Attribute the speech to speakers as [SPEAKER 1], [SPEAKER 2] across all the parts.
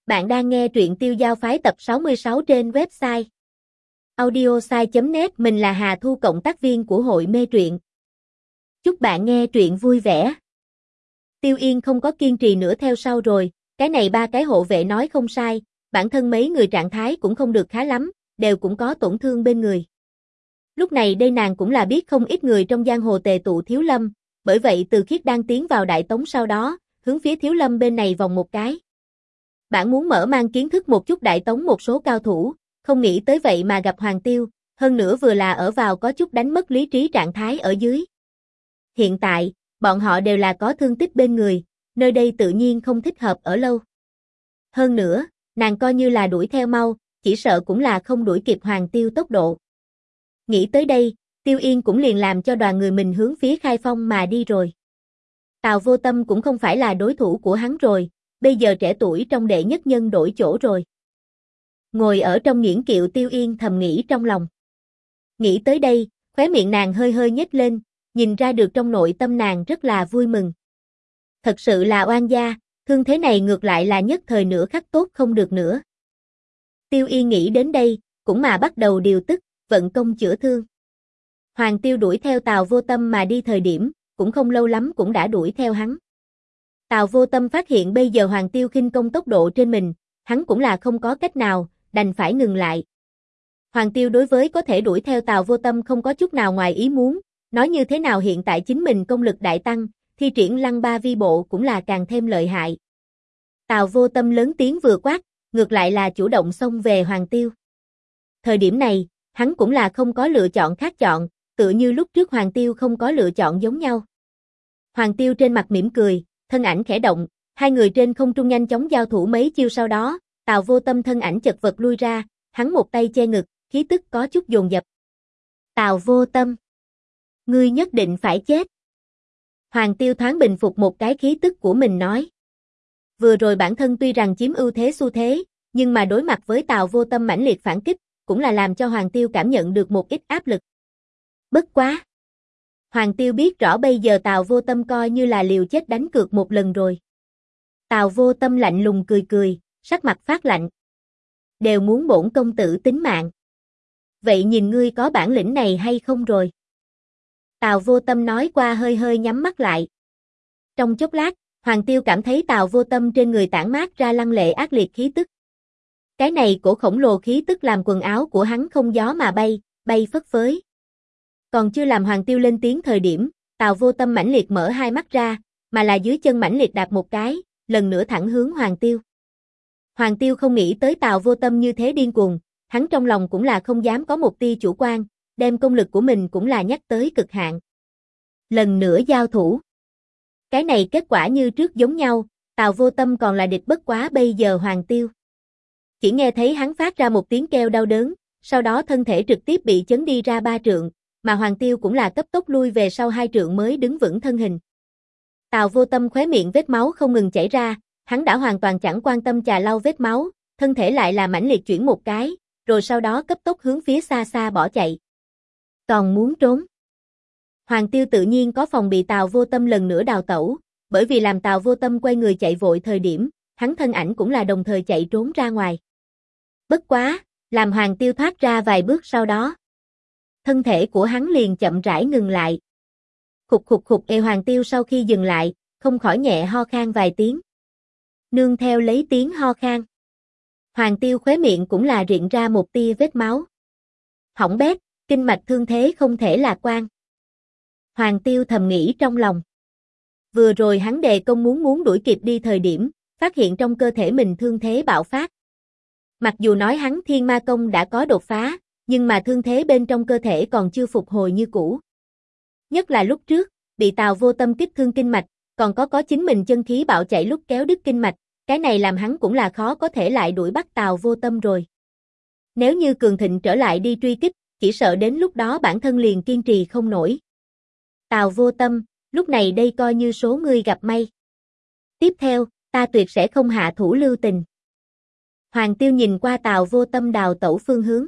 [SPEAKER 1] Bạn đang nghe truyện Tiêu Giao Phái tập 66 trên website audiosai.net. Mình là Hà Thu, cộng tác viên của hội mê truyện. Chúc bạn nghe truyện vui vẻ. Tiêu Yên không có kiên trì nữa theo sau rồi, cái này ba cái hộ vệ nói không sai, bản thân mấy người trạng thái cũng không được khá lắm, đều cũng có tổn thương bên người. Lúc này đây nàng cũng là biết không ít người trong giang hồ tề tụ Thiếu Lâm, bởi vậy Từ Khiết đang tiến vào Đại Tống sau đó, hướng phía Thiếu Lâm bên này vòng một cái. Bạn muốn mở mang kiến thức một chút Đại Tống một số cao thủ, không nghĩ tới vậy mà gặp Hoàng Tiêu, hơn nữa vừa là ở vào có chút đánh mất lý trí trạng thái ở dưới. Hiện tại, bọn họ đều là có thương tích bên người, nơi đây tự nhiên không thích hợp ở lâu. Hơn nữa, nàng coi như là đuổi theo mau, chỉ sợ cũng là không đuổi kịp Hoàng Tiêu tốc độ. Nghĩ tới đây, Tiêu Yên cũng liền làm cho đoàn người mình hướng phía Khai Phong mà đi rồi. Tào Vô Tâm cũng không phải là đối thủ của hắn rồi, bây giờ trẻ tuổi trong đệ nhất nhân đổi chỗ rồi. Ngồi ở trong nghiễn kiệu, Tiêu Yên thầm nghĩ trong lòng. Nghĩ tới đây, khóe miệng nàng hơi hơi nhếch lên, nhìn ra được trong nội tâm nàng rất là vui mừng. Thật sự là oan gia, thương thế này ngược lại là nhất thời nửa khắc tốt không được nữa. Tiêu Yên nghĩ đến đây, cũng mà bắt đầu điều tức, vận công chữa thương. Hoàng Tiêu đuổi theo Tào Vô Tâm mà đi thời điểm, cũng không lâu lắm cũng đã đuổi theo hắn. Tào Vô Tâm phát hiện bây giờ Hoàng Tiêu khinh công tốc độ trên mình, hắn cũng là không có cách nào, đành phải ngừng lại. Hoàng Tiêu đối với có thể đuổi theo Tào Vô Tâm không có chút nào ngoài ý muốn, nói như thế nào hiện tại chính mình công lực đại tăng, thi triển Lăng Ba Vi Bộ cũng là càng thêm lợi hại. Tào Vô Tâm lớn tiếng vừa quát, ngược lại là chủ động xông về Hoàng Tiêu. Thời điểm này, hắn cũng là không có lựa chọn khác chọn, tựa như lúc trước Hoàng Tiêu không có lựa chọn giống nhau. Hoàng Tiêu trên mặt mỉm cười, thân ảnh khẽ động, hai người trên không trung nhanh chóng giao thủ mấy chiêu sau đó, Tào Vô Tâm thân ảnh chật vật lui ra, hắn một tay che ngực, khí tức có chút dồn dập. Tào Vô Tâm, ngươi nhất định phải chết. Hoàng Tiêu thoáng bình phục một cái khí tức của mình nói. Vừa rồi bản thân tuy rằng chiếm ưu thế xu thế, nhưng mà đối mặt với Tào Vô Tâm mãnh liệt phản kích, cũng là làm cho Hoàng Tiêu cảm nhận được một ít áp lực. Bất quá. Hoàng Tiêu biết rõ bây giờ Tào Vô Tâm coi như là liều chết đánh cược một lần rồi. Tào Vô Tâm lạnh lùng cười cười, sắc mặt phát lạnh. Đều muốn bổn công tử tính mạng. Vậy nhìn ngươi có bản lĩnh này hay không rồi? Tào Vô Tâm nói qua hơi hơi nhắm mắt lại. Trong chốc lát, Hoàng Tiêu cảm thấy Tào Vô Tâm trên người tản mát ra lăng lệ ác liệt khí tức. Cái này cổ khổng lồ khí tức làm quần áo của hắn không gió mà bay, bay phất phới. Còn chưa làm Hoàng Tiêu lên tiếng thời điểm, Tào Vô Tâm mãnh liệt mở hai mắt ra, mà là dưới chân mãnh liệt đạp một cái, lần nữa thẳng hướng Hoàng Tiêu. Hoàng Tiêu không nghĩ tới Tào Vô Tâm như thế điên cuồng, hắn trong lòng cũng là không dám có một tia chủ quan, đem công lực của mình cũng là nhắc tới cực hạn. Lần nữa giao thủ. Cái này kết quả như trước giống nhau, Tào Vô Tâm còn là địch bất quá bây giờ Hoàng Tiêu. Chỉ nghe thấy hắn phát ra một tiếng kêu đau đớn, sau đó thân thể trực tiếp bị chấn đi ra 3 trượng, mà Hoàng Tiêu cũng là cấp tốc lui về sau 2 trượng mới đứng vững thân hình. Tào Vô Tâm khóe miệng vết máu không ngừng chảy ra, hắn đã hoàn toàn chẳng quan tâm chà lau vết máu, thân thể lại là mãnh liệt chuyển một cái, rồi sau đó cấp tốc hướng phía xa xa bỏ chạy. Còn muốn trốn. Hoàng Tiêu tự nhiên có phòng bị Tào Vô Tâm lần nữa đào tẩu, bởi vì làm Tào Vô Tâm quay người chạy vội thời điểm, hắn thân ảnh cũng là đồng thời chạy trốn ra ngoài. Bất quá, làm Hoàng Tiêu thoát ra vài bước sau đó, thân thể của hắn liền chậm rãi ngừng lại. Khục khục khục. Hoàng Tiêu sau khi dừng lại, không khỏi nhẹ ho khan vài tiếng. Nương theo lấy tiếng ho khan, Hoàng Tiêu khóe miệng cũng là rịn ra một tia vết máu. Hỏng bét, kinh mạch thương thế không thể lạc quan. Hoàng Tiêu thầm nghĩ trong lòng. Vừa rồi hắn đề công muốn đuổi kịp đi thời điểm, phát hiện trong cơ thể mình thương thế bạo phát. Mặc dù nói hắn Thiên Ma Công đã có đột phá, nhưng mà thương thế bên trong cơ thể còn chưa phục hồi như cũ. Nhất là lúc trước, bị Tào Vô Tâm kích thương kinh mạch, còn có chính mình chân khí bạo chạy lúc kéo đứt kinh mạch, cái này làm hắn cũng là khó có thể lại đuổi bắt Tào Vô Tâm rồi. Nếu như cường thịnh trở lại đi truy kích, chỉ sợ đến lúc đó bản thân liền kiên trì không nổi. Tào Vô Tâm, lúc này đây coi như số ngươi gặp may. Tiếp theo, ta tuyệt sẽ không hạ thủ lưu tình. Hoàng Tiêu nhìn qua Tào Vô Tâm đào tẩu phương hướng,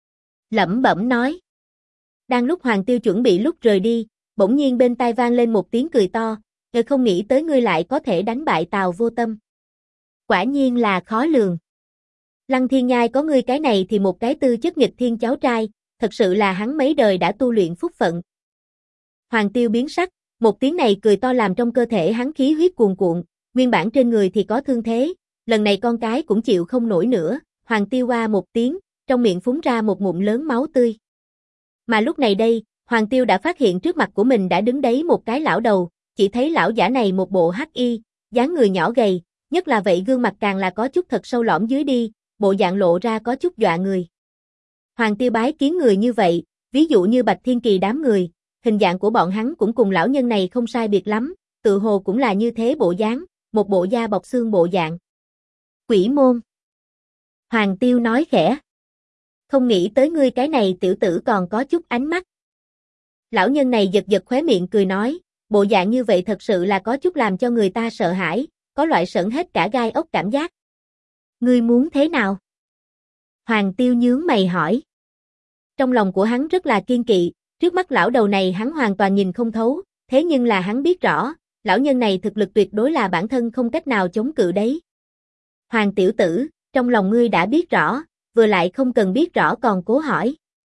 [SPEAKER 1] lẩm bẩm nói. Đang lúc Hoàng Tiêu chuẩn bị lúc rời đi, bỗng nhiên bên tai vang lên một tiếng cười to, "Ngươi không nghĩ tới ngươi lại có thể đánh bại Tào Vô Tâm." Quả nhiên là khó lường. Lăng Thiên Nhai có ngươi cái này thì một cái tư chất nghịch thiên cháu trai, thật sự là hắn mấy đời đã tu luyện phúc phận. Hoàng Tiêu biến sắc, một tiếng này cười to làm trong cơ thể hắn khí huyết cuồn cuộn, nguyên bản trên người thì có thương thế, lần này con cái cũng chịu không nổi nữa, Hoàng Tiêu oa một tiếng, trong miệng phúng ra một ngụm lớn máu tươi. Mà lúc này đây, Hoàng Tiêu đã phát hiện trước mặt của mình đã đứng đấy một cái lão đầu, chỉ thấy lão giả này một bộ hắc y, dáng người nhỏ gầy, nhất là vậy gương mặt càng là có chút thật sâu lõm dưới đi, bộ dạng lộ ra có chút dọa người. Hoàng Tiêu bái kiến người như vậy, ví dụ như Bạch Thiên Kỳ đám người, hình dạng của bọn hắn cũng cùng lão nhân này không sai biệt lắm, tự hồ cũng là như thế bộ dáng, một bộ da bọc xương bộ dạng. Quỷ môn. Hoàng Tiêu nói khẽ. Không nghĩ tới ngươi cái này tiểu tử còn có chút ánh mắt. Lão nhân này giật giật khóe miệng cười nói, bộ dạng như vậy thật sự là có chút làm cho người ta sợ hãi, có loại sởn hết cả gai ốc cảm giác. Ngươi muốn thế nào? Hoàng Tiêu nhướng mày hỏi. Trong lòng của hắn rất là kiên kỵ, trước mắt lão đầu này hắn hoàn toàn nhìn không thấu, thế nhưng là hắn biết rõ, lão nhân này thực lực tuyệt đối là bản thân không cách nào chống cự đấy. Hoàng tiểu tử, trong lòng ngươi đã biết rõ, vừa lại không cần biết rõ còn cố hỏi.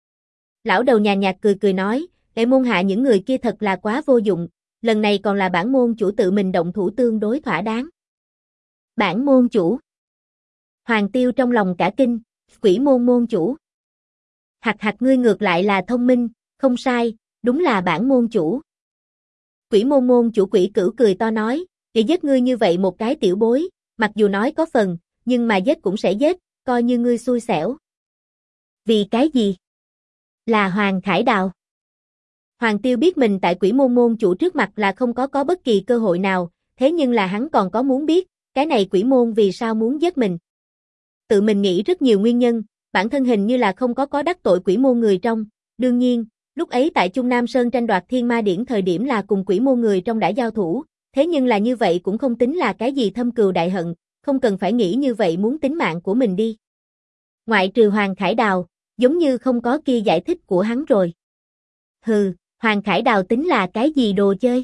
[SPEAKER 1] Lão đầu nhàn nhạt cười cười nói, để môn hạ những người kia thật là quá vô dụng, lần này còn là bản môn chủ tự mình động thủ tương đối thỏa đáng. Bản môn chủ. Hoàng Tiêu trong lòng cả kinh, quỷ môn môn chủ. Hạt ngươi ngược lại là thông minh, không sai, đúng là bản môn chủ. Quỷ môn môn chủ Quỷ Cửu cười to nói, để giết ngươi như vậy một cái tiểu bối, mặc dù nói có phần, nhưng mà giết cũng sẽ giết, coi như ngươi xui xẻo. Vì cái gì? Là Hoàng Khải Đào. Hoàng Tiêu biết mình tại quỷ môn môn chủ trước mặt là không có bất kỳ cơ hội nào, thế nhưng là hắn còn có muốn biết, cái này quỷ môn vì sao muốn giết mình. Tự mình nghĩ rất nhiều nguyên nhân, bản thân hình như là không có đắc tội quỷ môn người trong, đương nhiên, lúc ấy tại Trung Nam Sơn tranh đoạt Thiên Ma Điển thời điểm là cùng quỷ môn người trong đã giao thủ, thế nhưng là như vậy cũng không tính là cái gì thâm cừu đại hận, không cần phải nghĩ như vậy muốn tính mạng của mình đi. Ngoại trừ Hoàng Khải Đào, giống như không có kia giải thích của hắn rồi. Hừ, Hoàng Khải Đào tính là cái gì đồ chơi?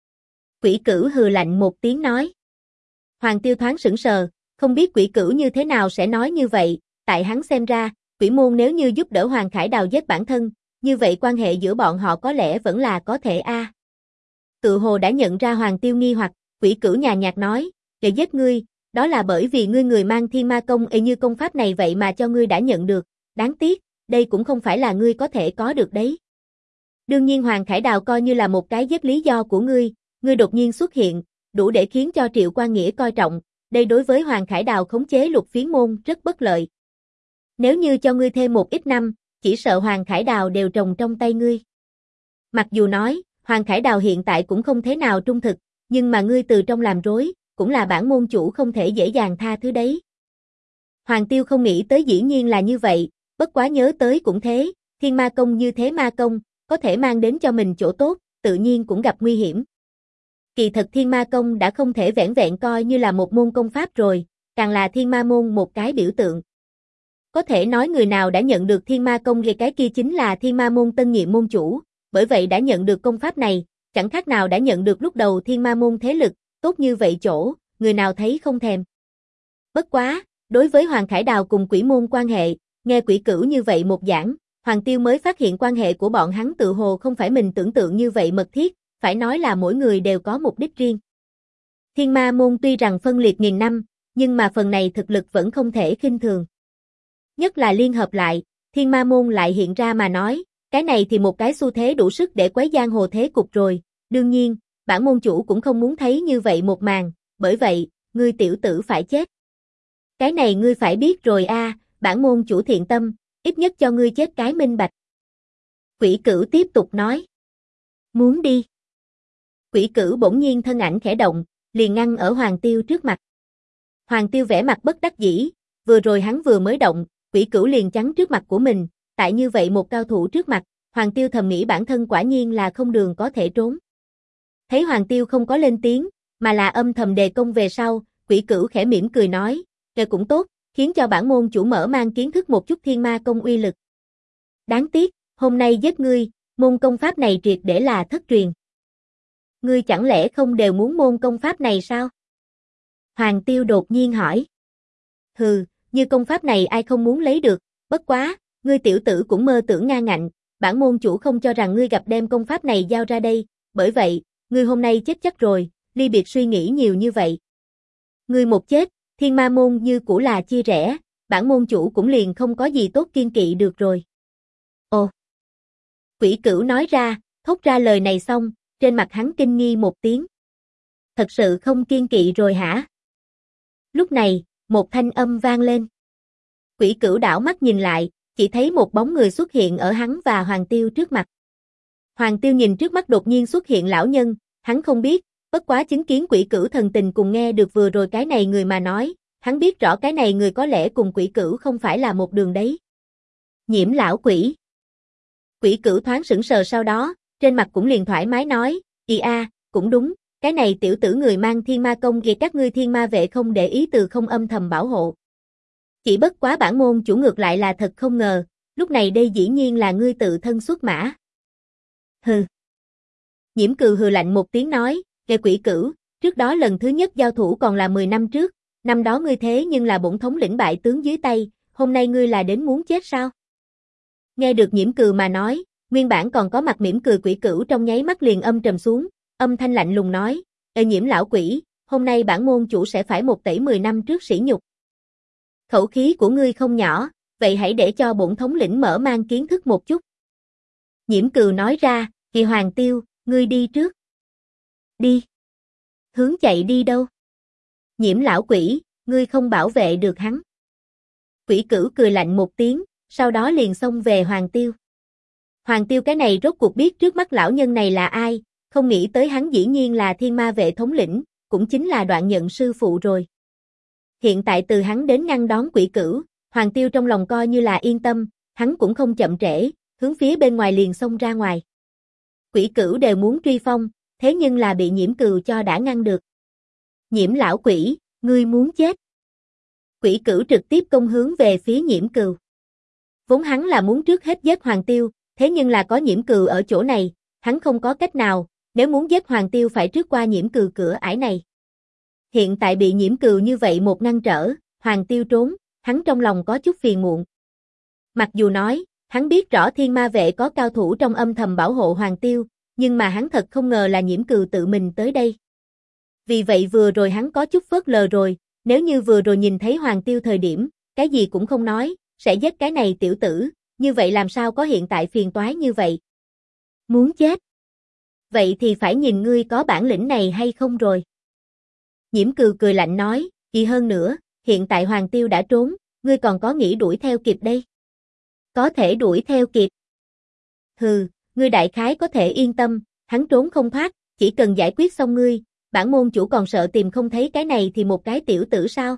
[SPEAKER 1] Quỷ Cửu hừ lạnh một tiếng nói. Hoàng Tiêu thoáng sững sờ, không biết Quỷ Cửu như thế nào sẽ nói như vậy, tại hắn xem ra, quỷ môn nếu như giúp đỡ Hoàng Khải Đào giết bản thân, như vậy quan hệ giữa bọn họ có lẽ vẫn là có thể a. Tự hồ đã nhận ra Hoàng Tiêu nghi hoặc, Quỷ Cửu nhàn nhạt nói, để giết ngươi, đó là bởi vì ngươi người mang Thiên Ma Công như công pháp này vậy mà cho ngươi đã nhận được, đáng tiếc, đây cũng không phải là ngươi có thể có được đấy. Đương nhiên Hoàng Khải Đào coi như là một cái giết lý do của ngươi đột nhiên xuất hiện, đủ để khiến cho Triệu Quan Nghĩa coi trọng, đây đối với Hoàng Khải Đào khống chế Lục Phiến môn rất bất lợi. Nếu như cho ngươi thêm một ít năm, chỉ sợ Hoàng Khải Đào đều trồng trong tay ngươi. Mặc dù nói, Hoàng Khải Đào hiện tại cũng không thế nào trung thực, nhưng mà ngươi từ trong làm rối, cũng là bản môn chủ không thể dễ dàng tha thứ đấy. Hoàng Tiêu không nghĩ tới dĩ nhiên là như vậy, bất quá nhớ tới cũng thế, Thiên Ma Công như thế ma công, có thể mang đến cho mình chỗ tốt, tự nhiên cũng gặp nguy hiểm. Kỳ thật Thiên Ma Công đã không thể vẻn vẹn coi như là một môn công pháp rồi, càng là Thiên Ma Môn một cái biểu tượng. Có thể nói người nào đã nhận được Thiên Ma Công thì cái kia chính là Thiên Ma Môn tân nhiệm môn chủ, bởi vậy đã nhận được công pháp này, chẳng khác nào đã nhận được lúc đầu Thiên Ma Môn thế lực, tốt như vậy chỗ, người nào thấy không thèm. Bất quá, đối với Hoàng Khải Đào cùng quỷ môn quan hệ, nghe Quỷ Cửu như vậy một giảng, Hoàng Tiêu mới phát hiện quan hệ của bọn hắn tự hồ không phải mình tưởng tượng như vậy mật thiết, phải nói là mỗi người đều có mục đích riêng. Thiên Ma Môn tuy rằng phân liệt nghìn năm, nhưng mà phần này thực lực vẫn không thể khinh thường. Nhất là liên hợp lại, Thiên Ma Môn lại hiện ra mà nói, cái này thì một cái xu thế đủ sức để quấy giang hồ thế cục rồi, đương nhiên, bản môn chủ cũng không muốn thấy như vậy một màn, bởi vậy, ngươi tiểu tử phải chết. Cái này ngươi phải biết rồi a, bản môn chủ thiện tâm, ít nhất cho ngươi chết cái minh bạch. Quỷ Cửu tiếp tục nói. Muốn đi. Quỷ Cửu bỗng nhiên thân ảnh khẽ động, liền ngăn ở Hoàng Tiêu trước mặt. Hoàng Tiêu vẻ mặt bất đắc dĩ, vừa rồi hắn vừa mới động, Quỷ Cửu liền chắn trước mặt của mình, tại như vậy một cao thủ trước mặt, Hoàng Tiêu thầm nghĩ bản thân quả nhiên là không đường có thể trốn. Thấy Hoàng Tiêu không có lên tiếng, mà là âm thầm đề công về sau, Quỷ Cửu khẽ mỉm cười nói, kể cũng tốt, khiến cho bản môn chủ mở mang kiến thức một chút Thiên Ma Công uy lực. Đáng tiếc, hôm nay giết ngươi, môn công pháp này triệt để là thất truyền. Ngươi chẳng lẽ không đều muốn môn công pháp này sao? Hoàng Tiêu đột nhiên hỏi. Hừ, như công pháp này ai không muốn lấy được, bất quá, ngươi tiểu tử cũng mơ tưởng ngang ngạnh, bản môn chủ không cho rằng ngươi gặp đem công pháp này giao ra đây, bởi vậy, ngươi hôm nay chết chắc rồi, ly biệt suy nghĩ nhiều như vậy. Ngươi một chết, thiên ma môn như cũ là chia rẽ, bản môn chủ cũng liền không có gì tốt kiên kỵ được rồi. Ồ! Quỷ Cửu nói ra, thốt ra lời này xong, trên mặt hắn kinh nghi một tiếng. Thật sự không kiên kỵ rồi hả? Lúc này, một thanh âm vang lên. Quỷ Cửu đảo mắt nhìn lại, chỉ thấy một bóng người xuất hiện ở hắn và Hoàng Tiêu trước mặt. Hoàng Tiêu nhìn trước mắt đột nhiên xuất hiện lão nhân, hắn không biết, bất quá chứng kiến Quỷ Cửu thần tình cùng nghe được vừa rồi cái này người mà nói, hắn biết rõ cái này người có lẽ cùng Quỷ Cửu không phải là một đường đấy. Nhiễm lão quỷ. Quỷ Cửu thoáng sững sờ sau đó, trên mặt cũng liền thoải mái nói, cũng đúng, cái này tiểu tử người mang thiên ma công kìa các ngươi thiên ma vệ không để ý từ không âm thầm bảo hộ. Chỉ bất quá bản môn chủ ngược lại là thật không ngờ, lúc này đây dĩ nhiên là ngươi tự thân xuất mã. Hừ. Nhiễm Cừu hừ lạnh một tiếng nói, Quỷ Cửu, trước đó lần thứ nhất giao thủ còn là 10 năm trước, năm đó ngươi thế nhưng là bổn thống lĩnh bại tướng dưới tay, hôm nay ngươi là đến muốn chết sao? Nghe được Nhiễm Cừu mà nói, nguyên bản còn có mặt mỉm cười Quỷ Cửu trong nháy mắt liền âm trầm xuống, âm thanh lạnh lùng nói, Nhiễm lão quỷ, hôm nay bản môn chủ sẽ phải một tẩy 10 năm trước sỉ nhục. Khẩu khí của ngươi không nhỏ, vậy hãy để cho bổn thống lĩnh mở mang kiến thức một chút. Nhiễm Cừu nói ra, Hoàng Tiêu, ngươi đi trước. Đi. Hướng chạy đi đâu? Nhiễm lão quỷ, ngươi không bảo vệ được hắn. Quỷ Cửu cười lạnh một tiếng, sau đó liền xông về Hoàng Tiêu. Hoàng Tiêu cái này rốt cuộc biết trước mắt lão nhân này là ai, không nghĩ tới hắn dĩ nhiên là thiên ma vệ thống lĩnh, cũng chính là Đoạn Nhận sư phụ rồi. Hiện tại từ hắn đến ngăn đón Quỷ Cửu, Hoàng Tiêu trong lòng coi như là yên tâm, hắn cũng không chậm trễ, hướng phía bên ngoài liền xông ra ngoài. Quỷ Cửu đều muốn truy phong, thế nhưng là bị Nhiễm Cừu cho đã ngăn được. Nhiễm lão quỷ, ngươi muốn chết. Quỷ Cửu trực tiếp công hướng về phía Nhiễm Cừu. Vốn hắn là muốn trước hết giết Hoàng Tiêu, thế nhưng là có Nhiễm Cừu ở chỗ này, hắn không có cách nào, nếu muốn giết Hoàng Tiêu phải trước qua Nhiễm Cừu cửa ải này. Hiện tại bị Nhiễm Cừu như vậy một ngăn trở, Hoàng Tiêu trốn, hắn trong lòng có chút phiền muộn. Mặc dù nói, hắn biết rõ thiên ma vệ có cao thủ trong âm thầm bảo hộ Hoàng Tiêu, nhưng mà hắn thật không ngờ là Nhiễm Cừu tự mình tới đây. Vì vậy vừa rồi hắn có chút phớt lờ rồi, nếu như vừa rồi nhìn thấy Hoàng Tiêu thời điểm, cái gì cũng không nói, sẽ giết cái này tiểu tử, như vậy làm sao có hiện tại phiền toái như vậy. Muốn chết. Vậy thì phải nhìn ngươi có bản lĩnh này hay không rồi. Nhiễm Cừu cười lạnh nói, hơn nữa, hiện tại Hoàng Tiêu đã trốn, ngươi còn có nghĩ đuổi theo kịp đây. Có thể đuổi theo kịp. Hừ, ngươi đại khái có thể yên tâm, hắn trốn không thoát, chỉ cần giải quyết xong ngươi, bản môn chủ còn sợ tìm không thấy cái này thì một cái tiểu tử sao.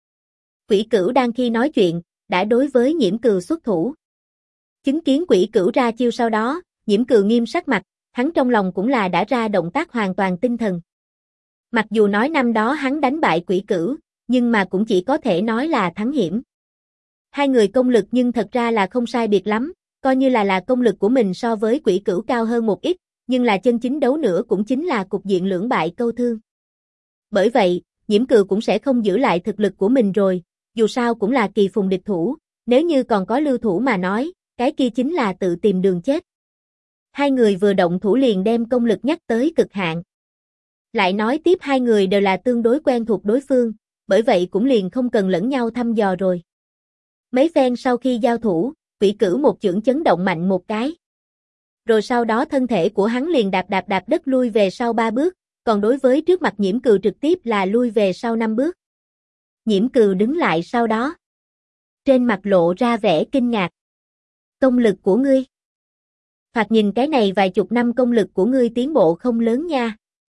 [SPEAKER 1] Quỷ Cửu đang khi nói chuyện, đã đối với Nhiễm Cừu xuất thủ. Chứng kiến Quỷ Cửu ra chiêu sau đó, Nhiễm Cừu nghiêm sắc mặt, hắn trong lòng cũng là đã ra động tác hoàn toàn tinh thần. Mặc dù nói năm đó hắn đánh bại Quỷ Cửu, nhưng mà cũng chỉ có thể nói là thắng hiểm. Hai người công lực nhưng thật ra là không sai biệt lắm, coi như là công lực của mình so với Quỷ Cửu cao hơn một ít, nhưng là chân chính đấu nữa cũng chính là cục diện lưỡng bại câu thương. Bởi vậy, Nhiễm Cừu cũng sẽ không giữ lại thực lực của mình rồi, dù sao cũng là kỳ phùng địch thủ, nếu như còn có lưu thủ mà nói, cái kia chính là tự tìm đường chết. Hai người vừa động thủ liền đem công lực nhắc tới cực hạn. Lại nói tiếp hai người đều là tương đối quen thuộc đối phương, bởi vậy cũng liền không cần lẫn nhau thăm dò rồi. Mấy phen sau khi giao thủ, Quỷ Cửu một chưởng chấn động mạnh một cái. Rồi sau đó thân thể của hắn liền đạp đất lui về sau 3 bước, còn đối với trước mặt Nhiễm Cừu trực tiếp là lui về sau 5 bước. Nhiễm Cừu đứng lại sau đó. Trên mặt lộ ra vẻ kinh ngạc. Công lực của ngươi. Thoạt nhìn cái này vài chục năm công lực của ngươi tiến bộ không lớn nha.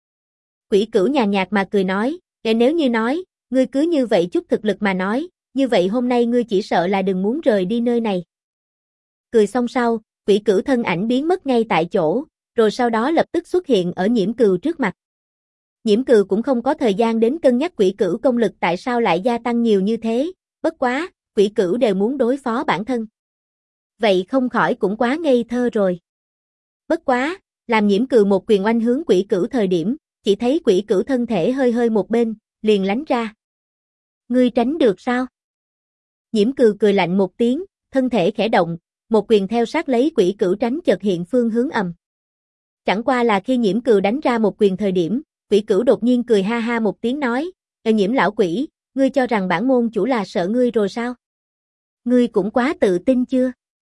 [SPEAKER 1] Quỷ Cửu nhàn nhạt mà cười nói, nếu như nói, ngươi cứ như vậy chút thực lực mà nói, như vậy hôm nay ngươi chỉ sợ là đừng muốn rời đi nơi này. Cười xong sau, Quỷ Cửu thân ảnh biến mất ngay tại chỗ, rồi sau đó lập tức xuất hiện ở Nhiễm Cừu trước mặt. Nhiễm Cừu cũng không có thời gian đến cân nhắc Quỷ Cửu công lực tại sao lại gia tăng nhiều như thế, bất quá, Quỷ Cửu đều muốn đối phó bản thân. Vậy không khỏi cũng quá ngây thơ rồi. Bất quá, làm Nhiễm Cừu một quyền oanh hướng Quỷ Cửu thời điểm, chỉ thấy Quỷ Cửu thân thể hơi một bên, liền lánh ra. Ngươi tránh được sao? Nhiễm Cừu cười lạnh một tiếng, thân thể khẽ động, một quyền theo sát lấy Quỷ Cửu tránh chợt hiện phương hướng ầm. Chẳng qua là khi Nhiễm Cừu đánh ra một quyền thời điểm, Quỷ Cửu đột nhiên cười ha ha một tiếng nói, Nhiễm lão quỷ, ngươi cho rằng bản môn chủ là sợ ngươi rồi sao? Ngươi cũng quá tự tin chưa?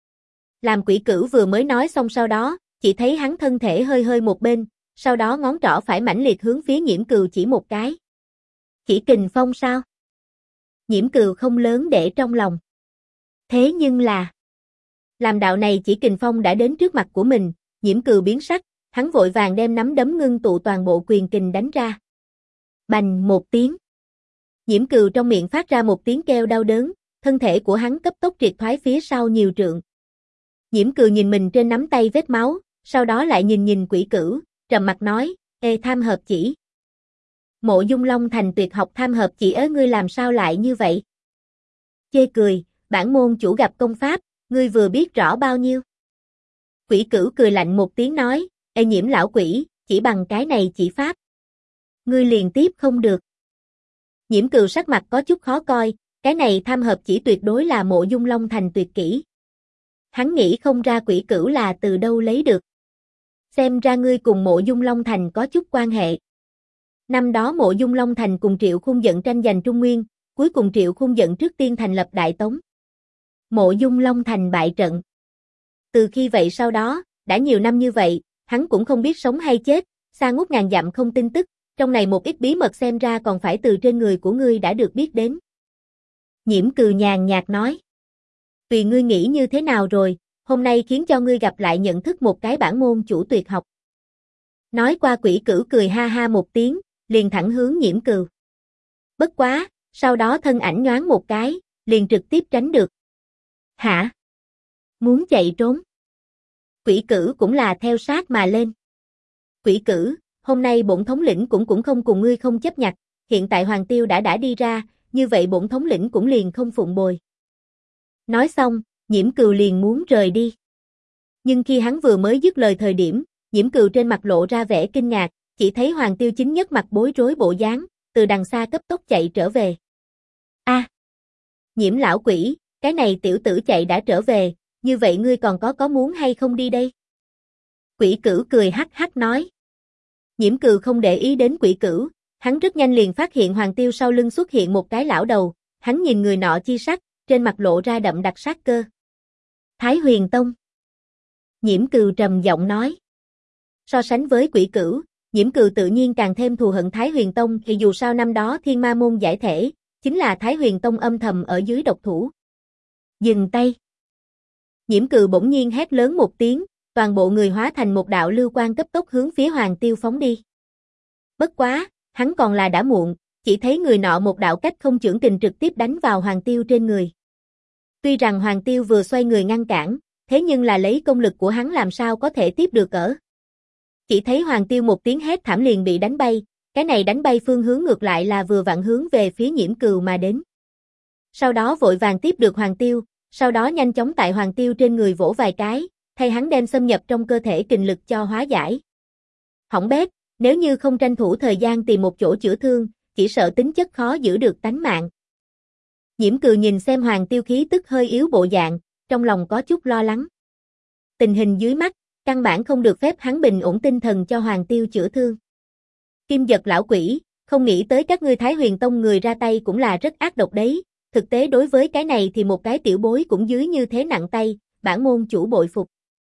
[SPEAKER 1] Làm Quỷ Cửu vừa mới nói xong sau đó, chỉ thấy hắn thân thể hơi hơi một bên, sau đó ngón trỏ phải mãnh liệt hướng phía Nhiễm Cừu chỉ một cái. Chỉ kình phong sao? Nhiễm Cừu không lớn để trong lòng. Thế nhưng là, làm đạo này chỉ kình phong đã đến trước mặt của mình, Nhiễm Cừu biến sắc, hắn vội vàng đem nắm đấm ngưng tụ toàn bộ quyền kình đánh ra. Bành một tiếng. Nhiễm Cừu trong miệng phát ra một tiếng kêu đau đớn, thân thể của hắn cấp tốc triệt thoái phía sau nhiều trượng. Nhiễm Cừu nhìn mình trên nắm tay vết máu, sau đó lại nhìn Quỷ Cửu, trầm mặt nói, tham hợp chỉ. Mộ Dung Long Thành tuyệt học tham hợp chỉ ngươi làm sao lại như vậy? Chê cười, bản môn chủ gặp công pháp, ngươi vừa biết rõ bao nhiêu. Quỷ Cửu cười lạnh một tiếng nói, Nhiễm lão quỷ, chỉ bằng cái này chỉ pháp. Ngươi liền tiếp không được. Nhiễm Cừu sắc mặt có chút khó coi, cái này tham hợp chỉ tuyệt đối là Mộ Dung Long Thành tuyệt kỹ. Hắn nghĩ không ra Quỷ Cửu là từ đâu lấy được. Xem ra ngươi cùng Mộ Dung Long Thành có chút quan hệ. Năm đó Mộ Dung Long Thành cùng Triệu Khung Dận tranh giành Trung Nguyên, cuối cùng Triệu Khung Dận trước tiên thành lập Đại Tống. Mộ Dung Long Thành bại trận. Từ khi vậy sau đó, đã nhiều năm như vậy, hắn cũng không biết sống hay chết, xa ngút ngàn dặm không tin tức, trong này một ít bí mật xem ra còn phải từ trên người của ngươi đã được biết đến. Nhiễm Cừu nhàn nhạt nói. Tùy ngươi nghĩ như thế nào rồi, hôm nay khiến cho ngươi gặp lại nhận thức một cái bản môn chủ tuyệt học. Nói qua Quỷ Cửu cười ha ha một tiếng, liền thẳng hướng Nhiễm Cừu. Bất quá, sau đó thân ảnh nhoáng một cái, liền trực tiếp tránh được. Hả? Muốn chạy trốn? Quỷ Cửu cũng là theo sát mà lên. Quỷ Cửu, hôm nay bổn thống lĩnh cũng không cùng ngươi không chấp nhặt, hiện tại Hoàng Tiêu đã đi ra, như vậy bổn thống lĩnh cũng liền không phụng bồi. Nói xong, Nhiễm Cừu liền muốn rời đi. Nhưng khi hắn vừa mới dứt lời thời điểm, Nhiễm Cừu trên mặt lộ ra vẻ kinh ngạc, chỉ thấy Hoàng Tiêu chính nhất mặt bối rối bộ dáng, từ đằng xa cấp tốc chạy trở về. A, Nhiễm lão quỷ, cái này tiểu tử chạy đã trở về, như vậy ngươi còn có muốn hay không đi đây? Quỷ Cửu cười hắc hắc nói. Nhiễm Cừu không để ý đến Quỷ Cửu, hắn rất nhanh liền phát hiện Hoàng Tiêu sau lưng xuất hiện một cái lão đầu, hắn nhìn người nọ chi sắc, trên mặt lộ ra đậm đặc sát cơ. Thái Huyền Tông. Nhiễm Cừu trầm giọng nói. So sánh với Quỷ Cửu, Nhiễm Cừu tự nhiên càng thêm thù hận Thái Huyền Tông, thì dù sao năm đó Thiên Ma môn giải thể, chính là Thái Huyền Tông âm thầm ở dưới độc thủ. Dừng tay. Nhiễm Cừu bỗng nhiên hét lớn một tiếng, toàn bộ người hóa thành một đạo lưu quang cấp tốc hướng phía Hoàng Tiêu phóng đi. Bất quá, hắn còn là đã muộn, chỉ thấy người nọ một đạo cách không chưởng kình trực tiếp đánh vào Hoàng Tiêu trên người. Tuy rằng Hoàng Tiêu vừa xoay người ngăn cản, thế nhưng là lấy công lực của hắn làm sao có thể tiếp được ở. Chỉ thấy Hoàng Tiêu một tiếng hét thảm liền bị đánh bay, cái này đánh bay phương hướng ngược lại là vừa vặn hướng về phía Nhiễm Cừu mà đến. Sau đó vội vàng tiếp được Hoàng Tiêu, sau đó nhanh chóng tại Hoàng Tiêu trên người vỗ vài cái, thay hắn đem xâm nhập trong cơ thể kình lực cho hóa giải. Hỏng bét, nếu như không tranh thủ thời gian tìm một chỗ chữa thương, chỉ sợ tính chất khó giữ được tánh mạng. Nhiễm Cừu nhìn xem Hoàng Tiêu khí tức hơi yếu bộ dạng, trong lòng có chút lo lắng. Tình hình dưới mắt, căn bản không được phép hắn bình ổn tinh thần cho Hoàng Tiêu chữa thương. Kim Dật lão quỷ, không nghĩ tới các ngươi Thái Huyền Tông người ra tay cũng là rất ác độc đấy, thực tế đối với cái này thì một cái tiểu bối cũng dưới như thế nặng tay, bản môn chủ bội phục.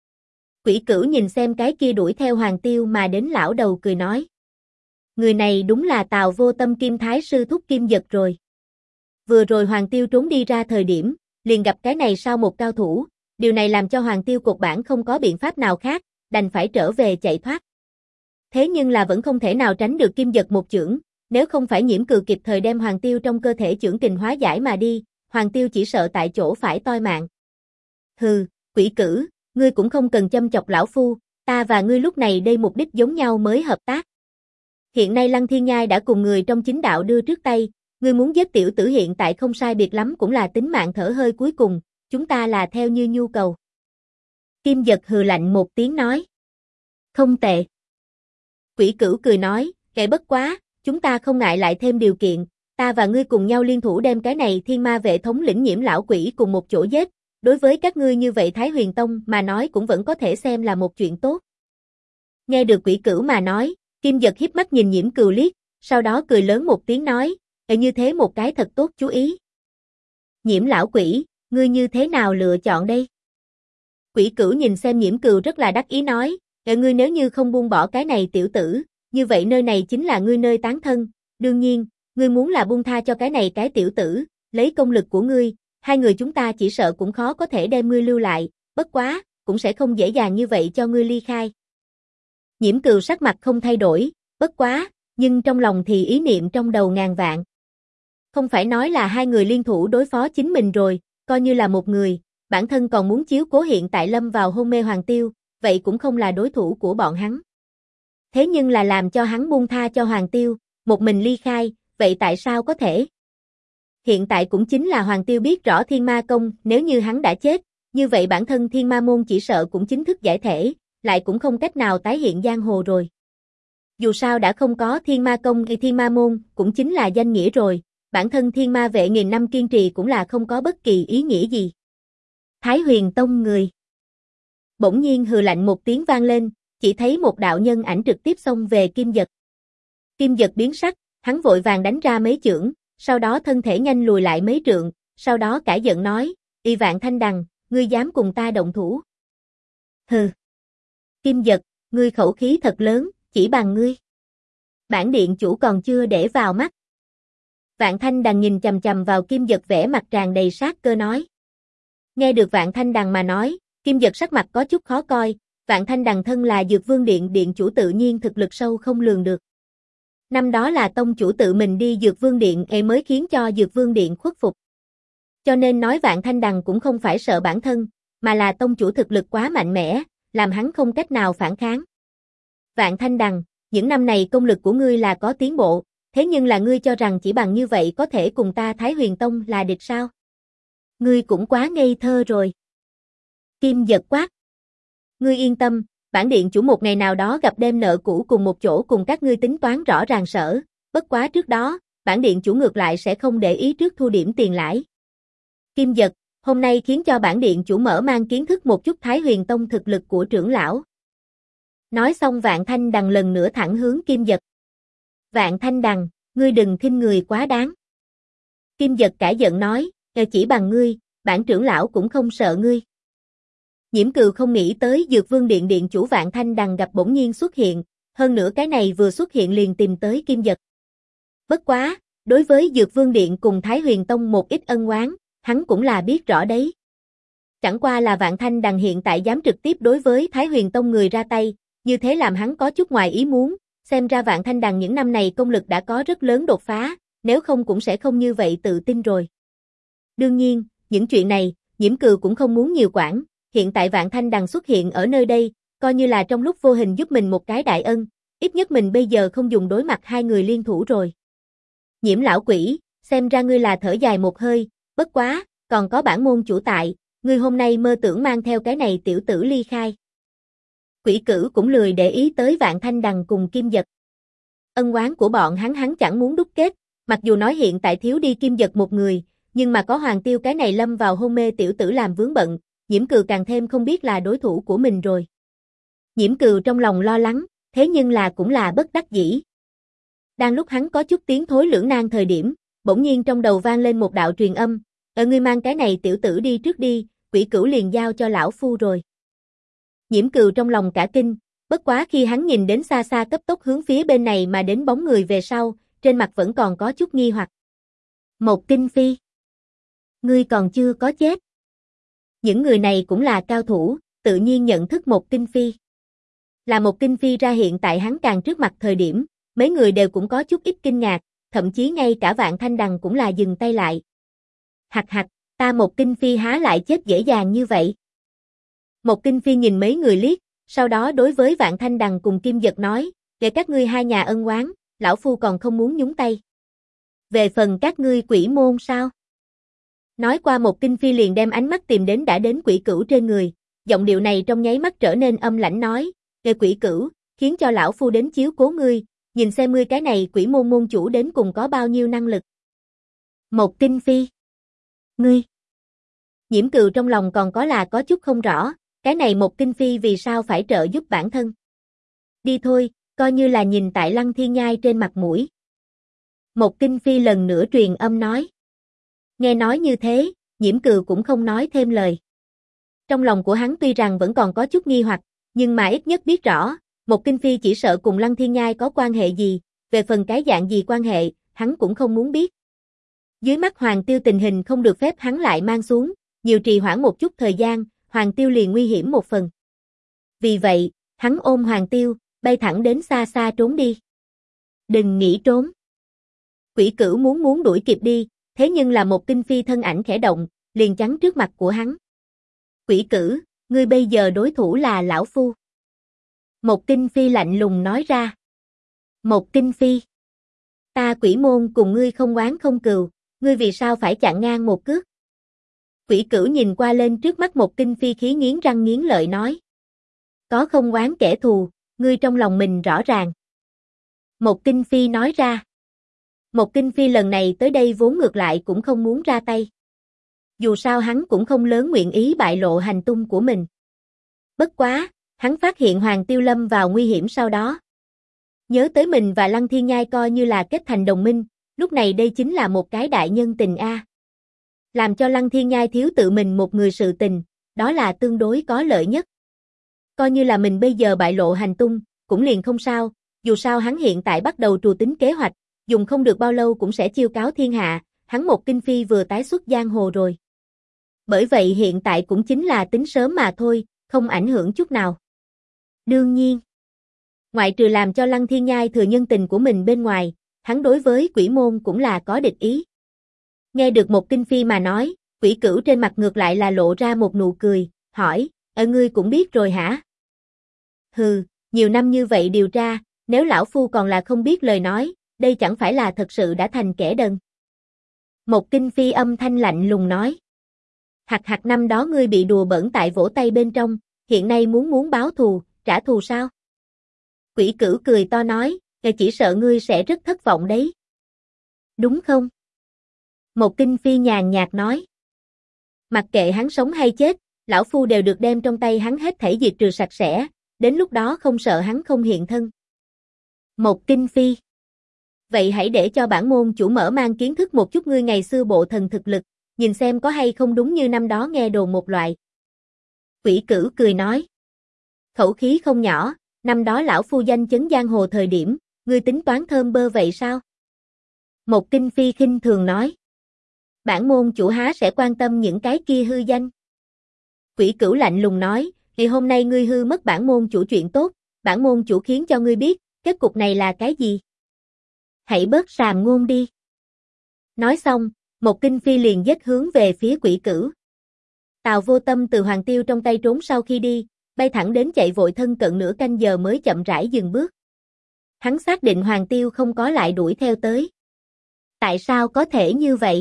[SPEAKER 1] Quỷ Cửu nhìn xem cái kia đuổi theo Hoàng Tiêu mà đến lão đầu cười nói. Người này đúng là Tào Vô Tâm Kim Thái sư thúc Kim Dật rồi. Vừa rồi Hoàng Tiêu trốn đi ra thời điểm, liền gặp cái này sau một cao thủ, điều này làm cho Hoàng Tiêu cột bản không có biện pháp nào khác, đành phải trở về chạy thoát. Thế nhưng là vẫn không thể nào tránh được Kim Dật một chưởng, nếu không phải Nhiễm Cừu kịp thời đem Hoàng Tiêu trong cơ thể chưởng kình hóa giải mà đi, Hoàng Tiêu chỉ sợ tại chỗ phải toi mạng. Hừ, Quỷ Cửu, ngươi cũng không cần châm chọc lão phu, ta và ngươi lúc này đây mục đích giống nhau mới hợp tác. Hiện nay Lăng Thiên Nhai đã cùng người trong chính đạo đưa trước tay, ngươi muốn giết tiểu tử hiện tại không sai biệt lắm cũng là tính mạng thở hơi cuối cùng, chúng ta là theo như nhu cầu. Kim Dật hừ lạnh một tiếng nói. Không tệ. Quỷ Cửu cười nói, kệ bất quá, chúng ta không ngại lại thêm điều kiện, ta và ngươi cùng nhau liên thủ đem cái này thiên ma vệ thống lĩnh Nhiễm lão quỷ cùng một chỗ giết, đối với các ngươi như vậy Thái Huyền Tông mà nói cũng vẫn có thể xem là một chuyện tốt. Nghe được Quỷ Cửu mà nói, Kim Dật híp mắt nhìn Nhiễm Cừu liếc, sau đó cười lớn một tiếng nói, như thế một cái thật tốt chú ý. Nhiễm lão quỷ, ngươi như thế nào lựa chọn đây? Quỷ Cửu nhìn xem Nhiễm Cừu rất là đắc ý nói, ngươi nếu như không buông bỏ cái này tiểu tử, như vậy nơi này chính là ngươi nơi tán thân, đương nhiên, ngươi muốn là buông tha cho cái này cái tiểu tử, lấy công lực của ngươi, hai người chúng ta chỉ sợ cũng khó có thể đem ngươi lưu lại, bất quá, cũng sẽ không dễ dàng như vậy cho ngươi ly khai. Nhiễm Cừu sắc mặt không thay đổi, bất quá, nhưng trong lòng thì ý niệm trong đầu ngàn vạn. Không phải nói là hai người liên thủ đối phó chính mình rồi, coi như là một người, bản thân còn muốn chiếu cố hiện tại lâm vào hôn mê Hoàng Tiêu, vậy cũng không là đối thủ của bọn hắn. Thế nhưng là làm cho hắn buông tha cho Hoàng Tiêu, một mình ly khai, vậy tại sao có thể? Hiện tại cũng chính là Hoàng Tiêu biết rõ Thiên Ma Công, nếu như hắn đã chết, như vậy bản thân Thiên Ma Môn chỉ sợ cũng chính thức giải thể, lại cũng không cách nào tái hiện giang hồ rồi. Dù sao đã không có Thiên Ma Công hay Thiên Ma Môn, cũng chính là danh nghĩa rồi, bản thân Thiên Ma Vệ nghìn năm kiên trì cũng là không có bất kỳ ý nghĩa gì. Thái Huyền Tông người. Bỗng nhiên hừ lạnh một tiếng vang lên, chỉ thấy một đạo nhân ảnh trực tiếp xông về Kim Dật. Kim Dật biến sắc, hắn vội vàng đánh ra mấy chưởng, sau đó thân thể nhanh lùi lại mấy trượng, sau đó cả giận nói, Y Vạn Thanh Đằng, ngươi dám cùng ta động thủ. Hừ. Kim Dật, ngươi khẩu khí thật lớn, chỉ bằng ngươi. Bản điện chủ còn chưa để vào mắt. Vạn Thanh Đằng nhìn chằm chằm vào Kim Dật vẻ mặt tràn đầy sát cơ nói. Nghe được Vạn Thanh Đằng mà nói, Kim Dật sắc mặt có chút khó coi, Vạn Thanh Đằng thân là Dược Vương Điện điện chủ tự nhiên thực lực sâu không lường được. Năm đó là tông chủ tự mình đi Dược Vương Điện mới khiến cho Dược Vương Điện khuất phục. Cho nên nói Vạn Thanh Đằng cũng không phải sợ bản thân, mà là tông chủ thực lực quá mạnh mẽ, làm hắn không cách nào phản kháng. Vạn Thanh Đằng, những năm này công lực của ngươi là có tiến bộ, thế nhưng là ngươi cho rằng chỉ bằng như vậy có thể cùng ta Thái Huyền Tông là địch sao? Ngươi cũng quá ngây thơ rồi. Kim Dật quát. Ngươi yên tâm, bản điện chủ một ngày nào đó gặp đem nợ cũ cùng một chỗ cùng các ngươi tính toán rõ ràng sở, bất quá trước đó, bản điện chủ ngược lại sẽ không để ý trước thu điểm tiền lãi. Kim Dật, hôm nay khiến cho bản điện chủ mở mang kiến thức một chút Thái Huyền Tông thực lực của trưởng lão. Nói xong Vạn Thanh Đằng lần nữa thẳng hướng Kim Dật. Vạn Thanh Đằng, ngươi đừng khinh người quá đáng. Kim Dật cả giận nói, chỉ bằng ngươi, bản trưởng lão cũng không sợ ngươi. Nhiễm Cừu không nghĩ tới Dược Vương Điện điện chủ Vạn Thanh Đằng gặp bỗng nhiên xuất hiện, hơn nữa cái này vừa xuất hiện liền tìm tới Kim Dật. Bất quá, đối với Dược Vương Điện cùng Thái Huyền Tông một ít ân oán, hắn cũng là biết rõ đấy. Chẳng qua là Vạn Thanh Đằng hiện tại dám trực tiếp đối với Thái Huyền Tông người ra tay, như thế làm hắn có chút ngoài ý muốn, xem ra Vạn Thanh Đằng những năm này công lực đã có rất lớn đột phá, nếu không cũng sẽ không như vậy tự tin rồi. Đương nhiên, những chuyện này, Nhiễm Cừu cũng không muốn nhiều quản, hiện tại Vạn Thanh Đằng xuất hiện ở nơi đây, coi như là trong lúc vô hình giúp mình một cái đại ân, ít nhất mình bây giờ không dùng đối mặt hai người liên thủ rồi. Nhiễm lão quỷ, xem ra ngươi là thở dài một hơi, bất quá, còn có bản môn chủ tại, ngươi hôm nay mơ tưởng mang theo cái này tiểu tử ly khai. Quỷ Cửu cũng lười để ý tới Vạn Thanh Đằng cùng Kim Dật. Ân oán của bọn hắn chẳng muốn đúc kết, mặc dù nói hiện tại thiếu đi Kim Dật một người, nhưng mà có Hoàng Tiêu cái này lâm vào hôn mê tiểu tử làm vướng bận, Nhiễm Cừu càng thêm không biết là đối thủ của mình rồi. Nhiễm Cừu trong lòng lo lắng, thế nhưng là cũng là bất đắc dĩ. Đang lúc hắn có chút tiến thối lưỡng nan thời điểm, bỗng nhiên trong đầu vang lên một đạo truyền âm, ngươi mang cái này tiểu tử đi trước đi, Quỷ Cửu liền giao cho lão phu rồi. Nhiễm Cừu trong lòng cả kinh, bất quá khi hắn nhìn đến xa xa cấp tốc hướng phía bên này mà đến bóng người về sau, trên mặt vẫn còn có chút nghi hoặc. Một Kinh Phi. Ngươi còn chưa có chết. Những người này cũng là cao thủ, tự nhiên nhận thức Một Kinh Phi. Là Một Kinh Phi ra hiện tại hắn càng trước mặt thời điểm, mấy người đều cũng có chút ít kinh ngạc, thậm chí ngay cả Vạn Thanh Đằng cũng là dừng tay lại. Hặc hặc, ta Một Kinh Phi há lại chết dễ dàng như vậy. Một Kinh Phi nhìn mấy người liếc, sau đó đối với Vạn Thanh Đằng cùng Kim Dật nói, để các ngươi hai nhà ân oán, lão phu còn không muốn nhúng tay. Về phần các ngươi quỷ môn sao? Nói qua Một Kinh Phi liền đem ánh mắt tìm đến đã đến Quỷ Cửu trên người, giọng điệu này trong nháy mắt trở nên âm lãnh nói, Quỷ Cửu, khiến cho lão phu đến chiếu cố ngươi, nhìn xem ngươi cái này quỷ môn môn chủ đến cùng có bao nhiêu năng lực. Một Kinh Phi. Ngươi. Nhiễm Cừu trong lòng còn có chút không rõ, cái này Một Kinh Phi vì sao phải trợ giúp bản thân. Đi thôi, coi như là nhìn tại Lăng Thiên Nhai trên mặt mũi. Một Kinh Phi lần nữa truyền âm nói. Nghe nói như thế, Nhiễm Cừu cũng không nói thêm lời. Trong lòng của hắn tuy rằng vẫn còn có chút nghi hoặc, nhưng mà ít nhất biết rõ, Một Kinh Phi chỉ sợ cùng Lăng Thiên Nhai có quan hệ gì, về phần cái dạng gì quan hệ, hắn cũng không muốn biết. Dưới mắt Hoàng Tiêu tình hình không được phép hắn lại mang xuống, nhiều trì hoãn một chút thời gian, Hoàng Tiêu liền nguy hiểm một phần. Vì vậy, hắn ôm Hoàng Tiêu, bay thẳng đến xa xa trốn đi. Đừng nghĩ trốn. Quỷ Cửu muốn đuổi kịp đi, thế nhưng là Một Kinh Phi thân ảnh khẽ động, liền chắn trước mặt của hắn. Quỷ Cửu, ngươi bây giờ đối thủ là lão phu. Một Kinh Phi lạnh lùng nói ra. Một Kinh Phi. Ta Quỷ môn cùng ngươi không oán không cừu, ngươi vì sao phải chặn ngang một cước? Quỷ Cửu nhìn qua lên trước mắt Một Kinh Phi khí nghiến răng nghiến lợi nói. Có không oán kẻ thù, ngươi trong lòng mình rõ ràng. Một Kinh Phi nói ra. Một Kinh Phi lần này tới đây vốn ngược lại cũng không muốn ra tay. Dù sao hắn cũng không lớn nguyện ý bại lộ hành tung của mình. Bất quá, hắn phát hiện Hoàng Tiêu lâm vào nguy hiểm sau đó. Nhớ tới mình và Lăng Thiên Nhai coi như là kết thành đồng minh, lúc này đây chính là một cái đại nhân tình a. Làm cho Lăng Thiên Nhai thiếu tự mình một người sự tình, đó là tương đối có lợi nhất. Coi như là mình bây giờ bại lộ hành tung, cũng liền không sao, dù sao hắn hiện tại bắt đầu trù tính kế hoạch, dùng không được bao lâu cũng sẽ chiêu cáo thiên hạ, hắn Một Kinh Phi vừa tái xuất giang hồ rồi. Bởi vậy hiện tại cũng chính là tính sớm mà thôi, không ảnh hưởng chút nào. Đương nhiên, ngoại trừ làm cho Lăng Thiên Nhai thừa nhân tình của mình bên ngoài, hắn đối với Quỷ môn cũng là có địch ý. Nghe được Một Kinh Phi mà nói, Quỷ Cửu trên mặt ngược lại là lộ ra một nụ cười, hỏi, ngươi cũng biết rồi hả? Hừ, nhiều năm như vậy điều tra, nếu lão phu còn là không biết lời nói, đây chẳng phải là thật sự đã thành kẻ đần. Một Kinh Phi âm thanh lạnh lùng nói. Hạc hạc năm đó ngươi bị đùa bỡn tại vỗ tay bên trong, hiện nay muốn báo thù, trả thù sao? Quỷ Cửu cười to nói, chỉ sợ ngươi sẽ rất thất vọng đấy. Đúng không? Một Kinh Phi nhàn nhạt nói. Mặc kệ hắn sống hay chết, lão phu đều được đem trong tay hắn hết thảy diệt trừ sạch sẽ, đến lúc đó không sợ hắn không hiện thân. Một Kinh Phi. Vậy hãy để cho bản môn chủ mở mang kiến thức một chút ngươi ngày xưa bộ thần thực lực, nhìn xem có hay không đúng như năm đó nghe đồn một loại. Quỷ Cửu cười nói. Khẩu khí không nhỏ, năm đó lão phu danh chấn giang hồ thời điểm, ngươi tính toán thơm bơ vậy sao? Một Kinh Phi khinh thường nói. Bản môn chủ há sẽ quan tâm những cái kia hư danh. Quỷ Cửu lạnh lùng nói, thì hôm nay ngươi hư mất bản môn chủ chuyện tốt, bản môn chủ khiến cho ngươi biết, kết cục này là cái gì? Hãy bớt sàm ngôn đi. Nói xong, Một Kinh Phi liền giết hướng về phía Quỷ Cửu. Tào Vô Tâm từ Hoàng Tiêu trong tay trốn sau khi đi, bay thẳng đến chạy vội thân cận nửa canh giờ mới chậm rãi dừng bước. Hắn xác định Hoàng Tiêu không có lại đuổi theo tới. Tại sao có thể như vậy?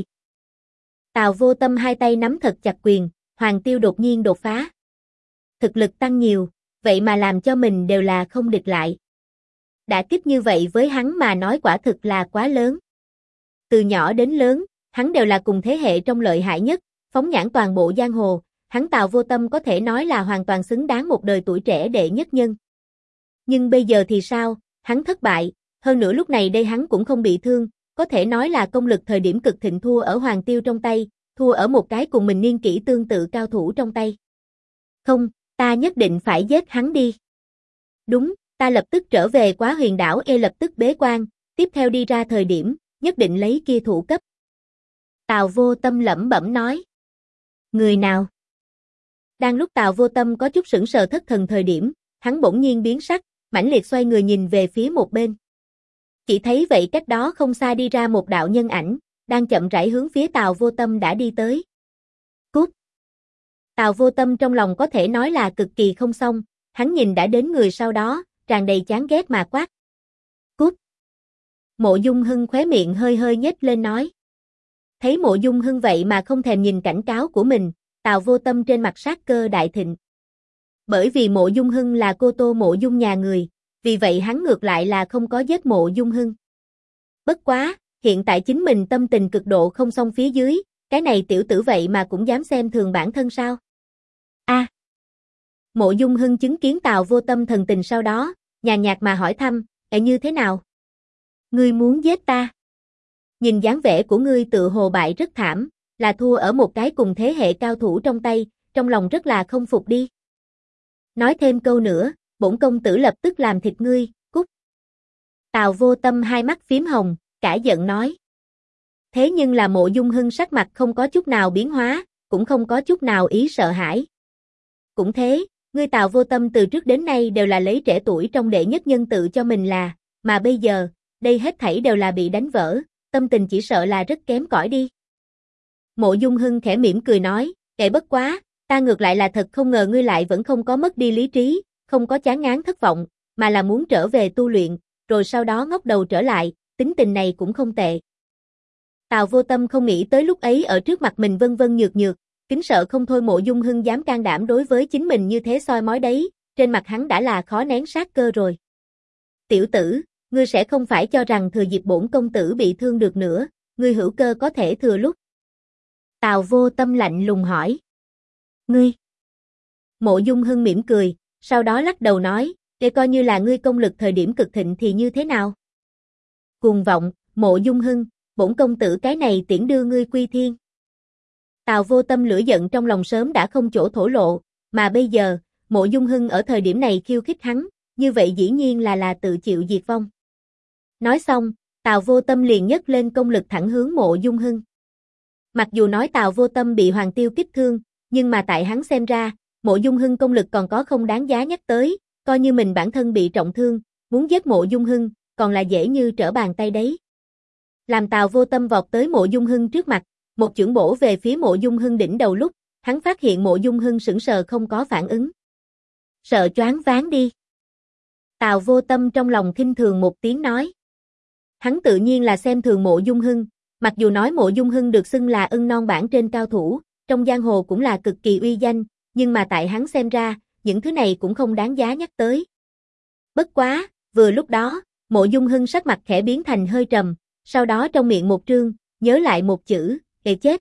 [SPEAKER 1] Tào Vô Tâm hai tay nắm thật chặt quyền, Hoàng Tiêu đột nhiên đột phá. Thực lực tăng nhiều, vậy mà làm cho mình đều là không địch lại. Đả kích như vậy với hắn mà nói quả thực là quá lớn. Từ nhỏ đến lớn, hắn đều là cùng thế hệ trong lợi hại nhất, phóng nhãn toàn bộ giang hồ, hắn Tào Vô Tâm có thể nói là hoàn toàn xứng đáng một đời tuổi trẻ đệ nhất nhân. Nhưng bây giờ thì sao, hắn thất bại, hơn nữa lúc này đây hắn cũng không bị thương, có thể nói là công lực thời điểm cực thịnh thua ở Hoàng Tiêu trong tay, thua ở một cái cùng mình niên kỷ tương tự cao thủ trong tay. Không, ta nhất định phải giết hắn đi. Đúng, ta lập tức trở về Quá Huyền đảo lập tức bế quan, tiếp theo đi ra thời điểm, nhất định lấy kia thủ cấp. Tào Vô Tâm lẩm bẩm nói. Người nào? Đang lúc Tào Vô Tâm có chút sững sờ thất thần thời điểm, hắn bỗng nhiên biến sắc, mãnh liệt xoay người nhìn về phía một bên. Chỉ thấy vậy cách đó không xa đi ra một đạo nhân ảnh, đang chậm rãi hướng phía Tào Vô Tâm đã đi tới. Cút! Tào Vô Tâm trong lòng có thể nói là cực kỳ không xong, hắn nhìn đã đến người sau đó, tràn đầy chán ghét mà quát. Cút! Mộ Dung Hưng khóe miệng hơi hơi nhếch lên nói. Thấy Mộ Dung Hưng vậy mà không thèm nhìn cảnh cáo của mình, Tào Vô Tâm trên mặt sát cơ đại thịnh. Bởi vì Mộ Dung Hưng là cô tô Mộ Dung nhà người, vì vậy hắn ngược lại là không có giết Mộ Dung Hưng. Bất quá, hiện tại chính mình tâm tình cực độ không xong phía dưới, cái này tiểu tử vậy mà cũng dám xem thường bản thân sao? A. Mộ Dung Hưng chứng kiến Tào Vô Tâm thần tình sau đó, nhàn nhạt mà hỏi thăm, như thế nào? Ngươi muốn giết ta? Nhìn dáng vẻ của ngươi tự hồ bại rất thảm, là thua ở một cái cùng thế hệ cao thủ trong tay, trong lòng rất là không phục đi. Nói thêm câu nữa, bổn công tử lập tức làm thịt ngươi, cút. Tào Vô Tâm hai mắt phím hồng, cả giận nói. Thế nhưng là Mộ Dung Hưng sắc mặt không có chút nào biến hóa, cũng không có chút nào ý sợ hãi. Cũng thế, ngươi Tào Vô Tâm từ trước đến nay đều là lấy trẻ tuổi trong đệ nhất nhân tự cho mình là, mà bây giờ, đây hết thảy đều là bị đánh vỡ, tâm tình chỉ sợ là rất kém cỏi đi. Mộ Dung Hưng khẽ mỉm cười nói, bất quá, ta ngược lại là thật không ngờ ngươi lại vẫn không có mất đi lý trí, không có chán ngán thất vọng, mà là muốn trở về tu luyện, rồi sau đó ngóc đầu trở lại, tính tình này cũng không tệ. Tào Vô Tâm không nghĩ tới lúc ấy ở trước mặt mình vân vân nhược nhược, kính sợ không thôi Mộ Dung Hưng dám can đảm đối với chính mình như thế soi mói đấy, trên mặt hắn đã là khó nén sát cơ rồi. Tiểu tử, ngươi sẽ không phải cho rằng thừa dịp bổn công tử bị thương được nữa, ngươi hữu cơ có thể thừa lúc. Tào Vô Tâm lạnh lùng hỏi. Ngươi. Mộ Dung Hưng mỉm cười, sau đó lắc đầu nói, để coi như là ngươi công lực thời điểm cực thịnh thì như thế nào? Cuồng vọng, Mộ Dung Hưng, bổn công tử cái này tiễn đưa ngươi quy thiên. Tào Vô Tâm lửa giận trong lòng sớm đã không chỗ thổ lộ, mà bây giờ, Mộ Dung Hưng ở thời điểm này khiêu khích hắn, như vậy dĩ nhiên là tự chịu diệt vong. Nói xong, Tào Vô Tâm liền nhấc lên công lực thẳng hướng Mộ Dung Hưng. Mặc dù nói Tào Vô Tâm bị Hoàng Tiêu kích thương, nhưng mà tại hắn xem ra, Mộ Dung Hưng công lực còn có không đáng giá nhắc tới, coi như mình bản thân bị trọng thương, muốn giết Mộ Dung Hưng, còn là dễ như trở bàn tay đấy. Làm Tào Vô Tâm vọt tới Mộ Dung Hưng trước mặt, một chưởng bổ về phía Mộ Dung Hưng đỉnh đầu lúc, hắn phát hiện Mộ Dung Hưng sững sờ không có phản ứng. Sợ choáng váng đi. Tào Vô Tâm trong lòng khinh thường một tiếng nói. Hắn tự nhiên là xem thường Mộ Dung Hưng, mặc dù nói Mộ Dung Hưng được xưng là ưng non bảng trên cao thủ, trong giang hồ cũng là cực kỳ uy danh, nhưng mà tại hắn xem ra, những thứ này cũng không đáng giá nhắc tới. Bất quá, vừa lúc đó, Mộ Dung Hưng sắc mặt khẽ biến thành hơi trầm, sau đó trong miệng một trương, nhớ lại một chữ, chết.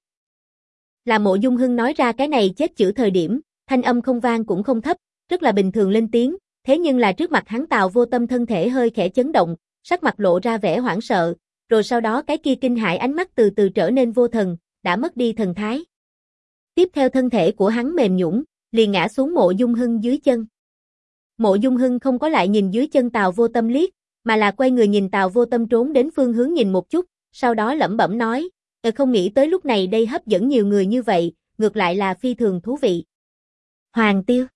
[SPEAKER 1] Là Mộ Dung Hưng nói ra cái này chết chữ thời điểm, thanh âm không vang cũng không thấp, rất là bình thường lên tiếng, thế nhưng là trước mặt hắn Tào Vô Tâm thân thể hơi khẽ chấn động, sắc mặt lộ ra vẻ hoảng sợ, rồi sau đó cái kia kinh hãi ánh mắt từ từ trở nên vô thần, đã mất đi thần thái. Tiếp theo thân thể của hắn mềm nhũn, liền ngã xuống Mộ Dung Hưng dưới chân. Mộ Dung Hưng không có lại nhìn dưới chân Tào Vô Tâm liếc, mà là quay người nhìn Tào Vô Tâm trốn đến phương hướng nhìn một chút, sau đó lẩm bẩm nói, không nghĩ tới lúc này đây hấp dẫn nhiều người như vậy, ngược lại là phi thường thú vị. Hoàng Tiêu.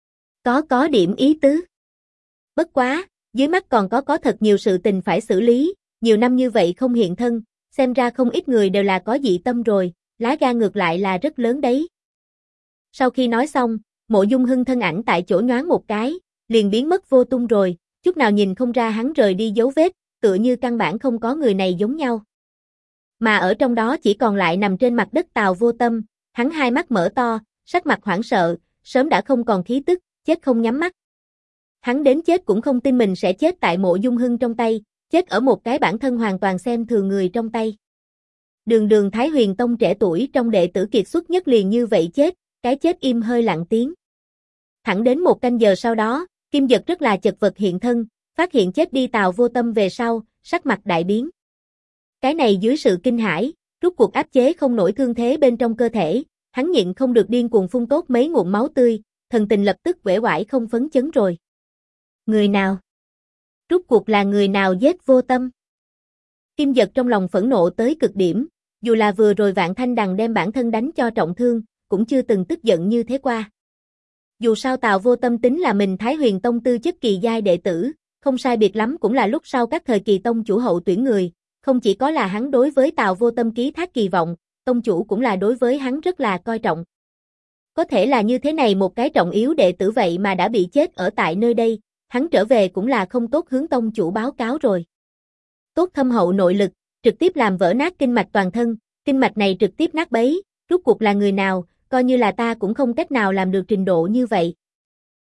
[SPEAKER 1] Có điểm ý tứ. Bất quá, dưới mắt còn có thật nhiều sự tình phải xử lý, nhiều năm như vậy không hiện thân, xem ra không ít người đều là có dị tâm rồi, lá gan ngược lại là rất lớn đấy. Sau khi nói xong, Mộ Dung Hưng thân ảnh tại chỗ nhoáng một cái, liền biến mất vô tung rồi, chút nào nhìn không ra hắn rời đi dấu vết, tựa như căn bản không có người này giống nhau. Mà ở trong đó chỉ còn lại nằm trên mặt đất Tào Vô Tâm, hắn hai mắt mở to, sắc mặt hoảng sợ, sớm đã không còn khí tức, chết không nhắm mắt. Hắn đến chết cũng không tin mình sẽ chết tại Mộ Dung Hưng trong tay, chết ở một cái bản thân hoàn toàn xem thường người trong tay. Đường Thái Huyền Tông trẻ tuổi trong đệ tử kiệt xuất nhất liền như vậy chết, cái chết im hơi lặng tiếng. Thẳng đến một canh giờ sau đó, Kim Dật rất là chật vật hiện thân, phát hiện chết đi Tào Vô Tâm về sau, sắc mặt đại biến. Cái này dưới sự kinh hãi, rút cuộc áp chế không nổi thương thế bên trong cơ thể, hắn nhịn không được điên cuồng phun tốt mấy ngụm máu tươi, thần tình lập tức uể oải không phấn chấn rồi. Người nào? Rút cuộc là người nào giết Vô Tâm? Kim Dật trong lòng phẫn nộ tới cực điểm, dù là vừa rồi Vạn Thanh Đằng đem bản thân đánh cho trọng thương, cũng chưa từng tức giận như thế qua. Dù sao Tào Vô Tâm tính là mình Thái Huyền Tông tư chất kỳ giai đệ tử, không sai biệt lắm cũng là lúc sau các thời kỳ tông chủ hậu tuyển người, không chỉ có là hắn đối với Tào Vô Tâm ký thác kỳ vọng, tông chủ cũng là đối với hắn rất là coi trọng. Có thể là như thế này một cái trọng yếu đệ tử vậy mà đã bị chết ở tại nơi đây, hắn trở về cũng là không tốt hướng tông chủ báo cáo rồi. Tốt thâm hậu nội lực, trực tiếp làm vỡ nát kinh mạch toàn thân, kinh mạch này trực tiếp nát bấy, rút cuộc là người nào, coi như là ta cũng không cách nào làm được trình độ như vậy.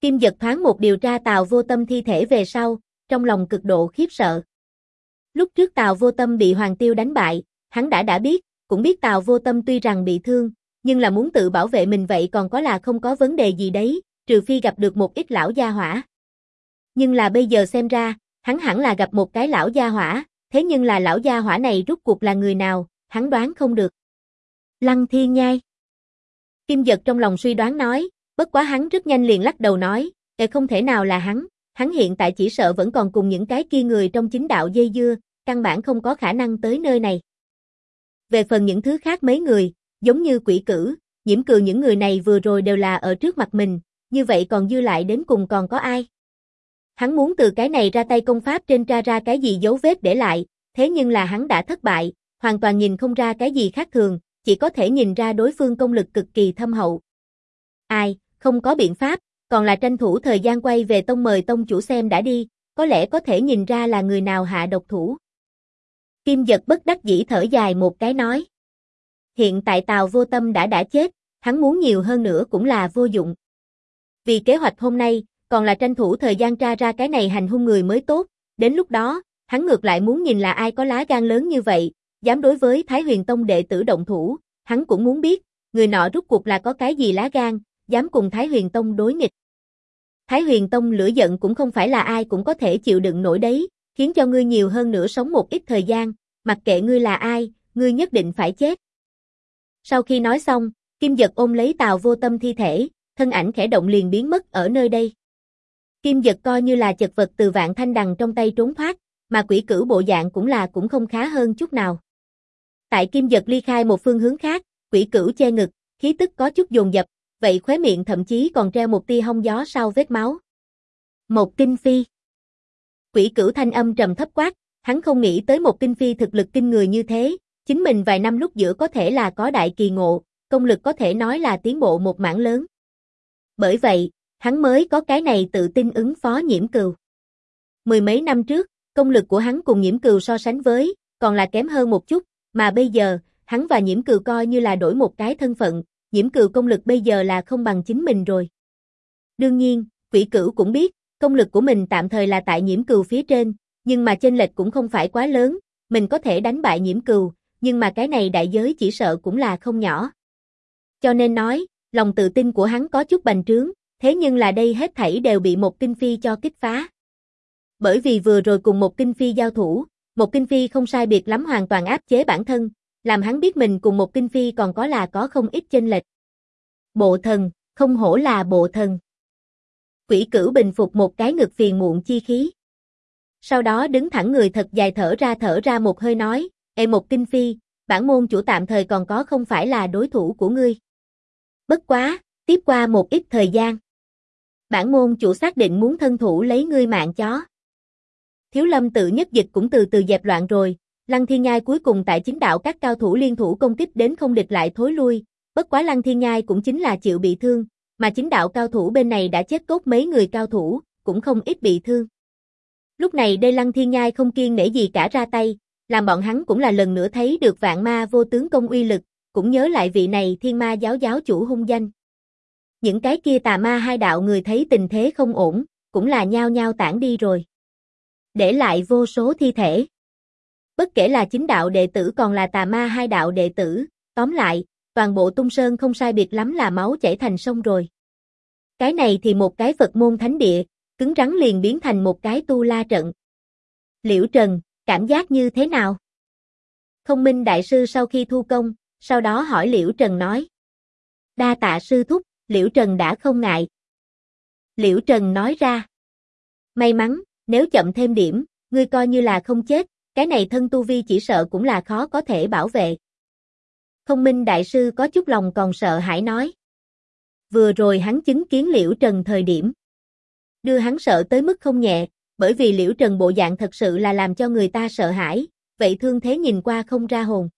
[SPEAKER 1] Kim Dật thoáng một điều tra Tào Vô Tâm thi thể về sau, trong lòng cực độ khiếp sợ. Lúc trước Tào Vô Tâm bị Hoàng Tiêu đánh bại, hắn đã biết, cũng biết Tào Vô Tâm tuy rằng bị thương, nhưng là muốn tự bảo vệ mình vậy còn có là không có vấn đề gì đấy, trừ phi gặp được một ít lão gia hỏa. Nhưng là bây giờ xem ra, hắn hẳn là gặp một cái lão gia hỏa, thế nhưng là lão gia hỏa này rốt cuộc là người nào, hắn đoán không được. Lăng Thiên Nhai. Kim Dật trong lòng suy đoán nói, bất quá hắn rất nhanh liền lắc đầu nói, không thể nào là hắn hiện tại chỉ sợ vẫn còn cùng những cái kia người trong chính đạo dây dưa, căn bản không có khả năng tới nơi này. Về phần những thứ khác mấy người, giống như Quỷ Cử, Nhiễm Cừu những người này vừa rồi đều là ở trước mặt mình, như vậy còn dư lại đến cùng còn có ai? Hắn muốn từ cái này ra tay công pháp trên tra ra cái gì dấu vết để lại, thế nhưng là hắn đã thất bại, hoàn toàn nhìn không ra cái gì khác thường, chỉ có thể nhìn ra đối phương công lực cực kỳ thâm hậu. Ai, không có biện pháp, còn là tranh thủ thời gian quay về tông mời tông chủ xem đã đi, có lẽ có thể nhìn ra là người nào hạ độc thủ. Kim Dật bất đắc dĩ thở dài một cái nói. Hiện tại Tào Vô Tâm đã chết, hắn muốn nhiều hơn nữa cũng là vô dụng. Vì kế hoạch hôm nay, còn là tranh thủ thời gian tra ra cái này hành hung người mới tốt, đến lúc đó, hắn ngược lại muốn nhìn là ai có lá gan lớn như vậy, dám đối với Thái Huyền Tông đệ tử động thủ, hắn cũng muốn biết, người nọ rốt cuộc là có cái gì lá gan, dám cùng Thái Huyền Tông đối nghịch. Thái Huyền Tông lửa giận cũng không phải là ai cũng có thể chịu đựng nổi đấy, khiến cho ngươi nhiều hơn nữa sống một ít thời gian, mặc kệ ngươi là ai, ngươi nhất định phải chết. Sau khi nói xong, Kim Dật ôm lấy Tào Vô Tâm thi thể, thân ảnh khẽ động liền biến mất ở nơi đây. Kim Dật coi như là chật vật từ Vạn Thanh Đằng trong tay trốn thoát, mà Quỷ Cửu bộ dạng cũng không khá hơn chút nào. Tại Kim Dật ly khai một phương hướng khác, Quỷ Cửu che ngực, khí tức có chút dồn dập, vậy khóe miệng thậm chí còn treo một tia hông gió sau vết máu. Một Kinh Phi. Quỷ Cửu thanh âm trầm thấp quát, hắn không nghĩ tới một Kinh Phi thực lực kinh người như thế, chính mình vài năm lúc giữa có thể là có đại kỳ ngộ, công lực có thể nói là tiến bộ một mảng lớn. Bởi vậy, hắn mới có cái này tự tin ứng phó Nhiễm Cừu. Mười mấy năm trước, công lực của hắn cùng Nhiễm Cừu so sánh với, còn là kém hơn một chút, mà bây giờ, hắn và Nhiễm Cừu coi như là đổi một cái thân phận, Nhiễm Cừu công lực bây giờ là không bằng chính mình rồi. Đương nhiên, Quỷ Cửu cũng biết, công lực của mình tạm thời là tại Nhiễm Cừu phía trên, nhưng mà chênh lệch cũng không phải quá lớn, mình có thể đánh bại Nhiễm Cừu, nhưng mà cái này đại giới chỉ sợ cũng là không nhỏ. Cho nên nói, lòng tự tin của hắn có chút bành trướng, thế nhưng là đây hết thảy đều bị một Kinh Phi cho kích phá. Bởi vì vừa rồi cùng một Kinh Phi giao thủ, một Kinh Phi không sai biệt lắm hoàn toàn áp chế bản thân, làm hắn biết mình cùng một Kinh Phi còn có không ít chênh lệch. Bộ thần, không hổ là bộ thần. Quỷ Cửu bình phục một cái ngực phiền muộn chi khí. Sau đó đứng thẳng người thật dài thở ra một hơi nói, một Kinh Phi, bản môn chủ tạm thời còn không phải là đối thủ của ngươi. Bất quá, tiếp qua một ít thời gian. Bản môn chủ xác định muốn thân thủ lấy ngươi mạng chó. Thiếu Lâm tự nhất dịch cũng từ từ dẹp loạn rồi, Lăng Thiên Nhai cuối cùng tại chính đạo các cao thủ liên thủ công kích đến không địch lại thối lui, bất quá Lăng Thiên Nhai cũng chính là chịu bị thương, mà chính đạo cao thủ bên này đã chết cốt mấy người cao thủ, cũng không ít bị thương. Lúc này đây Lăng Thiên Nhai không kiêng nể gì cả ra tay, làm bọn hắn cũng là lần nữa thấy được Vạn Ma Vô Tướng công uy lực, cũng nhớ lại vị này Thiên Ma giáo giáo chủ hung danh. Những cái kia tà ma hai đạo người thấy tình thế không ổn, cũng là nhao nhao tản đi rồi. Để lại vô số thi thể. Bất kể là chính đạo đệ tử còn là tà ma hai đạo đệ tử, tóm lại, toàn bộ Tung Sơn không sai biệt lắm là máu chảy thành sông rồi. Cái này thì một cái Phật môn thánh địa, cứng rắn liền biến thành một cái tu la trận. Liễu Trần, cảm giác như thế nào? Không Minh đại sư sau khi thu công, sau đó hỏi Liễu Trần nói. Đa tạ sư thúc, Liễu Trần đã không ngại. Liễu Trần nói ra. May mắn, nếu chậm thêm điểm, ngươi coi như là không chết, cái này thân tu vi chỉ sợ cũng là khó có thể bảo vệ. Không Minh đại sư có chút lòng còn sợ hãi nói. Vừa rồi hắn chứng kiến Liễu Trần thời điểm. Đưa hắn sợ tới mức không nhẹ, bởi vì Liễu Trần bộ dạng thật sự là làm cho người ta sợ hãi, vậy thương thế nhìn qua không ra hồn.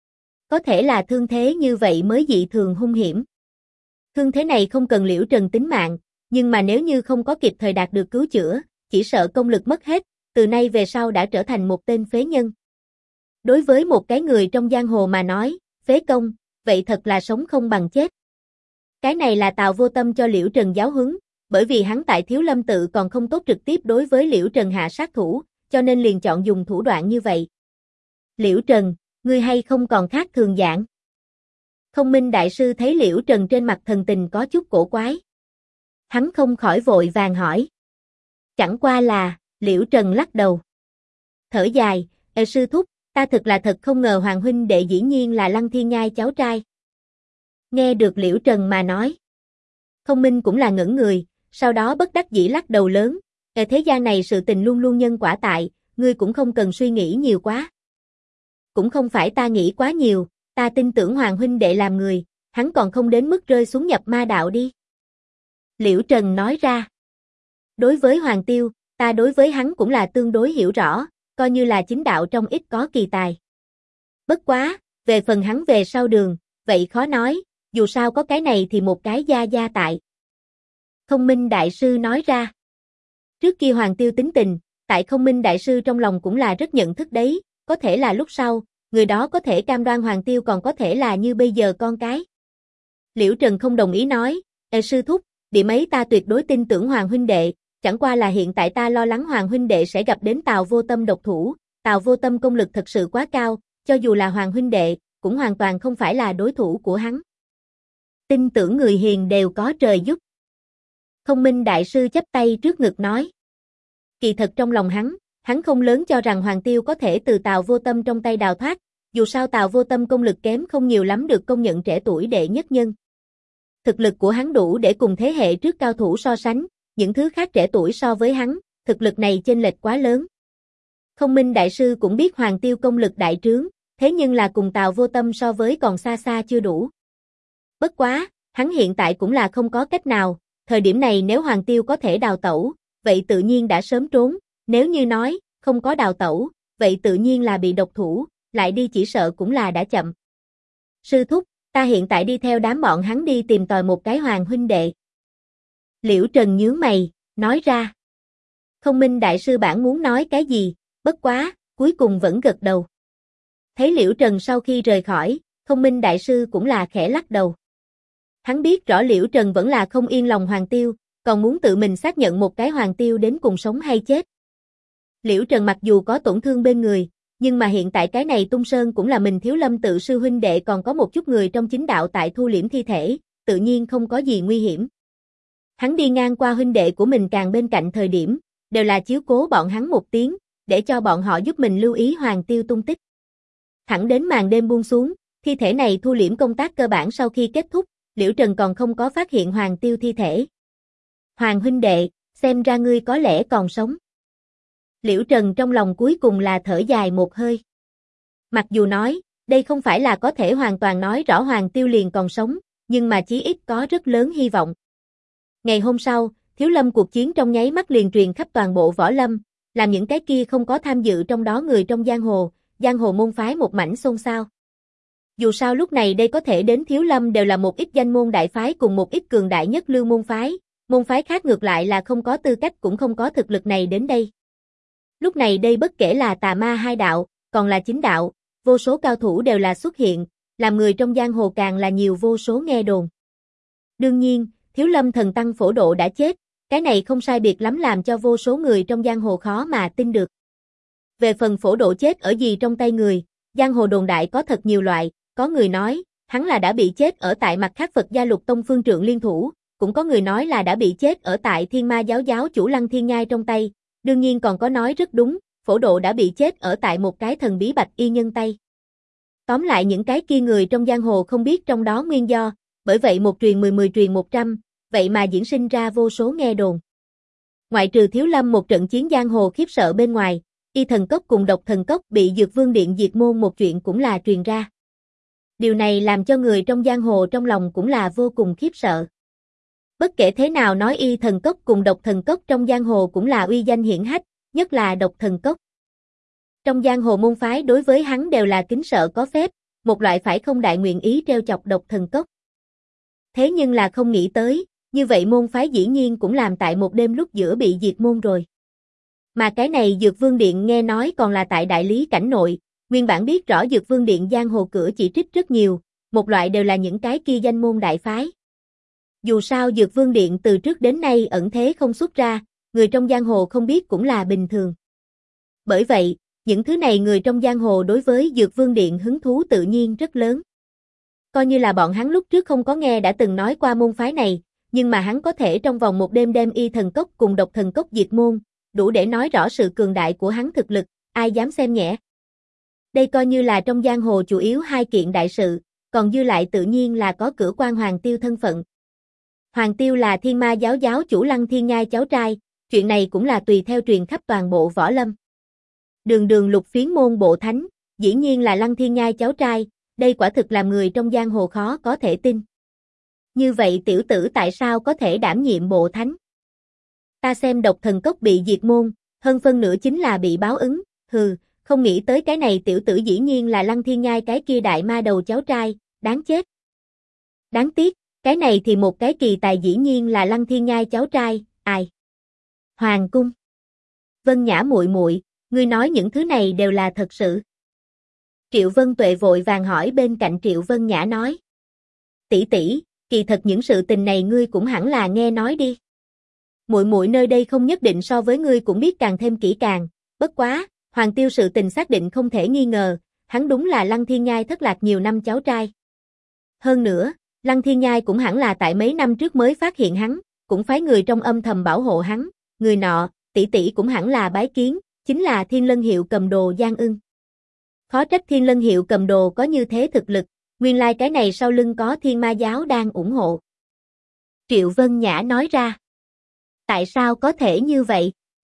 [SPEAKER 1] Có thể là thương thế như vậy mới dị thường hung hiểm. Thương thế này không cần Liễu Trần tính mạng, nhưng mà nếu như không có kịp thời đạt được cứu chữa, chỉ sợ công lực mất hết, từ nay về sau đã trở thành một tên phế nhân. Đối với một cái người trong giang hồ mà nói, phế công, vậy thật là sống không bằng chết. Cái này là Tào Vô Tâm cho Liễu Trần giáo huấn, bởi vì hắn tại Thiếu Lâm tự còn không tốt trực tiếp đối với Liễu Trần hạ sát thủ, cho nên liền chọn dùng thủ đoạn như vậy. Liễu Trần, ngươi hay không còn khác thường dạng? Không Minh đại sư thấy Liễu Trần trên mặt thần tình có chút cổ quái. Hắn không khỏi vội vàng hỏi. Chẳng qua là, Liễu Trần lắc đầu. Thở dài, sư thúc, ta thật không ngờ Hoàng huynh đệ dĩ nhiên là Lăng Thiên Ngai cháu trai. Nghe được Liễu Trần mà nói. Không Minh cũng là ngẩn người, sau đó bất đắc dĩ lắc đầu lớn. Thế gian này sự tình luôn luôn nhân quả tại, ngươi cũng không cần suy nghĩ nhiều quá. Cũng không phải ta nghĩ quá nhiều, ta tin tưởng Hoàng huynh đệ làm người, hắn còn không đến mức rơi xuống nhập ma đạo đi. Liễu Trần nói ra. Đối với Hoàng Tiêu, ta đối với hắn cũng là tương đối hiểu rõ, coi như là chính đạo trong ít có kỳ tài. Bất quá, về phần hắn về sau đường, vậy khó nói, dù sao có cái này thì một cái gia gia tại. Không Minh đại sư nói ra. Trước kia Hoàng Tiêu tính tình, tại Không Minh đại sư trong lòng cũng là rất nhận thức đấy, có thể là lúc sau, người đó có thể cam đoan Hoàng Tiêu còn có thể là như bây giờ con cái. Liễu Trần không đồng ý nói, sư thúc, điểm ấy ta tuyệt đối tin tưởng Hoàng huynh đệ, chẳng qua là hiện tại ta lo lắng Hoàng huynh đệ sẽ gặp đến Tào Vô Tâm độc thủ, Tào Vô Tâm công lực thật sự quá cao, cho dù là Hoàng huynh đệ, cũng hoàn toàn không phải là đối thủ của hắn. Tin tưởng người hiền đều có trời giúp. Không Minh đại sư chắp tay trước ngực nói. Kỳ thật trong lòng hắn không lớn cho rằng Hoàng Tiêu có thể từ Tào Vô Tâm trong tay đào thoát, dù sao Tào Vô Tâm công lực kém không nhiều lắm được công nhận trẻ tuổi đệ nhất nhân. Thực lực của hắn đủ để cùng thế hệ trước cao thủ so sánh, những thứ khác trẻ tuổi so với hắn, thực lực này chênh lệch quá lớn. Không Minh đại sư cũng biết Hoàng Tiêu công lực đại trướng, thế nhưng là cùng Tào Vô Tâm so với còn xa xa chưa đủ. Bất quá, hắn hiện tại cũng là không có cách nào, thời điểm này nếu Hoàng Tiêu có thể đào tẩu, vậy tự nhiên đã sớm trốn, nếu như nói, không có đào tẩu, vậy tự nhiên là bị độc thủ, lại đi chỉ sợ cũng là đã chậm. Sư thúc, ta hiện tại đi theo đám bọn hắn đi tìm tòi một cái Hoàng huynh đệ. Liễu Trần nhướng mày, nói ra. Không Minh đại sư bản muốn nói cái gì, bất quá, cuối cùng vẫn gật đầu. Thấy Liễu Trần sau khi rời khỏi, Không Minh đại sư cũng là khẽ lắc đầu. Hắn biết rõ Liễu Trần vẫn là không yên lòng Hoàng Tiêu, còn muốn tự mình xác nhận một cái Hoàng Tiêu đến cùng sống hay chết. Liễu Trần mặc dù có tổn thương bên người, nhưng mà hiện tại cái này Tung Sơn cũng là mình Thiếu Lâm tự sư huynh đệ còn có một chút người trong chính đạo tại thu liễm thi thể, tự nhiên không có gì nguy hiểm. Hắn đi ngang qua huynh đệ của mình càng bên cạnh thời điểm, đều là chiếu cố bọn hắn một tiếng, để cho bọn họ giúp mình lưu ý Hoàng Tiêu tung tích. Thẳng đến màn đêm buông xuống, thi thể này thu liễm công tác cơ bản sau khi kết thúc, Liễu Trần còn không có phát hiện Hoàng Tiêu thi thể. Hoàng huynh đệ, xem ra ngươi có lẽ còn sống. Liễu Trần trong lòng cuối cùng là thở dài một hơi. Mặc dù nói, đây không phải là có thể hoàn toàn nói rõ Hoàng Tiêu liền còn sống, nhưng mà chí ít có rất lớn hy vọng. Ngày hôm sau, Thiếu Lâm cuộc chiến trong nháy mắt liền truyền khắp toàn bộ võ lâm, làm những cái kia không có tham dự trong đó người trong giang hồ môn phái một mảnh xôn xao. Dù sao lúc này đây có thể đến Thiếu Lâm đều là một ít danh môn đại phái cùng một ít cường đại nhất lưu môn phái khác ngược lại là không có tư cách cũng không có thực lực này đến đây. Lúc này đây bất kể là tà ma hai đạo, còn là chính đạo, vô số cao thủ đều là xuất hiện, làm người trong giang hồ càng là nhiều vô số nghe đồn. Đương nhiên, Thiếu Lâm thần tăng Phổ Độ đã chết, cái này không sai biệt lắm làm cho vô số người trong giang hồ khó mà tin được. Về phần Phổ Độ chết ở gì trong tay người, giang hồ đồn đại có thật nhiều loại, có người nói, hắn là đã bị chết ở tại mặt khác Phật gia Lục Tông phương trượng liên thủ, cũng có người nói là đã bị chết ở tại Thiên Ma giáo giáo chủ Lăng Thiên Ngai trong tay, đương nhiên còn có nói rất đúng, Phổ Độ đã bị chết ở tại một cái thần bí bạch y nhân tay. Tóm lại những cái kia người trong giang hồ không biết trong đó nguyên do, bởi vậy một truyền 10 truyền 100, vậy mà diễn sinh ra vô số nghe đồn. Ngoại trừ Thiếu Lâm một trận chiến giang hồ khiếp sợ bên ngoài, Y Thần Cốc cùng Độc Thần Cốc bị Dược Vương Điện diệt môn một chuyện cũng là truyền ra. Điều này làm cho người trong giang hồ trong lòng cũng là vô cùng khiếp sợ. Bất kể thế nào nói Y Thần Cốc cùng Độc Thần Cốc trong giang hồ cũng là uy danh hiển hách, nhất là Độc Thần Cốc. Trong giang hồ môn phái đối với hắn đều là kính sợ có phép, một loại phải không đại nguyện ý treo chọc Độc Thần Cốc. Thế nhưng là không nghĩ tới, như vậy môn phái dĩ nhiên cũng làm tại một đêm lúc giữa bị diệt môn rồi. Mà cái này Dược Vương Điện nghe nói còn là tại đại lý cảnh nội, nguyên bản biết rõ Dược Vương Điện giang hồ cửa chỉ trích rất nhiều, một loại đều là những cái kia danh môn đại phái. Dù sao Dược Vương Điện từ trước đến nay ẩn thế không xuất ra, người trong giang hồ không biết cũng là bình thường. Bởi vậy, những thứ này người trong giang hồ đối với Dược Vương Điện hứng thú tự nhiên rất lớn. Coi như là bọn hắn lúc trước không có nghe đã từng nói qua môn phái này, nhưng mà hắn có thể trong vòng một đêm đem y thần cốc cùng độc thần cốc diệt môn, đủ để nói rõ sự cường đại của hắn thực lực, ai dám xem nhẹ. Đây coi như là trong giang hồ chủ yếu hai kiện đại sự, còn dư lại tự nhiên là có cửa quan Hoàng Tiêu thân phận. Hoàng Tiêu là Thiên Ma giáo giáo chủ Lăng Thiên Nhai cháu trai, chuyện này cũng là tùy theo truyền khắp toàn bộ võ lâm. Đường đường lục phiến môn bộ thánh, dĩ nhiên là Lăng Thiên Nhai cháu trai, đây quả thực làm người trong giang hồ khó có thể tin. Như vậy tiểu tử tại sao có thể đảm nhiệm bộ thánh? Ta xem độc thần cốc bị diệt môn, hơn phân nửa chính là bị báo ứng, không nghĩ tới cái này tiểu tử dĩ nhiên là Lăng Thiên Nhai cái kia đại ma đầu cháu trai, đáng chết. Đáng tiếc, cái này thì một cái kỳ tài dĩ nhiên là Lăng Thiên Nhai cháu trai, ai? Hoàng cung. Vân Nhã muội muội, ngươi nói những thứ này đều là thật sự. Triệu Vân Tuệ vội vàng hỏi bên cạnh Triệu Vân Nhã nói. Tỷ tỷ, kỳ thật những sự tình này ngươi cũng hẳn là nghe nói đi. Muội muội nơi đây không nhất định so với ngươi cũng biết càng thêm kỹ càng, bất quá, Hoàng Tiêu sự tình xác định không thể nghi ngờ, hắn đúng là Lăng Thiên Nhai thất lạc nhiều năm cháu trai. Hơn nữa, Lăng Thiên Nhai cũng hẳn là tại mấy năm trước mới phát hiện hắn, cũng phái người trong âm thầm bảo hộ hắn, người nọ, tỷ tỷ cũng hẳn là bái kiến, chính là Thiên Lân Hiệu cầm đồ Giang Ưng. Khó trách Thiên Lân Hiệu cầm đồ có như thế thực lực, nguyên lai cái này sau lưng có Thiên Ma giáo đang ủng hộ. Triệu Vân Nhã nói ra. Tại sao có thể như vậy?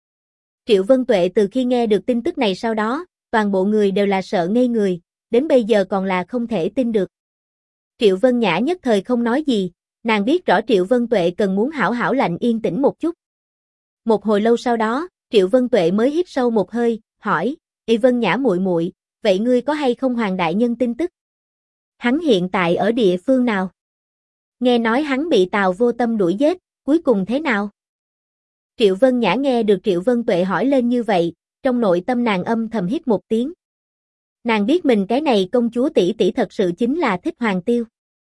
[SPEAKER 1] Triệu Vân Tuệ từ khi nghe được tin tức này sau đó, toàn bộ người đều là sợ ngây người, đến bây giờ còn là không thể tin được. Triệu Vân Nhã nhất thời không nói gì, nàng biết rõ Triệu Vân Tuệ cần muốn hảo hảo lạnh yên tĩnh một chút. Một hồi lâu sau đó, Triệu Vân Tuệ mới hít sâu một hơi, hỏi, "Ê Vân Nhã muội muội, vậy ngươi có hay không Hoàng đại nhân tin tức? Hắn hiện tại ở địa phương nào? Nghe nói hắn bị Tào Vô Tâm đuổi giết, cuối cùng thế nào?" Triệu Vân Nhã nghe được Triệu Vân Tuệ hỏi lên như vậy, trong nội tâm nàng âm thầm hít một tiếng. Nàng biết mình cái này công chúa tỷ tỷ thật sự chính là thích Hoàng Tiêu.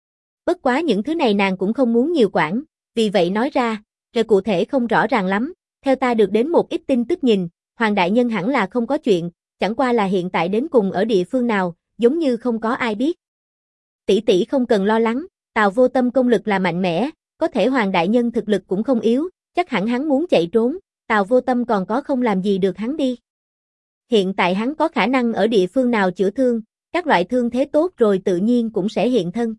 [SPEAKER 1] Bất quá những thứ này nàng cũng không muốn nhiều quản, vì vậy nói ra, rồi cụ thể không rõ ràng lắm, theo ta được đến một ít tin tức nhìn, Hoàng đại nhân hẳn là không có chuyện, chẳng qua là hiện tại đến cùng ở địa phương nào, giống như không có ai biết. Tỷ tỷ không cần lo lắng, Tào Vô Tâm công lực là mạnh mẽ, có thể Hoàng đại nhân thực lực cũng không yếu, chắc hẳn hắn muốn chạy trốn, Tào Vô Tâm còn có không làm gì được hắn đi. Hiện tại hắn có khả năng ở địa phương nào chữa thương, các loại thương thế tốt rồi tự nhiên cũng sẽ hiện thân.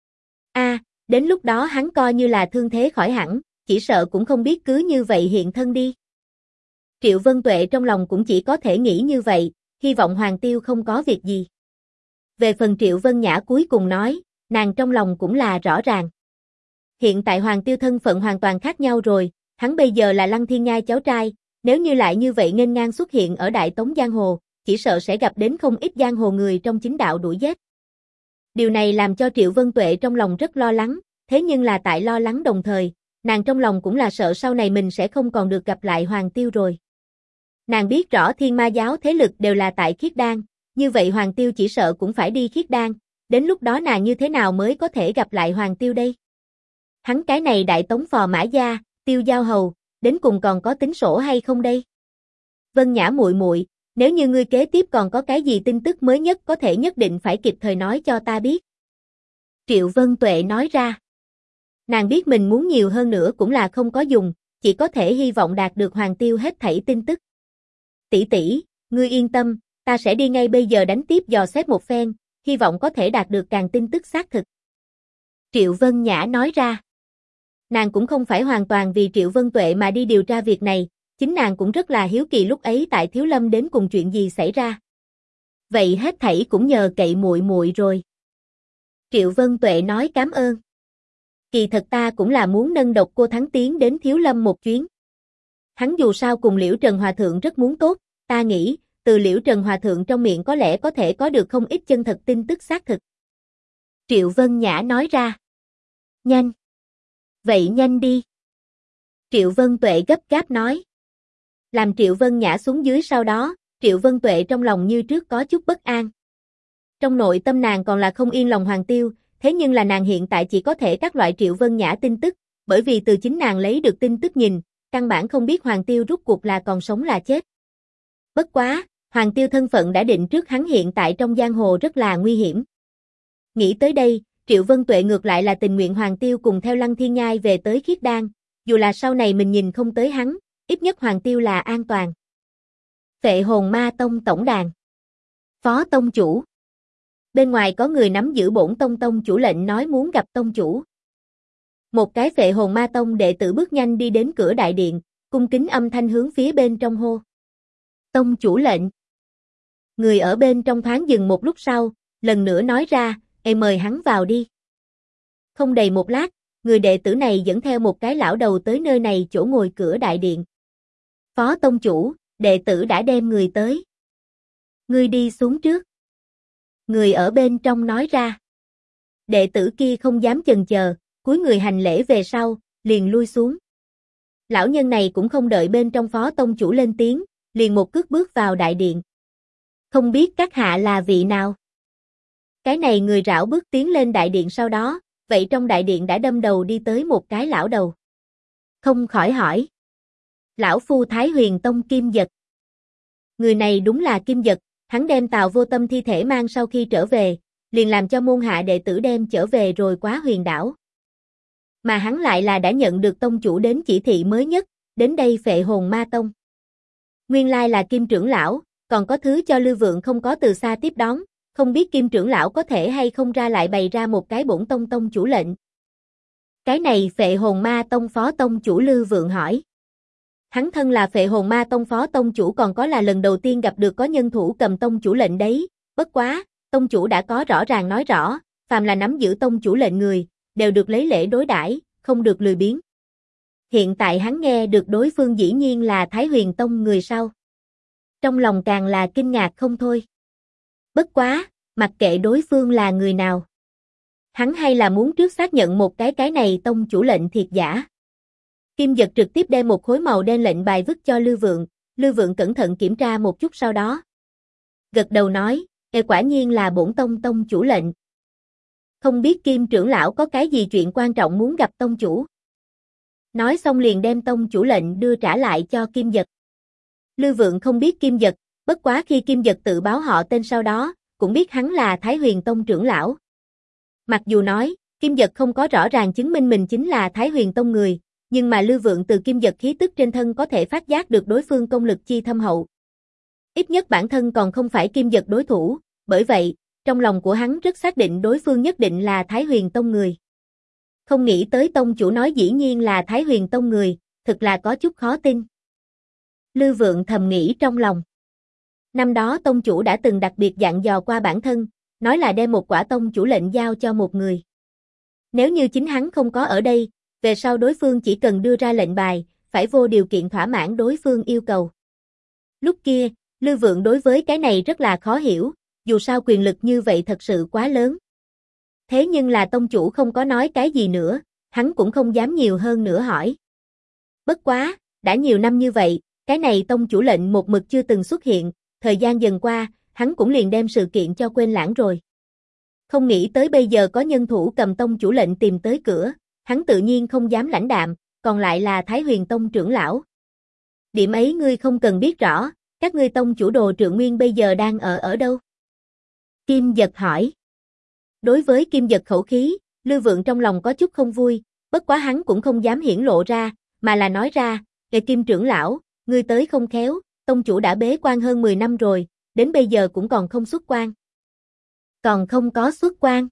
[SPEAKER 1] Đến lúc đó hắn coi như là thương thế khỏi hẳn, chỉ sợ cũng không biết cứ như vậy hiện thân đi. Triệu Vân Tuệ trong lòng cũng chỉ có thể nghĩ như vậy, hy vọng Hoàng Tiêu không có việc gì. Về phần Triệu Vân Nhã cuối cùng nói, nàng trong lòng cũng là rõ ràng. Hiện tại Hoàng Tiêu thân phận hoàn toàn khác nhau rồi, hắn bây giờ là Lăng Thiên Nhai cháu trai, nếu như lại như vậy nghênh ngang xuất hiện ở Đại Tống Giang Hồ, chỉ sợ sẽ gặp đến không ít giang hồ người trong chính đạo đuổi giết. Điều này làm cho Triệu Vân Tuệ trong lòng rất lo lắng, thế nhưng là tại lo lắng đồng thời, nàng trong lòng cũng là sợ sau này mình sẽ không còn được gặp lại Hoàng Tiêu rồi. Nàng biết rõ Thiên Ma giáo thế lực đều là tại Khiết Đan, như vậy Hoàng Tiêu chỉ sợ cũng phải đi Khiết Đan, đến lúc đó nàng như thế nào mới có thể gặp lại Hoàng Tiêu đây? Hắn cái này Đại Tống phò mã gia, Tiêu Giao Hầu, đến cùng còn có tính sổ hay không đây? Vân Nhã muội muội, nếu như ngươi kế tiếp còn có cái gì tin tức mới nhất có thể nhất định phải kịp thời nói cho ta biết. Triệu Vân Tuệ nói ra. Nàng biết mình muốn nhiều hơn nữa cũng là không có dùng, chỉ có thể hy vọng đạt được Hoàng Tiêu hết thảy tin tức. Tỷ tỷ, ngươi yên tâm, ta sẽ đi ngay bây giờ đánh tiếp dò xét một phen, hy vọng có thể đạt được càng tin tức xác thực. Triệu Vân Nhã nói ra. Nàng cũng không phải hoàn toàn vì Triệu Vân Tuệ mà đi điều tra việc này, chính nàng cũng rất là hiếu kỳ lúc ấy tại Thiếu Lâm đến cùng chuyện gì xảy ra. Vậy hết thảy cũng nhờ cậy muội muội rồi. Triệu Vân Tuệ nói cảm ơn. Kỳ thật ta cũng là muốn nâng độc cô Thắng tiến đến Thiếu Lâm một chuyến. Hắn dù sao cùng Liễu Trần Hòa Thượng rất muốn tốt, ta nghĩ, từ Liễu Trần Hòa Thượng trong miệng có lẽ có thể có được không ít chân thật tin tức xác thực. Triệu Vân Nhã nói ra. Nhanh. Vậy nhanh đi. Triệu Vân Tuệ gấp gáp nói. Làm Triệu Vân Nhã xuống dưới sau đó, Triệu Vân Tuệ trong lòng như trước có chút bất an. Trong nội tâm nàng còn là không yên lòng Hoàng Tiêu, thế nhưng là nàng hiện tại chỉ có thể các loại Triệu Vân Nhã tin tức, bởi vì từ chính nàng lấy được tin tức nhìn, căn bản không biết Hoàng Tiêu rút cuộc là còn sống là chết. Bất quá, Hoàng Tiêu thân phận đã định trước, hắn hiện tại trong giang hồ rất là nguy hiểm. Nghĩ tới đây, Triệu Vân Tuệ ngược lại là tình nguyện Hoàng Tiêu cùng theo Lăng Thiên Nhai về tới Khiết Đan, dù là sau này mình nhìn không tới hắn, ít nhất Hoàng Tiêu là an toàn. Phệ Hồn Ma Tông tổng đàn. Phó tông chủ. Bên ngoài có người nắm giữ bổn tông tông chủ lệnh nói muốn gặp tông chủ. Một cái Phệ Hồn Ma Tông đệ tử bước nhanh đi đến cửa đại điện, cung kính âm thanh hướng phía bên trong hô. Tông chủ lệnh. Người ở bên trong thoáng dừng một lúc sau, lần nữa nói ra, mời hắn vào đi. Không đầy một lát, người đệ tử này dẫn theo một cái lão đầu tới nơi này chỗ ngồi cửa đại điện. Phó tông chủ, đệ tử đã đem người tới. Ngươi đi xuống trước. Người ở bên trong nói ra. Đệ tử kia không dám chần chờ, cúi người hành lễ về sau, liền lui xuống. Lão nhân này cũng không đợi bên trong phó tông chủ lên tiếng, liền một cước bước vào đại điện. Không biết các hạ là vị nào? Cái này người rảo bước tiến lên đại điện sau đó, vậy trong đại điện đã đâm đầu đi tới một cái lão đầu. Không khỏi hỏi. Lão phu Thái Huyền Tông Kim Dật. Người này đúng là Kim Dật, hắn đem Tào Vô Tâm thi thể mang sau khi trở về, liền làm cho môn hạ đệ tử đem trở về rồi quá Huyền đảo. Mà hắn lại là đã nhận được tông chủ đến chỉ thị mới nhất, đến đây Phệ Hồn Ma Tông. Nguyên lai là Kim trưởng lão, còn có thứ cho Lưu Vượng không có từ xa tiếp đón, không biết Kim trưởng lão có thể hay không ra lại bày ra một cái bổn tông tông chủ lệnh. Cái này Phệ Hồn Ma Tông phó tông chủ Lưu Vượng hỏi. Hắn thân là Phệ Hồn Ma Tông phó tông chủ còn có là lần đầu tiên gặp được có nhân thủ cầm tông chủ lệnh đấy, bất quá, tông chủ đã có rõ ràng nói rõ, phàm là nắm giữ tông chủ lệnh người, đều được lấy lễ đối đãi, không được lười biếng. Hiện tại hắn nghe được đối phương dĩ nhiên là Thái Huyền Tông người sau. Trong lòng càng là kinh ngạc không thôi. Bất quá, mặc kệ đối phương là người nào. Hắn hay là muốn trước xác nhận một cái này tông chủ lệnh thiệt giả. Kim Dật trực tiếp đem một khối màu đen lệnh bài vứt cho Lưu Vượng cẩn thận kiểm tra một chút sau đó. Gật đầu nói, quả nhiên là bổn tông tông chủ lệnh. Không biết Kim trưởng lão có cái gì chuyện quan trọng muốn gặp tông chủ. Nói xong liền đem tông chủ lệnh đưa trả lại cho Kim Dật. Lưu Vượng không biết Kim Dật, bất quá khi Kim Dật tự báo họ tên sau đó, cũng biết hắn là Thái Huyền Tông trưởng lão. Mặc dù nói, Kim Dật không có rõ ràng chứng minh mình chính là Thái Huyền Tông người, nhưng mà Lưu Vượng từ Kim Dật khí tức trên thân có thể phát giác được đối phương công lực chi thâm hậu. Ít nhất bản thân còn không phải Kim Dật đối thủ, bởi vậy, trong lòng của hắn rất xác định đối phương nhất định là Thái Huyền Tông người. Không nghĩ tới tông chủ nói dĩ nhiên là Thái Huyền Tông người, thực là có chút khó tin. Lưu Vượng thầm nghĩ trong lòng. Năm đó tông chủ đã từng đặc biệt dặn dò qua bản thân, nói là đem một quả tông chủ lệnh giao cho một người. Nếu như chính hắn không có ở đây, về sau đối phương chỉ cần đưa ra lệnh bài, phải vô điều kiện thỏa mãn đối phương yêu cầu. Lúc kia, Lưu Vượng đối với cái này rất là khó hiểu, dù sao quyền lực như vậy thật sự quá lớn. Thế nhưng là tông chủ không có nói cái gì nữa, hắn cũng không dám nhiều hơn nữa hỏi. Bất quá, đã nhiều năm như vậy, cái này tông chủ lệnh một mực chưa từng xuất hiện, thời gian dần qua, hắn cũng liền đem sự kiện cho quên lãng rồi. Không nghĩ tới bây giờ có nhân thủ cầm tông chủ lệnh tìm tới cửa, hắn tự nhiên không dám lãnh đạm, còn lại là Thái Huyền Tông trưởng lão. Điểm ấy ngươi không cần biết rõ, các ngươi tông chủ Đồ Trượng Nguyên bây giờ đang ở đâu? Kim Dật hỏi. Đối với Kim Dật khẩu khí, Lưu Vượng trong lòng có chút không vui, bất quá hắn cũng không dám hiển lộ ra, mà là nói ra, Kim trưởng lão, ngươi tới không khéo, tông chủ đã bế quan hơn 10 năm rồi, đến bây giờ cũng còn không xuất quan. Còn không có xuất quan.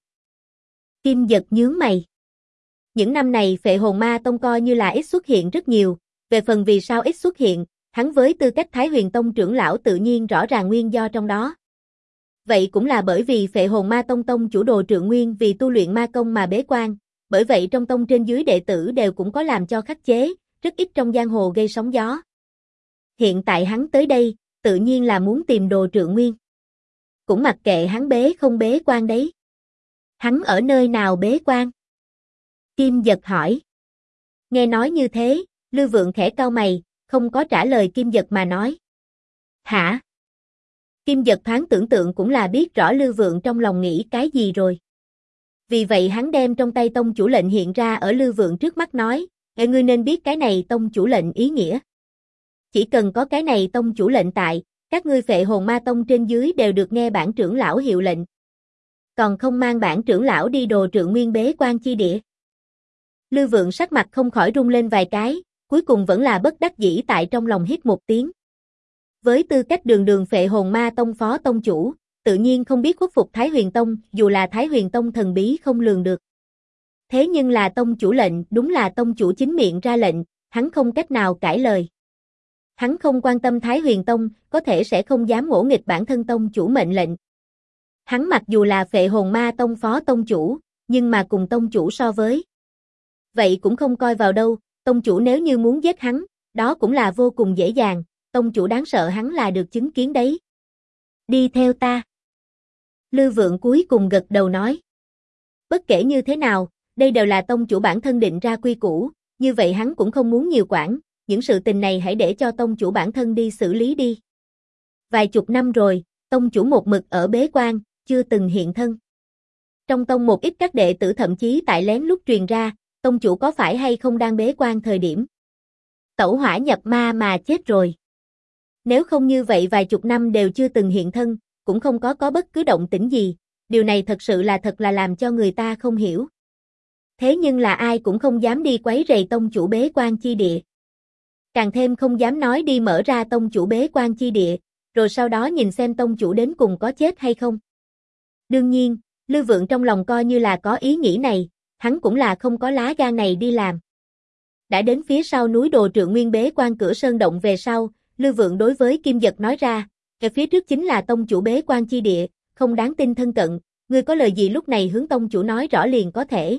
[SPEAKER 1] Kim Dật nhướng mày. Những năm này Phệ Hồn Ma Tông coi như là ít xuất hiện rất nhiều, về phần vì sao ít xuất hiện, hắn với tư cách Thái Huyền Tông trưởng lão tự nhiên rõ ràng nguyên do trong đó. Vậy cũng là bởi vì Phệ Hồn Ma Tông tông chủ Đồ Trượng Nguyên vì tu luyện ma công mà bế quan, bởi vậy trong tông trên dưới đệ tử đều cũng có làm cho khắc chế, rất ít trong giang hồ gây sóng gió. Hiện tại hắn tới đây, tự nhiên là muốn tìm Đồ Trượng Nguyên. Cũng mặc kệ hắn bế không bế quan đấy. Hắn ở nơi nào bế quan? Kim Dật hỏi. Nghe nói như thế, Lưu Vượng khẽ cau mày, không có trả lời Kim Dật mà nói. Hả? Kim Dật thoáng tưởng tượng cũng là biết rõ Lưu Vượng trong lòng nghĩ cái gì rồi. Vì vậy hắn đem trong tay tông chủ lệnh hiện ra ở Lư Vượng trước mắt nói, ngươi nên biết cái này tông chủ lệnh ý nghĩa. Chỉ cần có cái này tông chủ lệnh tại, các ngươi Phệ Hồn Ma Tông trên dưới đều được nghe bản trưởng lão hiệu lệnh. Còn không mang bản trưởng lão đi Đồ Trượng Nguyên bế quan chi địa. Lư Vượng sắc mặt không khỏi rung lên vài cái, cuối cùng vẫn là bất đắc dĩ tại trong lòng hít một tiếng. Với tư cách đường Phệ Hồn Ma Tông phó tông chủ, tự nhiên không biết khuất phục Thái Huyền Tông, dù là Thái Huyền Tông thần bí không lường được. Thế nhưng là tông chủ lệnh, đúng là tông chủ chính miệng ra lệnh, hắn không cách nào cãi lời. Hắn không quan tâm Thái Huyền Tông, có thể sẽ không dám ngỗ nghịch bản thân tông chủ mệnh lệnh. Hắn mặc dù là Phệ Hồn Ma Tông phó tông chủ, nhưng mà cùng tông chủ so với. Vậy cũng không coi vào đâu, tông chủ nếu như muốn giết hắn, đó cũng là vô cùng dễ dàng, tông chủ đáng sợ hắn là được chứng kiến đấy. Đi theo ta. Lư Vượng cuối cùng gật đầu nói. Bất kể như thế nào, đây đều là tông chủ bản thân định ra quy củ, như vậy hắn cũng không muốn nhiều quản, những sự tình này hãy để cho tông chủ bản thân đi xử lý đi. Vài chục năm rồi, tông chủ một mực ở bế quan, chưa từng hiện thân. Trong tông một ít các đệ tử thậm chí tại lén lút truyền ra, tông chủ có phải hay không đang bế quan thời điểm tẩu hỏa nhập ma mà chết rồi. Nếu không như vậy vài chục năm đều chưa từng hiện thân, cũng không có bất cứ động tĩnh gì, điều này thật sự là thật là làm cho người ta không hiểu. Thế nhưng là ai cũng không dám đi quấy rầy tông chủ bế quan chi địa. Càng thêm không dám nói đi mở ra tông chủ bế quan chi địa, rồi sau đó nhìn xem tông chủ đến cùng có chết hay không. Đương nhiên, Lư Vượng trong lòng coi như là có ý nghĩ này, hắn cũng là không có lá gan này đi làm. Đã đến phía sau núi Đồ Trượng Nguyên bế quan cửa sơn động về sau, Lư Vượng đối với Kim Dật nói ra, ở phía trước chính là tông chủ bế quan chi địa, không đáng tin thân cận, ngươi có lời gì lúc này hướng tông chủ nói rõ liền có thể.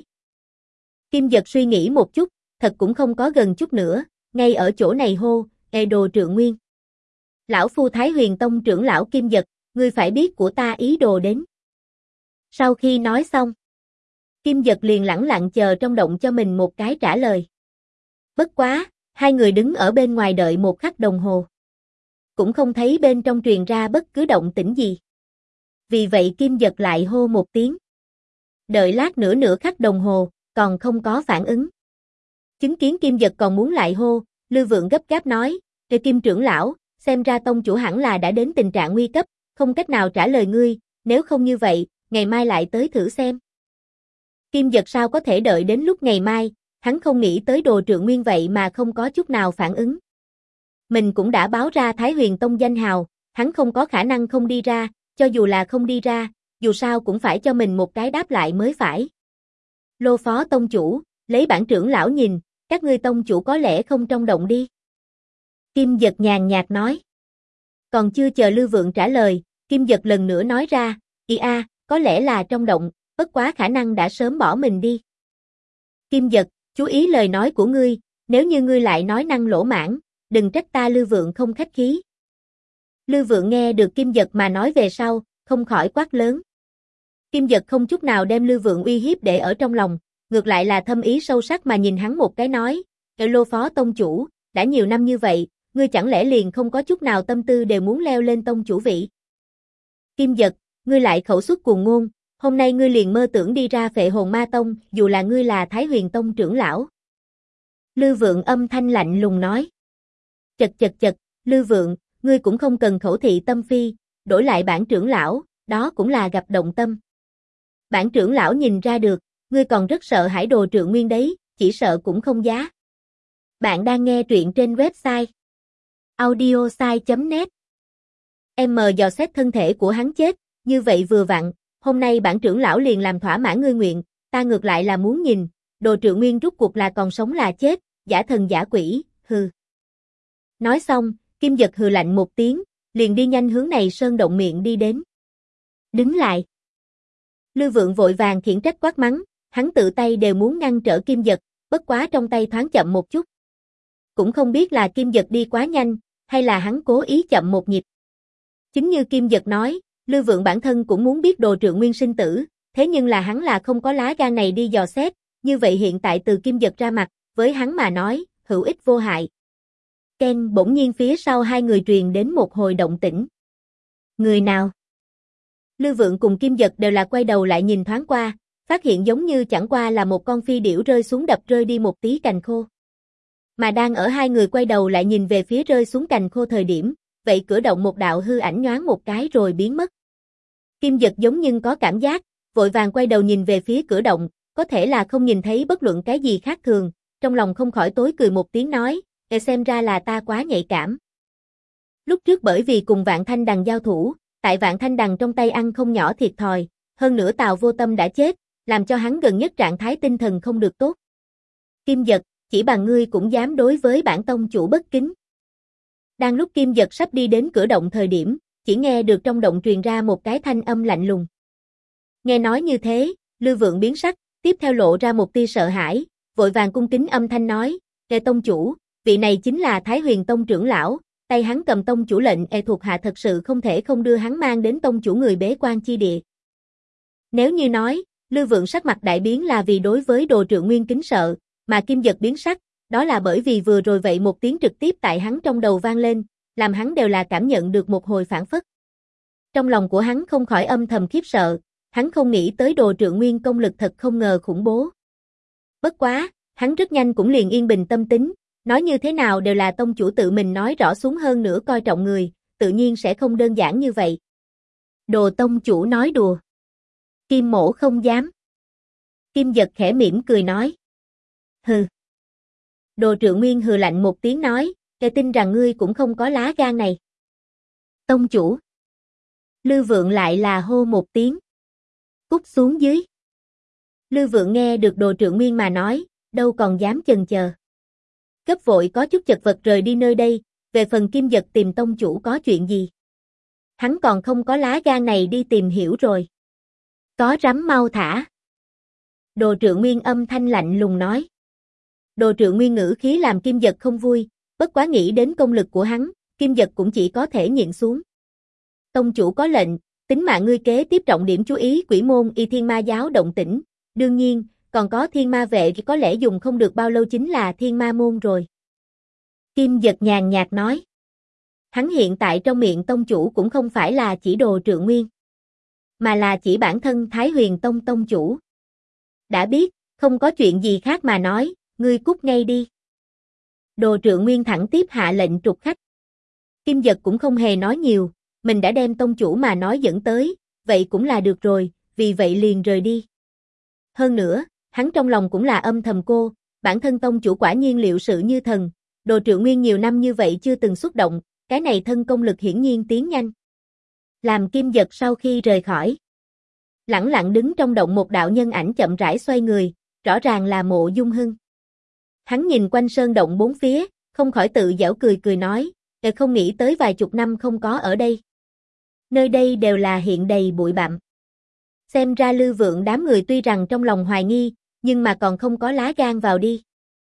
[SPEAKER 1] Kim Dật suy nghĩ một chút, thật cũng không có gần chút nữa, ngay ở chỗ này hô, Đồ Trượng Nguyên. Lão phu Thái Huyền Tông trưởng lão Kim Dật, ngươi phải biết của ta ý đồ đến. Sau khi nói xong, Kim Dật liền lẳng lặng chờ trong động cho mình một cái trả lời. Bất quá, hai người đứng ở bên ngoài đợi một khắc đồng hồ. Cũng không thấy bên trong truyền ra bất cứ động tĩnh gì. Vì vậy Kim Dật lại hô một tiếng. Đợi lát nữa nửa khắc đồng hồ, còn không có phản ứng. Chứng kiến Kim Dật còn muốn lại hô, Lư Vượng gấp gáp nói, Kim trưởng lão, xem ra tông chủ hẳn là đã đến tình trạng nguy cấp, không cách nào trả lời ngươi, nếu không như vậy, ngày mai lại tới thử xem. Kim Dật sao có thể đợi đến lúc ngày mai, hắn không nghĩ tới Đồ Trượng Nguyên vậy mà không có chút nào phản ứng. Mình cũng đã báo ra Thái Huyền Tông danh hào, hắn không có khả năng không đi ra, cho dù là không đi ra, dù sao cũng phải cho mình một cái đáp lại mới phải. Lô phó tông chủ, lấy bản trưởng lão nhìn, các ngươi tông chủ có lẽ không trong động đi. Kim Dật nhàn nhạt nói. Còn chưa chờ Lư Vượng trả lời, Kim Dật lần nữa nói ra, có lẽ là trong động, bất quá khả năng đã sớm bỏ mình đi. Kim Dật, chú ý lời nói của ngươi, nếu như ngươi lại nói năng lỗ mãng, đừng trách ta Lư Vượng không khách khí. Lư Vượng nghe được Kim Dật mà nói về sau, không khỏi quát lớn. Kim Dật không chút nào đem Lư Vượng uy hiếp để ở trong lòng, ngược lại là thâm ý sâu sắc mà nhìn hắn một cái nói, Lô phó tông chủ, đã nhiều năm như vậy, ngươi chẳng lẽ liền không có chút nào tâm tư đều muốn leo lên tông chủ vị. Kim Dật, ngươi lại khẩu xuất cuồng ngôn, hôm nay ngươi liền mơ tưởng đi ra Phệ Hồn Ma Tông, dù là ngươi là Thái Huyền Tông trưởng lão. Lư Vượng âm thanh lạnh lùng nói. Chật, Lư Vượng, ngươi cũng không cần khẩu thị tâm phi, đổi lại bản trưởng lão, đó cũng là gặp động tâm. Bản trưởng lão nhìn ra được, ngươi còn rất sợ hãi Đồ Trượng Nguyên đấy, chỉ sợ cũng không giá. Bạn đang nghe truyện trên website audiosai.net. Dò xét thân thể của hắn chết, như vậy vừa vặn, hôm nay bản trưởng lão liền làm thỏa mãn ngươi nguyện, ta ngược lại là muốn nhìn, Đồ Trượng Nguyên rút cuộc là còn sống là chết, giả thần giả quỷ, hừ. Nói xong, Kim Dật hừ lạnh một tiếng, liền đi nhanh hướng này sơn động miệng đi đến. Đứng lại. Lư Vượng vội vàng khiển trách quát mắng, hắn tự tay đều muốn ngăn trở Kim Dật, bất quá trong tay thoáng chậm một chút. Cũng không biết là Kim Dật đi quá nhanh, hay là hắn cố ý chậm một nhịp. Chính như Kim Dật nói, Lư Vượng bản thân cũng muốn biết Đồ Trượng Nguyên sinh tử, thế nhưng là hắn là không có lá gan này đi dò xét, như vậy hiện tại từ Kim Dật ra mặt, với hắn mà nói, hữu ích vô hại. Ken bỗng nhiên phía sau hai người truyền đến một hồi động tĩnh. Người nào? Lư Vượng cùng Kim Dật đều là quay đầu lại nhìn thoáng qua, phát hiện giống như chẳng qua là một con phi điểu rơi xuống đập rơi đi một tí cành khô. Mà đang ở hai người quay đầu lại nhìn về phía rơi xuống cành khô thời điểm, vậy cửa động một đạo hư ảnh nhoáng một cái rồi biến mất. Kim Dật giống nhưng có cảm giác, vội vàng quay đầu nhìn về phía cửa động, có thể là không nhìn thấy bất luận cái gì khác thường, trong lòng không khỏi tối cười một tiếng nói, xem ra là ta quá nhạy cảm. Lúc trước bởi vì cùng Vạn Thanh Đằng giao thủ, tại Vạn Thanh Đằng trong tay ăn không nhỏ thiệt thòi, hơn nữa Tào Vô Tâm đã chết, làm cho hắn gần nhất trạng thái tinh thần không được tốt. Kim Dật, chỉ bằng ngươi cũng dám đối với bản tông chủ bất kính. Đang lúc Kim Dật sắp đi đến cửa động thời điểm, chỉ nghe được trong động truyền ra một cái thanh âm lạnh lùng. Nghe nói như thế, Lư Vượng biến sắc, tiếp theo lộ ra một tia sợ hãi, vội vàng cung kính âm thanh nói, "Kẻ tông chủ, vị này chính là Thái Huyền Tông trưởng lão, tay hắn cầm tông chủ lệnh, thuộc hạ thật sự không thể không đưa hắn mang đến tông chủ người bế quan chi địa." Nếu như nói, Lư Vượng sắc mặt đại biến là vì đối với Đồ Trượng Nguyên kính sợ, mà Kim Dật biến sắc, đó là bởi vì vừa rồi vậy một tiếng trực tiếp tại hắn trong đầu vang lên, làm hắn đều là cảm nhận được một hồi phản phất. Trong lòng của hắn không khỏi âm thầm khiếp sợ, hắn không nghĩ tới Đồ Trượng Nguyên công lực thật không ngờ khủng bố. Bất quá, hắn rất nhanh cũng liền yên bình tâm tính, nói như thế nào đều là tông chủ tự mình nói rõ xuống hơn nữa coi trọng người, tự nhiên sẽ không đơn giản như vậy. Đồ tông chủ nói đùa. Kim mỗ không dám. Kim Dật khẽ mỉm cười nói. Hừ. Đồ Trượng Nguyên hừ lạnh một tiếng nói, "Kẻ tin rằng ngươi cũng không có lá gan này." Tông chủ. Lư Vượng lại là hô một tiếng. Cút xuống dưới. Lư Vượng nghe được Đồ Trượng Nguyên mà nói, đâu còn dám chần chờ. Cấp vội có chút chật vật rời đi nơi đây, về phần Kim Dật tìm tông chủ có chuyện gì. Hắn còn không có lá gan này đi tìm hiểu rồi. Có rắm mau thả. Đồ Trượng Nguyên âm thanh lạnh lùng nói. Đồ Trượng Nguyên ngữ khí làm Kim Dật không vui, bất quá nghĩ đến công lực của hắn, Kim Dật cũng chỉ có thể nhịn xuống. Tông chủ có lệnh, tính mạng ngươi kế tiếp trọng điểm chú ý Quỷ môn Y Thiên Ma giáo động tĩnh, đương nhiên, còn có Thiên Ma vệ có lẽ dùng không được bao lâu chính là Thiên Ma môn rồi. Kim Dật nhàn nhạt nói. Hắn hiện tại trong miệng tông chủ cũng không phải là chỉ Đồ Trượng Nguyên, mà là chỉ bản thân Thái Huyền Tông tông chủ. Đã biết, không có chuyện gì khác mà nói, ngươi cút ngay đi. Đồ Trượng Nguyên thẳng tiếp hạ lệnh trục khách. Kim Dật cũng không hề nói nhiều, mình đã đem tông chủ mà nói dẫn tới, vậy cũng là được rồi, vì vậy liền rời đi. Hơn nữa, hắn trong lòng cũng là âm thầm cô, bản thân tông chủ quả nhiên liệu sự như thần, Đồ Trượng Nguyên nhiều năm như vậy chưa từng xúc động, cái này thân công lực hiển nhiên tiến nhanh. Làm Kim Dật sau khi rời khỏi, lẳng lặng đứng trong động một đạo nhân ảnh chậm rãi xoay người, rõ ràng là Mộ Dung Hưng. Hắn nhìn quanh sơn động bốn phía, không khỏi tự giễu cười cười nói, không nghĩ tới vài chục năm không có ở đây. Nơi đây đều là hiện đầy bụi bặm. Xem ra Lư Vượng đám người tuy rằng trong lòng hoài nghi, nhưng mà còn không có lá gan vào đi.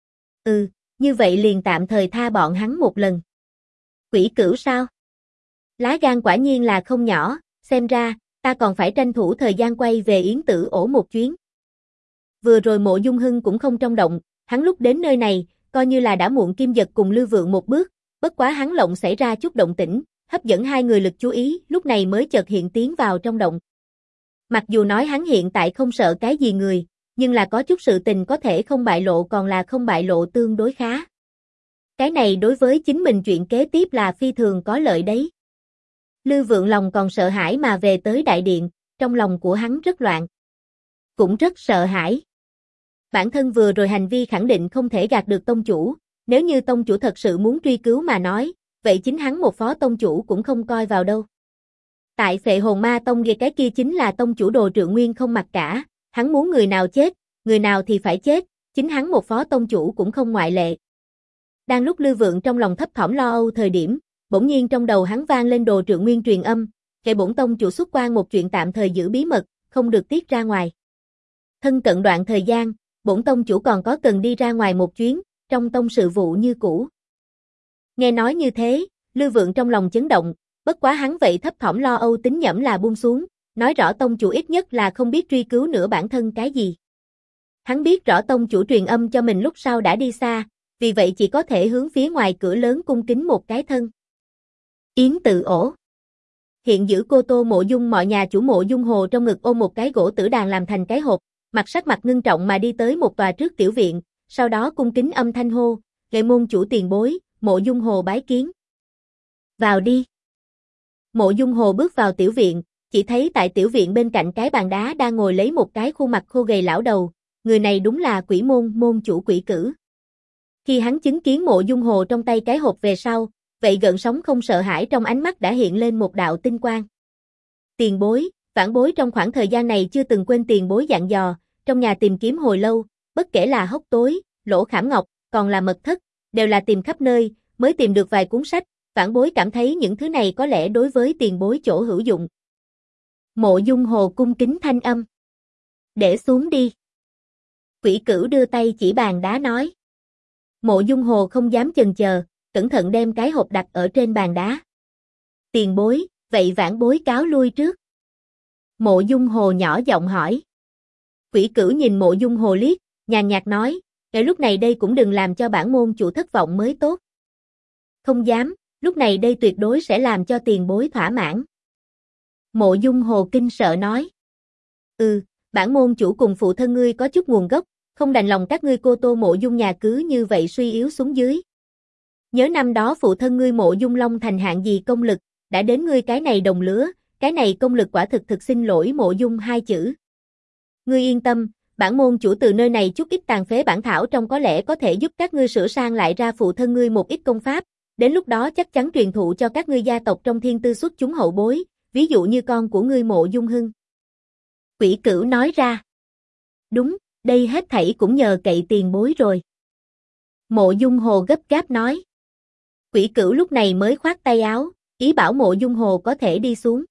[SPEAKER 1] Như vậy liền tạm thời tha bọn hắn một lần. Quỷ Cửu sao? Lá gan quả nhiên là không nhỏ, xem ra, ta còn phải tranh thủ thời gian quay về Yến Tử ổ một chuyến. Vừa rồi Mộ Dung Hưng cũng không trong động, hắn lúc đến nơi này, coi như là đã muộn Kim Dật cùng Lư Vượng một bước, bất quá hắn lộng xảy ra chút động tĩnh, hấp dẫn hai người lực chú ý, lúc này mới chợt hiện tiến vào trong động. Mặc dù nói hắn hiện tại không sợ cái gì người, nhưng là có chút sự tình có thể không bại lộ còn là không bại lộ tương đối khá. Cái này đối với chính mình chuyện kế tiếp là phi thường có lợi đấy. Lư Vượng lòng còn sợ hãi mà về tới đại điện, trong lòng của hắn rất loạn. Cũng rất sợ hãi. Bản thân vừa rồi hành vi khẳng định không thể gạt được tông chủ, nếu như tông chủ thật sự muốn truy cứu mà nói, vậy chính hắn một phó tông chủ cũng không coi vào đâu. Tại Phệ Hồn Ma Tông cái kia chính là tông chủ Đồ Trượng Nguyên không mặc cả, hắn muốn người nào chết, người nào thì phải chết, chính hắn một phó tông chủ cũng không ngoại lệ. Đang lúc Lư Vượng trong lòng thấp thỏm lo âu thời điểm, bỗng nhiên trong đầu hắn vang lên Đồ Trượng Nguyên truyền âm, kể bổn tông chủ xuất quan một chuyện tạm thời giữ bí mật, không được tiết ra ngoài. Thân cận đoạn thời gian, bổn tông chủ còn có cần đi ra ngoài một chuyến, trong tông sự vụ như cũ. Nghe nói như thế, Lư Vượng trong lòng chấn động, bất quá hắn vậy thấp thỏm lo âu tính nhẩm là buông xuống, nói rõ tông chủ ít nhất là không biết truy cứu nữa bản thân cái gì. Hắn biết rõ tông chủ truyền âm cho mình lúc sau đã đi xa, vì vậy chỉ có thể hướng phía ngoài cửa lớn cung kính một cái thân. Yến Tự ổ. Hiện giữ cô Tô Mộ Dung mọi nhà chủ Mộ Dung Hồ trong ngực ôm một cái gỗ tử đàn làm thành cái hộp, Sắc mặt ngưng trọng mà đi tới một tòa trước tiểu viện, sau đó cung kính âm thanh hô, "Lệ môn chủ tiền bối, Mộ Dung Hồ bái kiến." "Vào đi." Mộ Dung Hồ bước vào tiểu viện, chỉ thấy tại tiểu viện bên cạnh cái bàn đá đang ngồi lấy một cái khuôn mặt khô gầy lão đầu, người này đúng là Quỷ môn môn chủ Quỷ Cử. Khi hắn chứng kiến Mộ Dung Hồ trong tay cái hộp về sau, vậy gợn sóng không sợ hãi trong ánh mắt đã hiện lên một đạo tinh quang. "Tiền bối, vãn bối trong khoảng thời gian này chưa từng quên tiền bối dặn dò, trong nhà tìm kiếm hồi lâu, bất kể là hốc tối, lỗ khảm ngọc, còn là mật thất, đều là tìm khắp nơi, mới tìm được vài cuốn sách, vãn bối cảm thấy những thứ này có lẽ đối với tiền bối chỗ hữu dụng." Mộ Dung Hồ cung kính thanh âm. "Để xuống đi." Quỷ Cửu đưa tay chỉ bàn đá nói. Mộ Dung Hồ không dám chần chờ, cẩn thận đem cái hộp đặt ở trên bàn đá. "Tiền bối, vậy vãn bối cáo lui trước." Mộ Dung Hồ nhỏ giọng hỏi. Quỷ Cửu nhìn Mộ Dung Hồ liếc, nhàn nhạt nói, "Để lúc này đây cũng đừng làm cho bản môn chủ thất vọng mới tốt." "Không dám, lúc này đây tuyệt đối sẽ làm cho tiền bối thỏa mãn." Mộ Dung Hồ kinh sợ nói. Bản môn chủ cùng phụ thân ngươi có chút nguồn gốc, không đành lòng các ngươi Cô Tô Mộ Dung nhà cứ như vậy suy yếu xuống dưới. Nhớ năm đó phụ thân ngươi Mộ Dung Long thành hạng gì công lực, đã đến ngươi cái này đồng lứa, cái này công lực quả thực xin lỗi Mộ Dung hai chữ. Ngươi yên tâm, bản môn chủ từ nơi này chút ít tàn phế bản thảo trong có lẽ có thể giúp các ngươi sửa sang lại ra phụ thân ngươi một ít công pháp, đến lúc đó chắc chắn truyền thụ cho các ngươi gia tộc trong thiên tư xuất chúng hậu bối, ví dụ như con của ngươi Mộ Dung Hưng." Quỷ Cửu nói ra. "Đúng, đây hết thảy cũng nhờ cậy tiền bối rồi." Mộ Dung Hồ gấp gáp nói. Quỷ Cửu lúc này mới khoát tay áo, ý bảo Mộ Dung Hồ có thể đi xuống.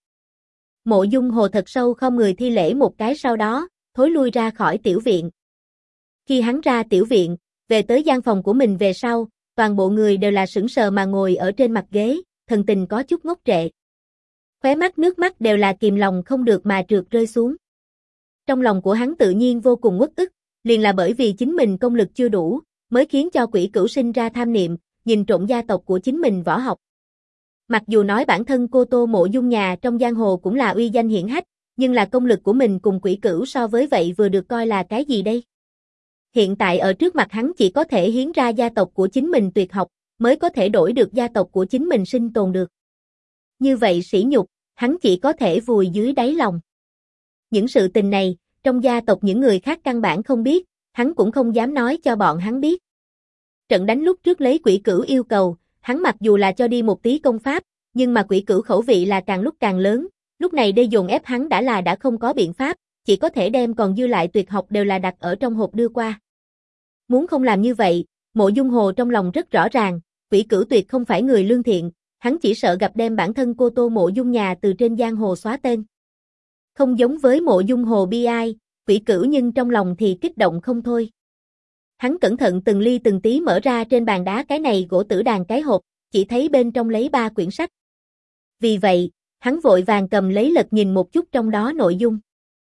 [SPEAKER 1] Mộ Dung Hồ thật sâu không người thi lễ một cái, sau đó thối lui ra khỏi tiểu viện. Khi hắn ra tiểu viện, về tới gian phòng của mình về sau, toàn bộ người đều là sững sờ mà ngồi ở trên mặt ghế, thần tình có chút ngốc trệ. Khóe mắt nước mắt đều là kìm lòng không được mà trượt rơi xuống. Trong lòng của hắn tự nhiên vô cùng uất ức, liền là bởi vì chính mình công lực chưa đủ, mới khiến cho Quỷ Cửu sinh ra tham niệm, nhìn trộm gia tộc của chính mình võ học. Mặc dù nói bản thân Cô Tô Mộ Dung nhà trong giang hồ cũng là uy danh hiển hách, nhưng là công lực của mình cùng Quỷ Cửu so với vậy vừa được coi là cái gì đây? Hiện tại ở trước mặt hắn chỉ có thể hiến ra gia tộc của chính mình tuyệt học, mới có thể đổi được gia tộc của chính mình sinh tồn được. Như vậy sỉ nhục, hắn chỉ có thể vùi dưới đáy lòng. Những sự tình này, trong gia tộc những người khác căn bản không biết, hắn cũng không dám nói cho bọn hắn biết. Trận đánh lúc trước lấy Quỷ Cửu yêu cầu, hắn mặc dù là cho đi một tí công pháp, nhưng mà Quỷ Cửu khẩu vị là càng lúc càng lớn, lúc này đây dồn ép hắn đã không có biện pháp, chỉ có thể đem còn dư lại tuyệt học đều là đặt ở trong hộp đưa qua. Muốn không làm như vậy, Mộ Dung Hồ trong lòng rất rõ ràng, Quỷ Cửu tuyệt không phải người lương thiện, hắn chỉ sợ gặp đem bản thân Cô Tô Mộ Dung nhà từ trên giang hồ xóa tên. Không giống với Mộ Dung Hồ bi ai, Quỷ Cửu nhưng trong lòng thì kích động không thôi. Hắn cẩn thận từng ly từng tí mở ra trên bàn đá cái này gỗ tử đàn cái hộp, chỉ thấy bên trong lấy 3 quyển sách. Vì vậy, hắn vội vàng cầm lấy lật nhìn một chút trong đó nội dung.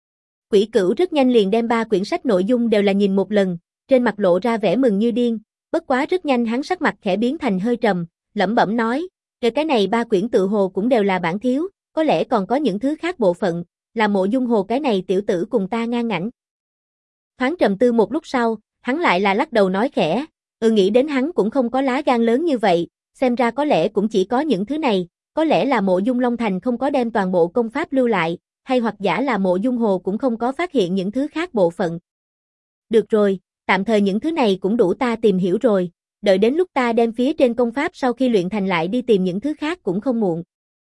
[SPEAKER 1] Quỷ Cửu rất nhanh liền đem 3 quyển sách nội dung đều là nhìn một lần, trên mặt lộ ra vẻ mừng như điên, bất quá rất nhanh hắn sắc mặt khẽ biến thành hơi trầm, lẩm bẩm nói, "Rồi cái này 3 quyển tự hồ cũng đều là bản thiếu, có lẽ còn có những thứ khác bộ phận, là Mộ Dung Hồ cái này tiểu tử cùng ta ngang ngảnh." Thoáng trầm tư một lúc sau, hắn lại là lắc đầu nói khẽ, nghĩ đến hắn cũng không có lá gan lớn như vậy, xem ra có lẽ cũng chỉ có những thứ này, có lẽ là Mộ Dung Long Thành không có đem toàn bộ công pháp lưu lại, hay hoặc giả là Mộ Dung Hồ cũng không có phát hiện những thứ khác bộ phận. Được rồi, tạm thời những thứ này cũng đủ ta tìm hiểu rồi, đợi đến lúc ta đem phía trên công pháp sau khi luyện thành lại đi tìm những thứ khác cũng không muộn.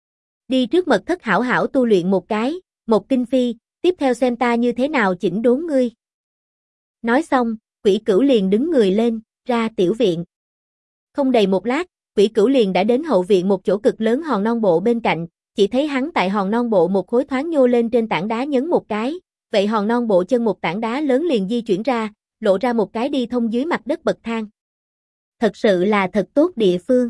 [SPEAKER 1] Đi trước mật thất hảo hảo tu luyện một cái, một kinh phi, tiếp theo xem ta như thế nào chỉnh đốn ngươi. Nói xong, Quỷ Cửu liền đứng người lên, ra tiểu viện. Không đầy một lát, Quỷ Cửu liền đã đến hậu viện một chỗ cực lớn hòn non bộ bên cạnh, chỉ thấy hắn tại hòn non bộ một khối thoáng nhô lên trên tảng đá nhấn một cái, vậy hòn non bộ chân một tảng đá lớn liền di chuyển ra, lộ ra một cái đi thông dưới mặt đất bậc thang. Thật sự là thật tốt địa phương.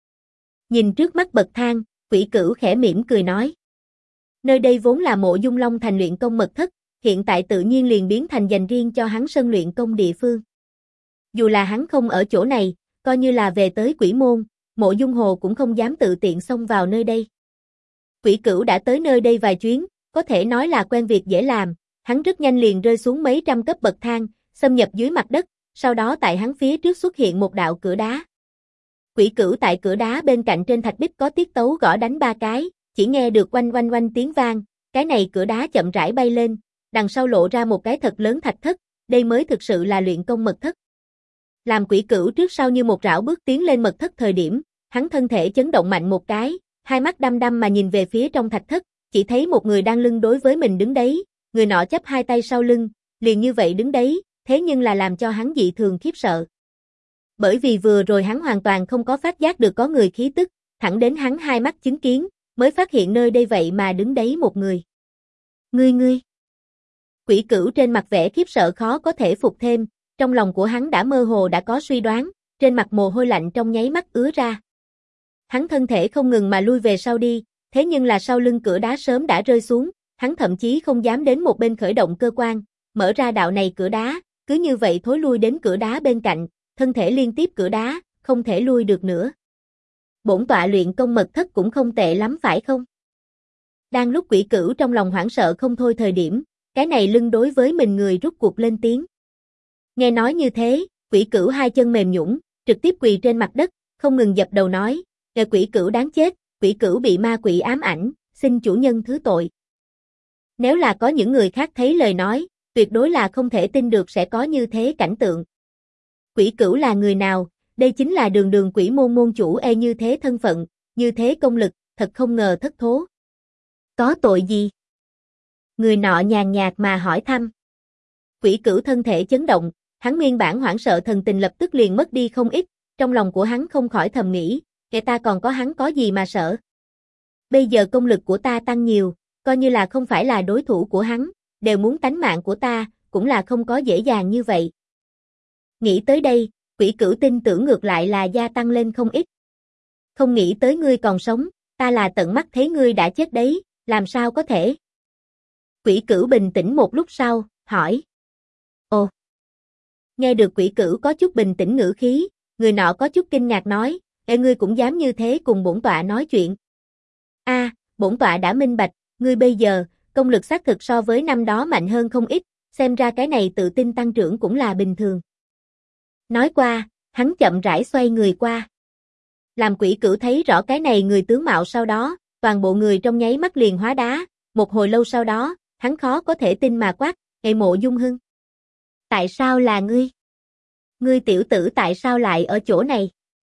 [SPEAKER 1] Nhìn trước mắt bậc thang, Quỷ Cửu khẽ mỉm cười nói. Nơi đây vốn là Mộ Dung Long thành luyện công mật thất, hiện tại tự nhiên liền biến thành dành riêng cho hắn sân luyện công địa phương. Dù là hắn không ở chỗ này, coi như là về tới Quỷ môn, Mộ Dung Hồ cũng không dám tự tiện xông vào nơi đây. Quỷ Cửu đã tới nơi đây vài chuyến, có thể nói là quen việc dễ làm, hắn rất nhanh liền rơi xuống mấy trăm cấp bậc thang, xâm nhập dưới mặt đất, sau đó tại hắn phía trước xuất hiện một đạo cửa đá. Quỷ Cửu tại cửa đá bên cạnh trên thạch bích có tiết tấu gõ đánh 3 cái, chỉ nghe được oanh oanh oanh tiếng vang, cái này cửa đá chậm rãi bay lên, đằng sau lộ ra một cái thật lớn thạch thất, đây mới thực sự là luyện công mật thất. Làm Quỷ Cửu trước sau như một rảo bước tiến lên mật thất thời điểm, hắn thân thể chấn động mạnh một cái, hai mắt đăm đăm mà nhìn về phía trong thạch thất, chỉ thấy một người đang lưng đối với mình đứng đấy, người nọ chắp hai tay sau lưng, liền như vậy đứng đấy, thế nhưng là làm cho hắn dị thường khiếp sợ. Bởi vì vừa rồi hắn hoàn toàn không có phát giác được có người khí tức, thẳng đến hắn hai mắt chứng kiến, mới phát hiện nơi đây vậy mà đứng đấy một người. Ngươi. Quỷ Cửu trên mặt vẻ khiếp sợ khó có thể phục thêm, trong lòng của hắn đã mơ hồ đã có suy đoán, trên mặt mồ hôi lạnh trong nháy mắt ứa ra. Hắn thân thể không ngừng mà lui về sau đi, thế nhưng là sau lưng cửa đá sớm đã rơi xuống, hắn thậm chí không dám đến một bên khởi động cơ quan, mở ra đạo này cửa đá, cứ như vậy thối lui đến cửa đá bên cạnh, thân thể liên tiếp cửa đá, không thể lui được nữa. Bổn tọa luyện công mật thất cũng không tệ lắm phải không? Đang lúc Quỷ Cửu trong lòng hoảng sợ không thôi thời điểm, cái này lưng đối với mình người rút cuộc lên tiếng. Nghe nói như thế, Quỷ Cửu hai chân mềm nhũn, trực tiếp quỳ trên mặt đất, không ngừng dập đầu nói, "Kẻ Quỷ Cửu đáng chết, Quỷ Cửu bị ma quỷ ám ảnh, xin chủ nhân thứ tội." Nếu là có những người khác thấy lời nói, tuyệt đối là không thể tin được sẽ có như thế cảnh tượng. Quỷ Cửu là người nào? Đây chính là đường đường quỷ môn môn chủ như thế thân phận, như thế công lực, thật không ngờ thất thố. Có tội gì? Người nọ nhàn nhạt mà hỏi thăm. Quỷ Cửu thân thể chấn động, hắn nguyên bản hoảng sợ thần tình lập tức liền mất đi không ít, trong lòng của hắn không khỏi thầm nghĩ, kẻ ta còn có hắn có gì mà sợ. Bây giờ công lực của ta tăng nhiều, coi như là không phải là đối thủ của hắn, đều muốn tánh mạng của ta, cũng là không có dễ dàng như vậy. Nghĩ tới đây, Quỷ Cửu tin tưởng ngược lại là gia tăng lên không ít. Không nghĩ tới ngươi còn sống, ta là tận mắt thấy ngươi đã chết đấy, làm sao có thể? Quỷ Cửu bình tĩnh một lúc sau, hỏi. Ồ! Nghe được Quỷ Cửu có chút bình tĩnh ngữ khí, người nọ có chút kinh ngạc nói, ngươi cũng dám như thế cùng bổn tọa nói chuyện. Bổn tọa đã minh bạch, ngươi bây giờ, công lực xác thực so với năm đó mạnh hơn không ít, xem ra cái này tự tin tăng trưởng cũng là bình thường. Nói qua, hắn chậm rãi xoay người qua. Làm Quỷ Cửu thấy rõ cái này người tướng mạo sau đó, toàn bộ người trong nháy mắt liền hóa đá, một hồi lâu sau đó, hắn khó có thể tin mà quát, Mộ Dung Hưng. Tại sao là ngươi? Ngươi tiểu tử tại sao lại ở chỗ này?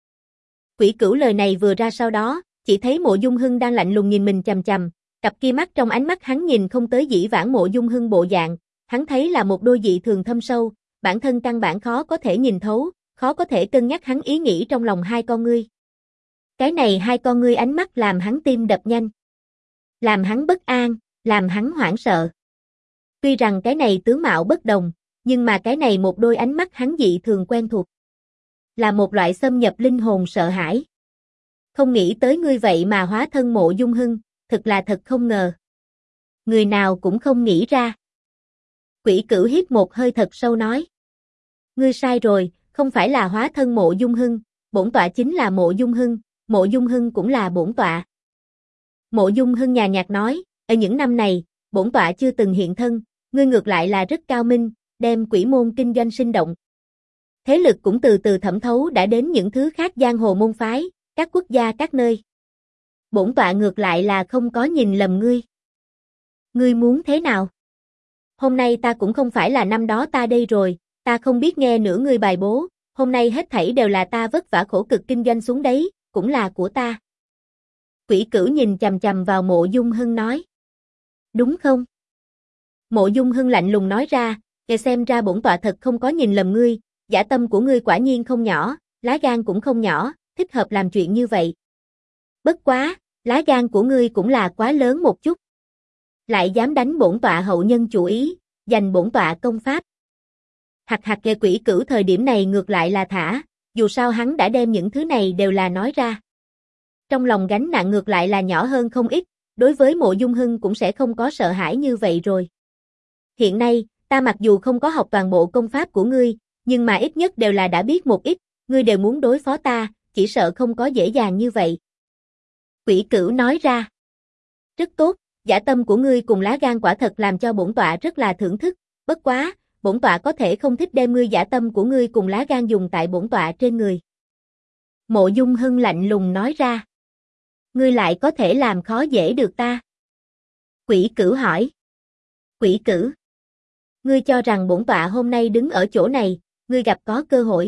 [SPEAKER 1] Quỷ Cửu lời này vừa ra sau đó, chỉ thấy Mộ Dung Hưng đang lạnh lùng nhìn mình chằm chằm, cặp kia mắt trong ánh mắt hắn nhìn không tới dĩ vãng Mộ Dung Hưng bộ dạng, hắn thấy là một đôi dị thường thâm sâu, bản thân căn bản khó có thể nhìn thấu, khó có thể cân nhắc hắn ý nghĩ trong lòng hai con ngươi. Cái này hai con ngươi ánh mắt làm hắn tim đập nhanh, làm hắn bất an, làm hắn hoảng sợ. Tuy rằng cái này tướng mạo bất đồng, nhưng mà cái này một đôi ánh mắt hắn dị thường quen thuộc. Là một loại xâm nhập linh hồn sợ hãi. Không nghĩ tới ngươi vậy mà hóa thân Mộ Dung Hưng, thật là thật không ngờ. Người nào cũng không nghĩ ra. Quỷ Cửu hít một hơi thật sâu nói. Ngươi sai rồi, không phải là hóa thân Mộ Dung Hưng, bổn tọa chính là Mộ Dung Hưng, Mộ Dung Hưng cũng là bổn tọa. Mộ Dung Hưng nhàn nhạt nói, ở những năm này, bổn tọa chưa từng hiện thân, ngươi ngược lại là rất cao minh, đem quỷ môn kinh doanh sinh động. Thế lực cũng từ từ thẩm thấu đã đến những thứ khác giang hồ môn phái, các quốc gia các nơi. Bổn tọa ngược lại là không có nhìn lầm ngươi. Ngươi muốn thế nào? Hôm nay ta cũng không phải là năm đó ta đây rồi, ta không biết nghe nửa ngươi bài bố, hôm nay hết thảy đều là ta vất vả khổ cực kinh doanh xuống đấy, cũng là của ta. Quỷ Cửu nhìn chằm chằm vào Mộ Dung Hưng nói. Đúng không? Mộ Dung Hưng lạnh lùng nói ra, xem ra bổn tọa thật không có nhìn lầm ngươi, dã tâm của ngươi quả nhiên không nhỏ, lá gan cũng không nhỏ, thích hợp làm chuyện như vậy. Bất quá, lá gan của ngươi cũng là quá lớn một chút. Lại dám đánh bổn tọa hậu nhân chủ ý, giành bổn tọa công pháp. Hạc Quỷ Cửu thời điểm này ngược lại là thả, dù sao hắn đã đem những thứ này đều là nói ra. Trong lòng gánh nặng ngược lại là nhỏ hơn không ít, đối với Mộ Dung Hưng cũng sẽ không có sợ hãi như vậy rồi. Hiện nay, ta mặc dù không có học toàn bộ công pháp của ngươi, nhưng mà ít nhất đều là đã biết một ít, ngươi đều muốn đối phó ta, chỉ sợ không có dễ dàng như vậy. Quỷ Cửu nói ra. Rất tốt, Dã tâm của ngươi cùng lá gan quả thật làm cho bổn tọa rất là thưởng thức, bất quá, bổn tọa có thể không thích đem ngươi dã tâm của ngươi cùng lá gan dùng tại bổn tọa trên người. Mộ Dung Hưng lạnh lùng nói ra. Ngươi lại có thể làm khó dễ được ta. Quỷ Cửu hỏi. Quỷ Cửu. Ngươi cho rằng bổn tọa hôm nay đứng ở chỗ này, ngươi gặp có cơ hội.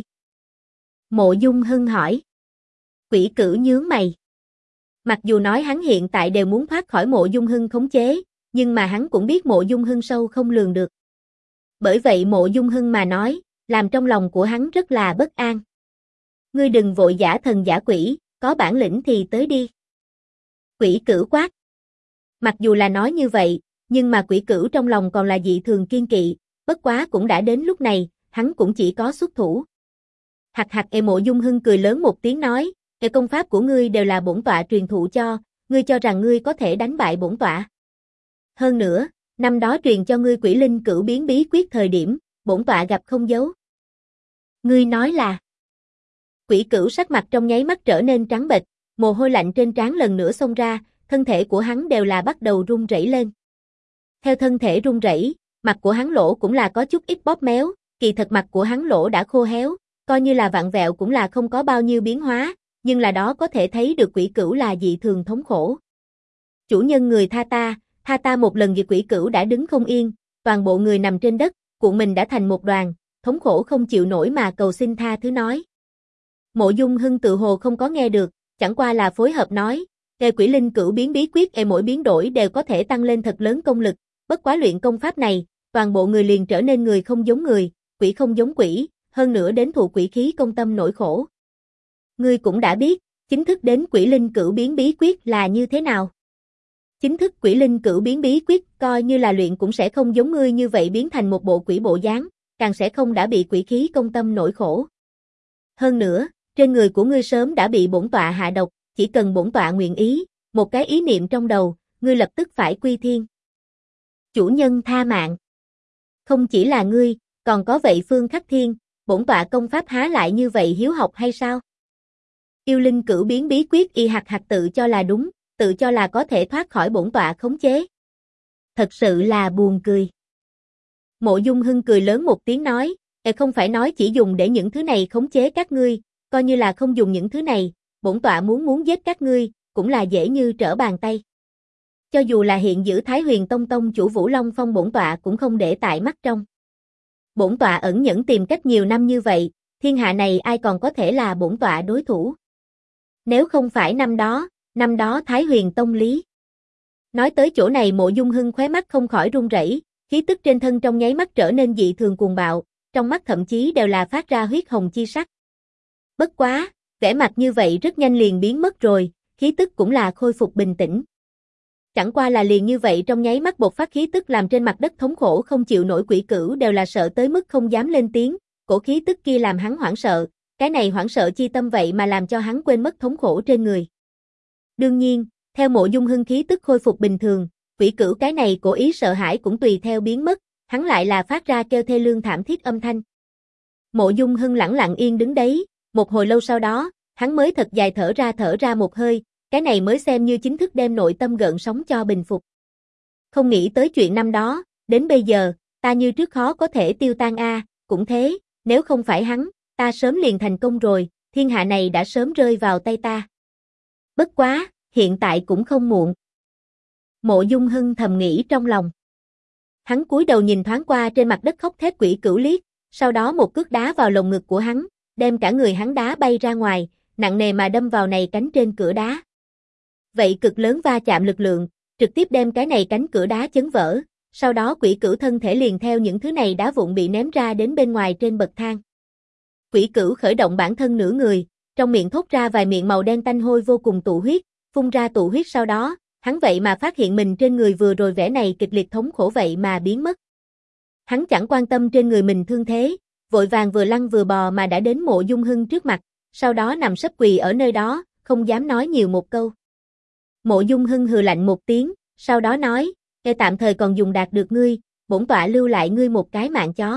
[SPEAKER 1] Mộ Dung Hưng hỏi. Quỷ Cửu nhướng mày. Mặc dù nói hắn hiện tại đều muốn thoát khỏi Mộ Dung Hưng khống chế, nhưng mà hắn cũng biết Mộ Dung Hưng sâu không lường được. Bởi vậy Mộ Dung Hưng mà nói, làm trong lòng của hắn rất là bất an. Ngươi đừng vội giả thần giả quỷ, có bản lĩnh thì tới đi. Quỷ Cửu quát. Mặc dù là nói như vậy, nhưng mà Quỷ Cửu trong lòng còn là dị thường kiên kỵ, bất quá cũng đã đến lúc này, hắn cũng chỉ có xuất thủ. Hạc hạc. Mộ Dung Hưng cười lớn một tiếng nói, công pháp của ngươi đều là bổn tọa truyền thụ cho, ngươi cho rằng ngươi có thể đánh bại bổn tọa. Hơn nữa, năm đó truyền cho ngươi Quỷ Linh Cửu biến bí quyết thời điểm, bổn tọa gặp không giấu. Ngươi nói là? Quỷ Cửu sắc mặt trong nháy mắt trở nên trắng bệch, mồ hôi lạnh trên trán lần nữa xông ra, thân thể của hắn đều là bắt đầu run rẩy lên. Theo thân thể run rẩy, mặt của hắn lỗ cũng là có chút ít bóp méo, kỳ thật mặt của hắn lỗ đã khô héo, coi như là vặn vẹo cũng là không có bao nhiêu biến hóa, nhưng là đó có thể thấy được Quỷ Cửu là dị thường thống khổ. Chủ nhân người tha ta một lần. Vì Quỷ Cửu đã đứng không yên, toàn bộ người nằm trên đất, cuộn mình đã thành một đoàn, thống khổ không chịu nổi mà cầu xin tha thứ nói. Mộ Dung Hưng tự hồ không có nghe được, chẳng qua là phối hợp nói, Quỷ Linh Cửu biến bí quyết mỗi biến đổi đều có thể tăng lên thật lớn công lực, bất quá luyện công pháp này, toàn bộ người liền trở nên người không giống người, quỷ không giống quỷ, hơn nữa đến thụ quỷ khí công tâm nỗi khổ. Ngươi cũng đã biết, chính thức đến Quỷ Linh Cửu biến bí quyết là như thế nào. Chính thức Quỷ Linh Cửu biến bí quyết coi như là luyện cũng sẽ không giống ngươi như vậy biến thành một bộ quỷ bộ dáng, càng sẽ không đã bị quỷ khí công tâm nỗi khổ. Hơn nữa, trên người của ngươi sớm đã bị bổn tọa hạ độc, chỉ cần bổn tọa nguyện ý, một cái ý niệm trong đầu, ngươi lập tức phải quy thiên. Chủ nhân tha mạng. Không chỉ là ngươi, còn có vậy Phương Khắc Thiên, bổn tọa công pháp há lại như vậy hiếu học hay sao? Yêu Linh Cửu biến bí quyết y hạc hạc tự cho là đúng, tự cho là có thể thoát khỏi bổn tọa khống chế. Thật sự là buồn cười. Mộ Dung Hưng cười lớn một tiếng nói, không phải nói chỉ dùng để những thứ này khống chế các ngươi, coi như là không dùng những thứ này, bổn tọa muốn giết các ngươi, cũng là dễ như trở bàn tay. Cho dù là hiện giữ Thái Huyền Tông tông chủ Vũ Long Phong bổn tọa cũng không để tại mắt trong. Bổn tọa ẩn nhẫn tìm cách nhiều năm như vậy, thiên hạ này ai còn có thể là bổn tọa đối thủ. Nếu không phải năm đó Thái Huyền Tông lý. Nói tới chỗ này Mộ Dung Hưng khóe mắt không khỏi run rẩy, khí tức trên thân trong nháy mắt trở nên dị thường cuồng bạo, trong mắt thậm chí đều là phát ra huyết hồng chi sắc. Bất quá, vẻ mặt như vậy rất nhanh liền biến mất rồi, khí tức cũng là khôi phục bình tĩnh. Chẳng qua là liền như vậy trong nháy mắt bộc phát khí tức làm trên mặt đất thống khổ không chịu nổi Quỷ Cửu đều là sợ tới mức không dám lên tiếng, cổ khí tức kia làm hắn hoảng sợ, cái này hoảng sợ chi tâm vậy mà làm cho hắn quên mất thống khổ trên người. Đương nhiên, theo Mộ Dung Hưng khí tức khôi phục bình thường, Quỷ Cửu cái này cố ý sợ hãi cũng tùy theo biến mất, hắn lại là phát ra kêu thê lương thảm thiết âm thanh. Mộ Dung Hưng lẳng lặng yên đứng đấy, một hồi lâu sau đó, hắn mới thật dài thở ra một hơi, cái này mới xem như chính thức đem nội tâm gợn sóng cho bình phục. Không nghĩ tới chuyện năm đó, đến bây giờ, ta như trước khó có thể tiêu tan cũng thế, nếu không phải hắn, ta sớm liền thành công rồi, thiên hạ này đã sớm rơi vào tay ta. Bất quá, hiện tại cũng không muộn. Mộ Dung Hưng thầm nghĩ trong lòng. Hắn cúi đầu nhìn thoáng qua trên mặt đất khóc thét Quỷ Cửu liếc, sau đó một cước đá vào lồng ngực của hắn, đem cả người hắn đá bay ra ngoài, nặng nề mà đâm vào này cánh trên cửa đá. Vậy cực lớn va chạm lực lượng, trực tiếp đem cái này cánh cửa đá chấn vỡ, sau đó Quỷ Cửu thân thể liền theo những thứ này đá vụn bị ném ra đến bên ngoài trên bậc thang. Quỷ Cửu khởi động bản thân nửa người, trong miệng thốt ra vài miệng màu đen tanh hôi vô cùng tụ huyết, phun ra tụ huyết sau đó, hắn vậy mà phát hiện mình trên người vừa rồi vẻ này kịch liệt thống khổ vậy mà biến mất. Hắn chẳng quan tâm trên người mình thương thế, vội vàng vừa lăn vừa bò mà đã đến Mộ Dung Hưng trước mặt, sau đó nằm sấp quỳ ở nơi đó, không dám nói nhiều một câu. Mộ Dung Hưng hừ lạnh một tiếng, sau đó nói, tạm thời còn dùng đạt được ngươi, bổn tọa lưu lại ngươi một cái mạng chó.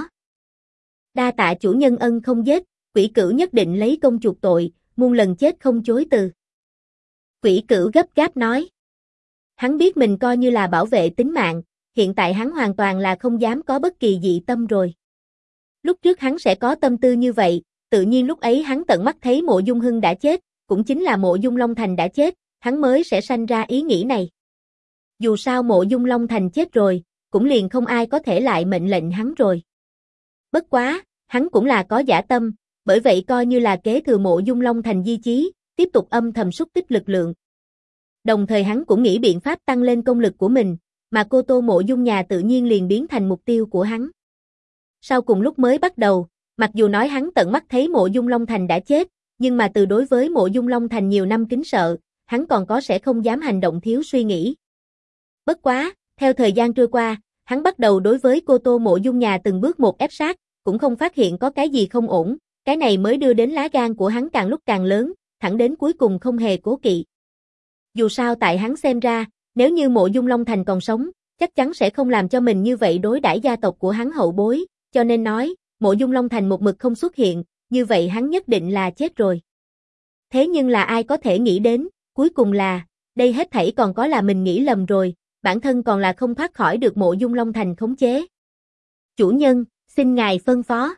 [SPEAKER 1] Đa tạ chủ nhân ân không giết, Quỷ Cửu nhất định lấy công chuộc tội, muôn lần chết không chối từ. Quỷ Cửu gấp gáp nói. Hắn biết mình coi như là bảo vệ tính mạng, hiện tại hắn hoàn toàn là không dám có bất kỳ dị tâm rồi. Lúc trước hắn sẽ có tâm tư như vậy, tự nhiên lúc ấy hắn tận mắt thấy Mộ Dung Hưng đã chết, cũng chính là Mộ Dung Long Thành đã chết, hắn mới sẽ sanh ra ý nghĩ này. Dù sao Mộ Dung Long Thành chết rồi, cũng liền không ai có thể lại mệnh lệnh hắn rồi. Bất quá, hắn cũng là có dã tâm, bởi vậy coi như là kế thừa Mộ Dung Long Thành di chí, tiếp tục âm thầm xúc tích lực lượng. Đồng thời hắn cũng nghĩ biện pháp tăng lên công lực của mình, mà Cô Tô Mộ Dung nhà tự nhiên liền biến thành mục tiêu của hắn. Sau cùng lúc mới bắt đầu, mặc dù nói hắn tận mắt thấy Mộ Dung Long Thành đã chết, nhưng mà từ đối với Mộ Dung Long Thành nhiều năm kính sợ, hắn còn có sẽ không dám hành động thiếu suy nghĩ. Bất quá, theo thời gian trôi qua, hắn bắt đầu đối với Cô Tô Mộ Dung nhà từng bước một ép sát, cũng không phát hiện có cái gì không ổn, cái này mới đưa đến lá gan của hắn càng lúc càng lớn, thẳng đến cuối cùng không hề cố kỵ. Dù sao tại hắn xem ra, nếu như Mộ Dung Long Thành còn sống, chắc chắn sẽ không làm cho mình như vậy đối đãi gia tộc của hắn hậu bối, cho nên nói, Mộ Dung Long Thành một mực không xuất hiện, như vậy hắn nhất định là chết rồi. Thế nhưng là ai có thể nghĩ đến, cuối cùng là, đây hết thảy còn có là mình nghĩ lầm rồi, bản thân còn là không thoát khỏi được Mộ Dung Long Thành khống chế. Chủ nhân, xin ngài phân phó.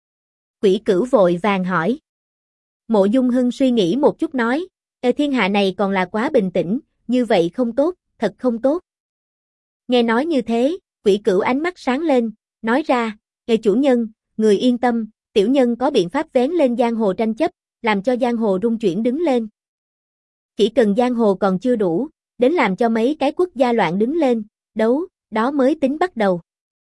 [SPEAKER 1] Quỷ Cửu vội vàng hỏi. Mộ Dung Hưng suy nghĩ một chút nói, thiên hạ này còn là quá bình tĩnh, như vậy không tốt, thật không tốt. Nghe nói như thế, Quỷ Cửu ánh mắt sáng lên, nói ra, chủ nhân, người yên tâm, tiểu nhân có biện pháp vén lên giang hồ tranh chấp, làm cho giang hồ rung chuyển đứng lên. Chỉ cần giang hồ còn chưa đủ, đến làm cho mấy cái quốc gia loạn đứng lên, đấu, đó mới tính bắt đầu.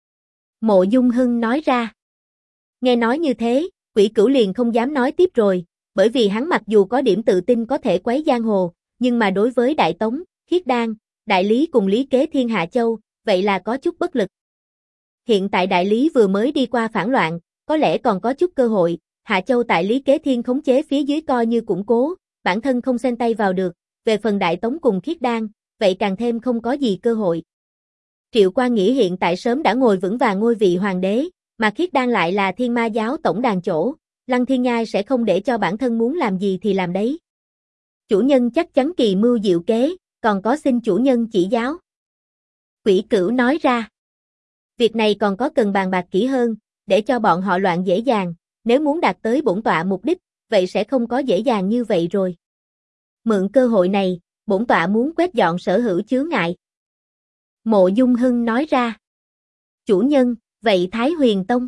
[SPEAKER 1] Mộ Dung Hưng nói ra. Nghe nói như thế, Quỷ Cửu liền không dám nói tiếp rồi, bởi vì hắn mặc dù có điểm tự tin có thể quấy giang hồ, nhưng mà đối với Đại Tống, Khiết Đan, Đại Lý cùng Lý Kế Thiên Hạ Châu, vậy là có chút bất lực. Hiện tại Đại Lý vừa mới đi qua phản loạn, có lẽ còn có chút cơ hội, Hạ Châu tại Lý Kế Thiên khống chế phía dưới coi như củng cố, bản thân không xen tay vào được, về phần Đại Tống cùng Khiết Đan, vậy càng thêm không có gì cơ hội. Triệu Quang Nghĩa hiện tại sớm đã ngồi vững vàng ngôi vị hoàng đế, mà Khiết Đan lại là Thiên Ma giáo tổng đàn chỗ, Lăng Thiên Nhai sẽ không để cho bản thân muốn làm gì thì làm đấy. Chủ nhân chắc chắn kỳ mưu diệu kế, còn có xin chủ nhân chỉ giáo. Quỷ Cửu nói ra. Việc này còn có cần bàn bạc kỹ hơn, để cho bọn họ loạn dễ dàng, nếu muốn đạt tới bổn tọa mục đích, vậy sẽ không có dễ dàng như vậy rồi. Mượn cơ hội này, bổn tọa muốn quét dọn sở hữu chướng ngại. Mộ Dung Hưng nói ra. Chủ nhân, vậy Thái Huyền Tông?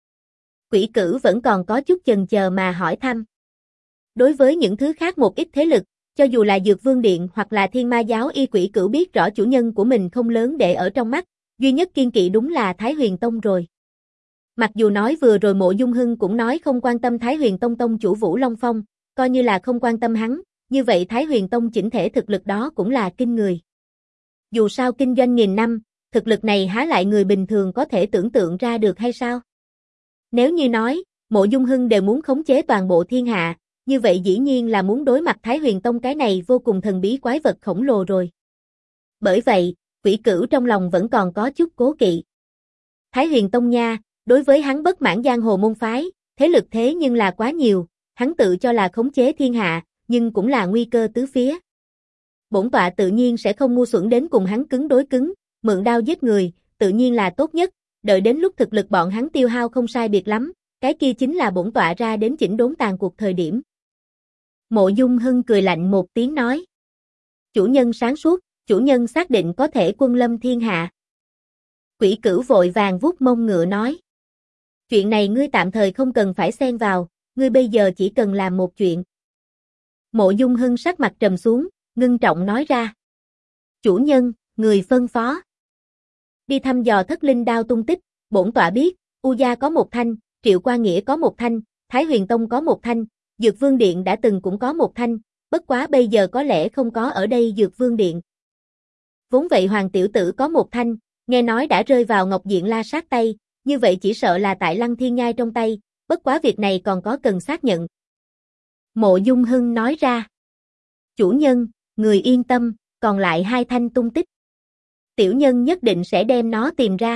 [SPEAKER 1] Quỷ Cửu vẫn còn có chút chần chờ mà hỏi thăm. Đối với những thứ khác một ít thế lực, cho dù là Dược Vương Điện hoặc là Thiên Ma giáo y Quỷ Cửu biết rõ chủ nhân của mình không lớn để ở trong mắt, duy nhất kiên kỵ đúng là Thái Huyền Tông rồi. Mặc dù nói vừa rồi Mộ Dung Hưng cũng nói không quan tâm Thái Huyền Tông tông chủ Vũ Long Phong, coi như là không quan tâm hắn, như vậy Thái Huyền Tông chỉnh thể thực lực đó cũng là kinh người. Dù sao kinh doanh nghìn năm, thực lực này há lại người bình thường có thể tưởng tượng ra được hay sao? Nếu như nói, Mộ Dung Hưng đều muốn khống chế toàn bộ thiên hạ, như vậy dĩ nhiên là muốn đối mặt Thái Huyền Tông cái này vô cùng thần bí quái vật khổng lồ rồi. Bởi vậy, Quỷ Cửu trong lòng vẫn còn có chút cố kỵ. Thái Huyền Tông nha, đối với hắn bất mãn giang hồ môn phái, thế lực thế nhưng là quá nhiều, hắn tự cho là khống chế thiên hạ, nhưng cũng là nguy cơ tứ phía. Bổn tọa tự nhiên sẽ không ngu xuẩn đến cùng hắn cứng đối cứng, mượn đao giết người, tự nhiên là tốt nhất, đợi đến lúc thực lực bọn hắn tiêu hao không sai biệt lắm, cái kia chính là bổn tọa ra đến chỉnh đốn tàn cuộc thời điểm. Mộ Dung Hưng cười lạnh một tiếng nói. Chủ nhân sáng suốt, chủ nhân xác định có thể quân lâm thiên hạ. Quỷ Cửu vội vàng vuốt mông ngựa nói. Chuyện này ngươi tạm thời không cần phải xen vào, ngươi bây giờ chỉ cần làm một chuyện. Mộ Dung Hưng sắc mặt trầm xuống, ngưng trọng nói ra. Chủ nhân, người phân phó. Đi thăm dò Thất Linh đao tung tích, bổn tọa biết, U Gia có một thanh, Triệu Quang Nghĩa có một thanh, Thái Huyền Tông có một thanh, Dược Vương Điện đã từng cũng có một thanh, bất quá bây giờ có lẽ không có ở đây Dược Vương Điện. Vốn vậy Hoàng tiểu tử có một thanh, nghe nói đã rơi vào Ngọc Diện La Sát tay, như vậy chỉ sợ là tại Lăng Thiên Nhai trong tay, bất quá việc này còn có cần xác nhận. Mộ Dung Hưng nói ra. Chủ nhân, người yên tâm, còn lại hai thanh tung tích. Tiểu nhân nhất định sẽ đem nó tìm ra.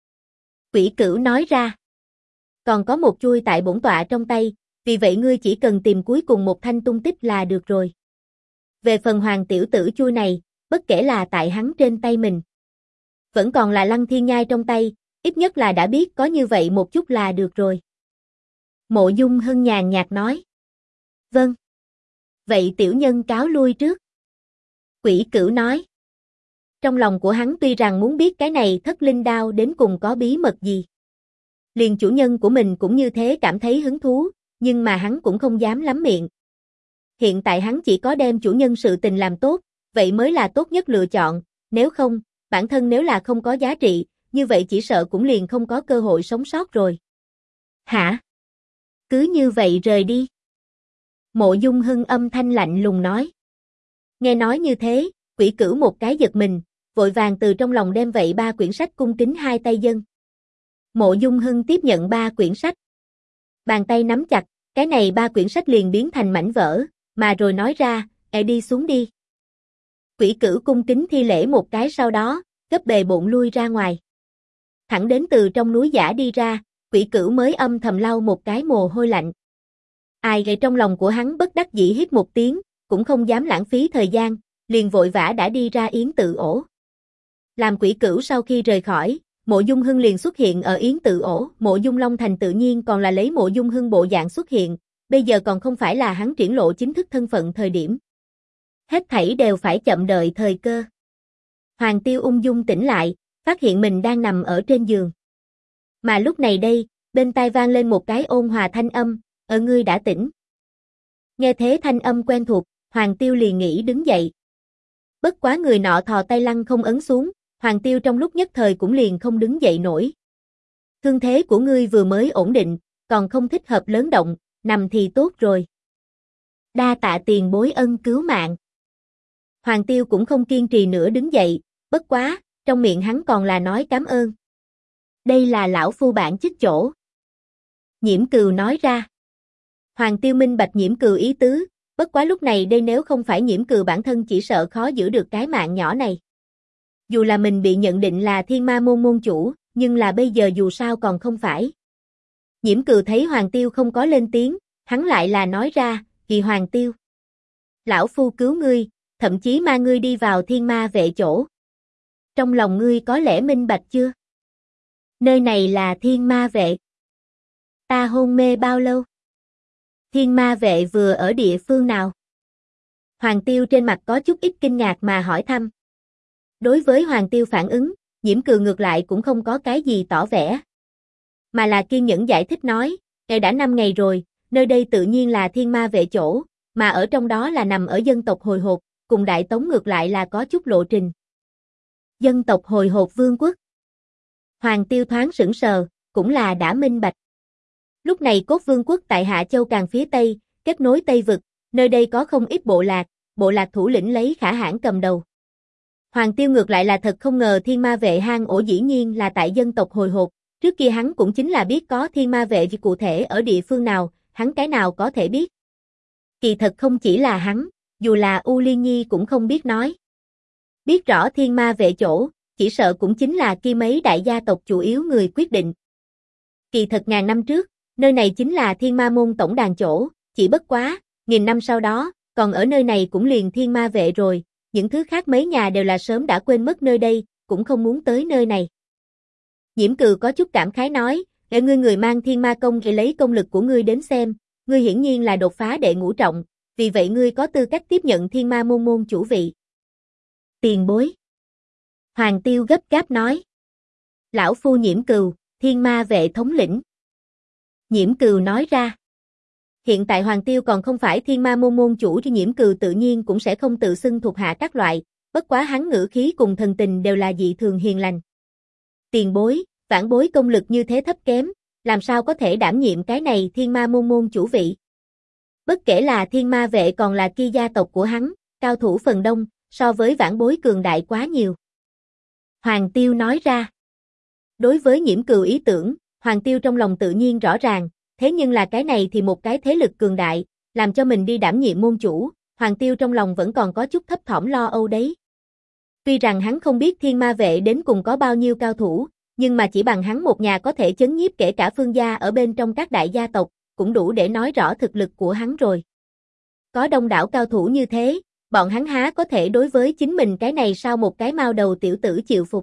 [SPEAKER 1] Quỷ Cửu nói ra. Còn có một chuôi tại bổn tọa trong tay, vì vậy ngươi chỉ cần tìm cuối cùng một thanh tung tích là được rồi. Về phần Hoàng tiểu tử chuôi này, bất kể là tại hắn trên tay mình. Vẫn còn là Lăng Thiên Nhai trong tay, ít nhất là đã biết có như vậy một chút là được rồi. Mộ Dung Hân nhàn nhạt nói. Vâng. Vậy tiểu nhân cáo lui trước. Quỷ Cửu nói. Trong lòng của hắn tuy rằng muốn biết cái này Thất Linh Đao đến cùng có bí mật gì. Liền chủ nhân của mình cũng như thế cảm thấy hứng thú, nhưng mà hắn cũng không dám lắm miệng. Hiện tại hắn chỉ có đem chủ nhân sự tình làm tốt, vậy mới là tốt nhất lựa chọn, nếu không, bản thân nếu là không có giá trị, như vậy chỉ sợ cũng liền không có cơ hội sống sót rồi. Hả? Cứ như vậy rời đi. Mộ Dung Hân âm thanh lạnh lùng nói. Nghe nói như thế, Quỷ Cửu một cái giật mình, vội vàng từ trong lòng đem vậy 3 quyển sách cung kính hai tay dâng. Mộ Dung Hân tiếp nhận 3 quyển sách. Bàn tay nắm chặt, cái này 3 quyển sách liền biến thành mảnh vỡ, mà rồi nói ra, đi xuống đi. Quỷ Cửu cung kính thi lễ một cái sau đó, gấp bề bộn lui ra ngoài. Thẳng đến từ trong núi giả đi ra, Quỷ Cửu mới âm thầm lau một cái mồ hôi lạnh. Ai gây trong lòng của hắn bất đắc dĩ hít một tiếng, cũng không dám lãng phí thời gian, liền vội vã đã đi ra yến tự ổ. Làm Quỷ Cửu sau khi rời khỏi, Mộ Dung Hưng liền xuất hiện ở yến tự ổ, Mộ Dung Long Thành tự nhiên còn là lấy Mộ Dung Hưng bộ dạng xuất hiện, bây giờ còn không phải là hắn triển lộ chính thức thân phận thời điểm. Hết thảy đều phải chậm đợi thời cơ. Hoàng Tiêu ung dung tỉnh lại, phát hiện mình đang nằm ở trên giường. Mà lúc này đây, bên tai vang lên một cái ôn hòa thanh âm, ngươi đã tỉnh. Nghe thế thanh âm quen thuộc, Hoàng Tiêu liền nghĩ đứng dậy. Bất quá người nọ thò tay lăng không ấn xuống, Hoàng Tiêu trong lúc nhất thời cũng liền không đứng dậy nổi. Thương thế của ngươi vừa mới ổn định, còn không thích hợp lớn động, nằm thì tốt rồi. Đa tạ tiền bối ân cứu mạng. Hoàng Tiêu cũng không kiên trì nữa đứng dậy, bất quá, trong miệng hắn còn là nói cảm ơn. Đây là lão phu bản chức chỗ. Nhiễm Cừu nói ra. Hoàng Tiêu minh bạch Nhiễm Cừu ý tứ, bất quá lúc này đây nếu không phải Nhiễm Cừu bản thân chỉ sợ khó giữ được cái mạng nhỏ này. Dù là mình bị nhận định là Thiên Ma môn môn chủ, nhưng là bây giờ dù sao còn không phải. Nhiễm Cừu thấy Hoàng Tiêu không có lên tiếng, hắn lại là nói ra, Kỳ Hoàng Tiêu. Lão phu cứu ngươi, thậm chí mang ngươi đi vào Thiên Ma vệ chỗ. Trong lòng ngươi có lẽ minh bạch chưa? Nơi này là Thiên Ma vệ. Ta hôn mê bao lâu? Thiên Ma vệ vừa ở địa phương nào? Hoàng Tiêu trên mặt có chút ít kinh ngạc mà hỏi thăm. Đối với Hoàng Tiêu phản ứng, Nhiễm Cừu ngược lại cũng không có cái gì tỏ vẻ. Mà là kiên nhẫn giải thích nói, đã 5 ngày rồi, nơi đây tự nhiên là Thiên Ma vệ chỗ, mà ở trong đó là nằm ở dân tộc Hồi Hột, cùng Đại Tống ngược lại là có chút lộ trình. Dân tộc Hồi Hột Vương quốc. Hoàng Tiêu thoáng sững sờ, cũng là đã minh bạch. Lúc này Cốt Vương quốc tại Hạ Châu càng phía Tây, kết nối Tây Vực, nơi đây có không ít bộ lạc thủ lĩnh lấy Khả Hãn cầm đầu. Hoàng Tiêu ngược lại là thật không ngờ Thiên Ma vệ hang ổ dĩ nhiên là tại dân tộc Hồi Hột, trước kia hắn cũng chính là biết có Thiên Ma vệ gì cụ thể ở địa phương nào, hắn cái nào có thể biết. Kỳ thật không chỉ là hắn, dù là U Liên Nhi cũng không biết nói. Biết rõ Thiên Ma vệ chỗ, chỉ sợ cũng chính là kia mấy đại gia tộc chủ yếu người quyết định. Kỳ thật ngàn năm trước, nơi này chính là Thiên Ma môn tổng đàn chỗ, chỉ bất quá, 1000 năm sau đó, còn ở nơi này cũng liền Thiên Ma vệ rồi, những thứ khác mấy nhà đều là sớm đã quên mất nơi đây, cũng không muốn tới nơi này. Nhiễm Cừu có chút cảm khái nói, ngươi người mang Thiên Ma công thì lấy công lực của ngươi đến xem, ngươi hiển nhiên là đột phá đệ ngũ trọng, vì vậy ngươi có tư cách tiếp nhận Thiên Ma môn môn chủ vị. Tiền bối. Hoàng Tiêu gấp gáp nói. Lão phu Nhiễm Cừu, Thiên Ma vệ thống lĩnh. Nhiễm Cừu nói ra. Hiện tại Hoàng Tiêu còn không phải Thiên Ma môn môn chủ thì Nhiễm Cừu tự nhiên cũng sẽ không tự xưng thuộc hạ các loại, bất quá hắn ngữ khí cùng thần tình đều là dị thường hiền lành. Tiền bối, vãn bối công lực như thế thấp kém, làm sao có thể đảm nhiệm cái này Thiên Ma môn môn chủ vị. Bất kể là Thiên Ma vệ còn là kia gia tộc của hắn, cao thủ phần đông, so với vãn bối cường đại quá nhiều. Hoàng Tiêu nói ra. Đối với Nhiễm Cừu ý tưởng, Hoàng Tiêu trong lòng tự nhiên rõ ràng, thế nhưng là cái này thì một cái thế lực cường đại, làm cho mình đi đảm nhiệm môn chủ, Hoàng Tiêu trong lòng vẫn còn có chút thấp thỏm lo âu đấy. Tuy rằng hắn không biết Thiên Ma vệ đến cùng có bao nhiêu cao thủ, nhưng mà chỉ bằng hắn một nhà có thể chấn nhiếp kể cả Phương gia ở bên trong các đại gia tộc, cũng đủ để nói rõ thực lực của hắn rồi. Có đông đảo cao thủ như thế, bọn hắn há có thể đối với chính mình cái này sao một cái mao đầu tiểu tử chịu phục.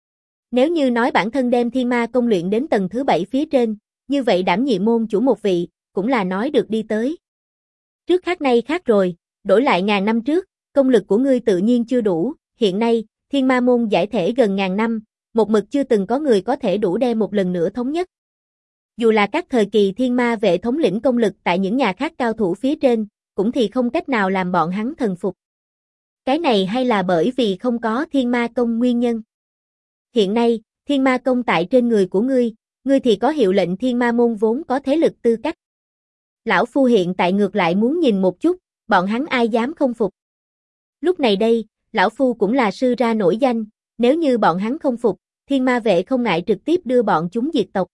[SPEAKER 1] Nếu như nói bản thân đem Thiên Ma Công luyện đến tầng thứ 7 phía trên, như vậy đảm nhiệm môn chủ một vị, cũng là nói được đi tới. Trước khác nay khác rồi, đổi lại ngàn năm trước, công lực của ngươi tự nhiên chưa đủ, hiện nay, Thiên Ma môn giải thể gần ngàn năm, một mực chưa từng có người có thể đủ đem một lần nữa thống nhất. Dù là các thời kỳ Thiên Ma vệ thống lĩnh công lực tại những nhà khác cao thủ phía trên, cũng thì không cách nào làm bọn hắn thần phục. Cái này hay là bởi vì không có Thiên Ma Công nguyên nhân. Hiện nay, Thiên Ma Công tại trên người của ngươi thì có hiệu lệnh Thiên Ma môn vốn có thế lực tư cách. Lão Phu hiện tại ngược lại muốn nhìn một chút, bọn hắn ai dám không phục. Lúc này đây, Lão Phu cũng là sư ra nổi danh, nếu như bọn hắn không phục, Thiên Ma vệ không ngại trực tiếp đưa bọn chúng diệt tộc.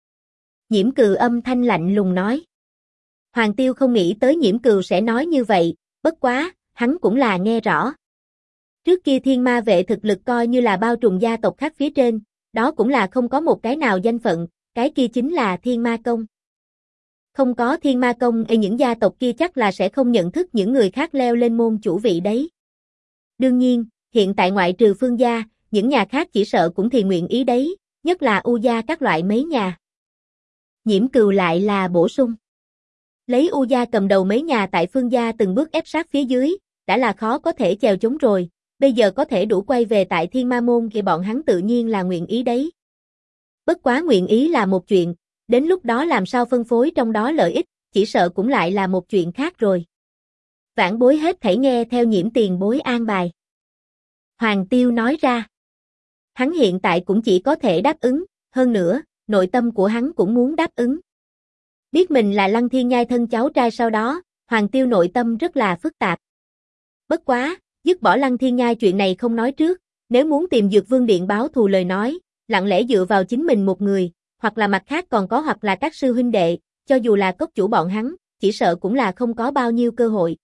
[SPEAKER 1] Nhiễm Cừu âm thanh lạnh lùng nói. Hoàng Tiêu không nghĩ tới Nhiễm Cừu sẽ nói như vậy, bất quá, hắn cũng là nghe rõ. Trước kia Thiên Ma vệ thực lực coi như là bao trùm gia tộc khác phía trên, đó cũng là không có một cái nào danh phận, cái kia chính là Thiên Ma Công. Không có Thiên Ma Công những gia tộc kia chắc là sẽ không nhận thức những người khác leo lên môn chủ vị đấy. Đương nhiên, hiện tại ngoại trừ Phương gia, những nhà khác chỉ sợ cũng thì nguyện ý đấy, nhất là U gia các loại mấy nhà. Nhiễm Cừu lại là bổ sung. Lấy U gia cầm đầu mấy nhà tại Phương gia từng bước ép sát phía dưới, đã là khó có thể chèo chống rồi, bây giờ có thể đủ quay về tại Thiên Ma môn thì bọn hắn tự nhiên là nguyện ý đấy. Bất quá nguyện ý là một chuyện, đến lúc đó làm sao phân phối trong đó lợi ích, chỉ sợ cũng lại là một chuyện khác rồi. Vãn bối hết thảy nghe theo Nhiễm tiền bối an bài. Hoàng Tiêu nói ra. Hắn hiện tại cũng chỉ có thể đáp ứng, hơn nữa, nội tâm của hắn cũng muốn đáp ứng. Biết mình là Lăng Thiên Nhai thân cháu trai sau đó, Hoàng Tiêu nội tâm rất là phức tạp. Bất quá, dứt bỏ Lăng Thiên Nhai chuyện này không nói trước, nếu muốn tìm Dược Vương Điện báo thù lời nói, lặng lẽ dựa vào chính mình một người, hoặc là mặt khác còn có hoặc là các sư huynh đệ, cho dù là cốc chủ bọn hắn, chỉ sợ cũng là không có bao nhiêu cơ hội.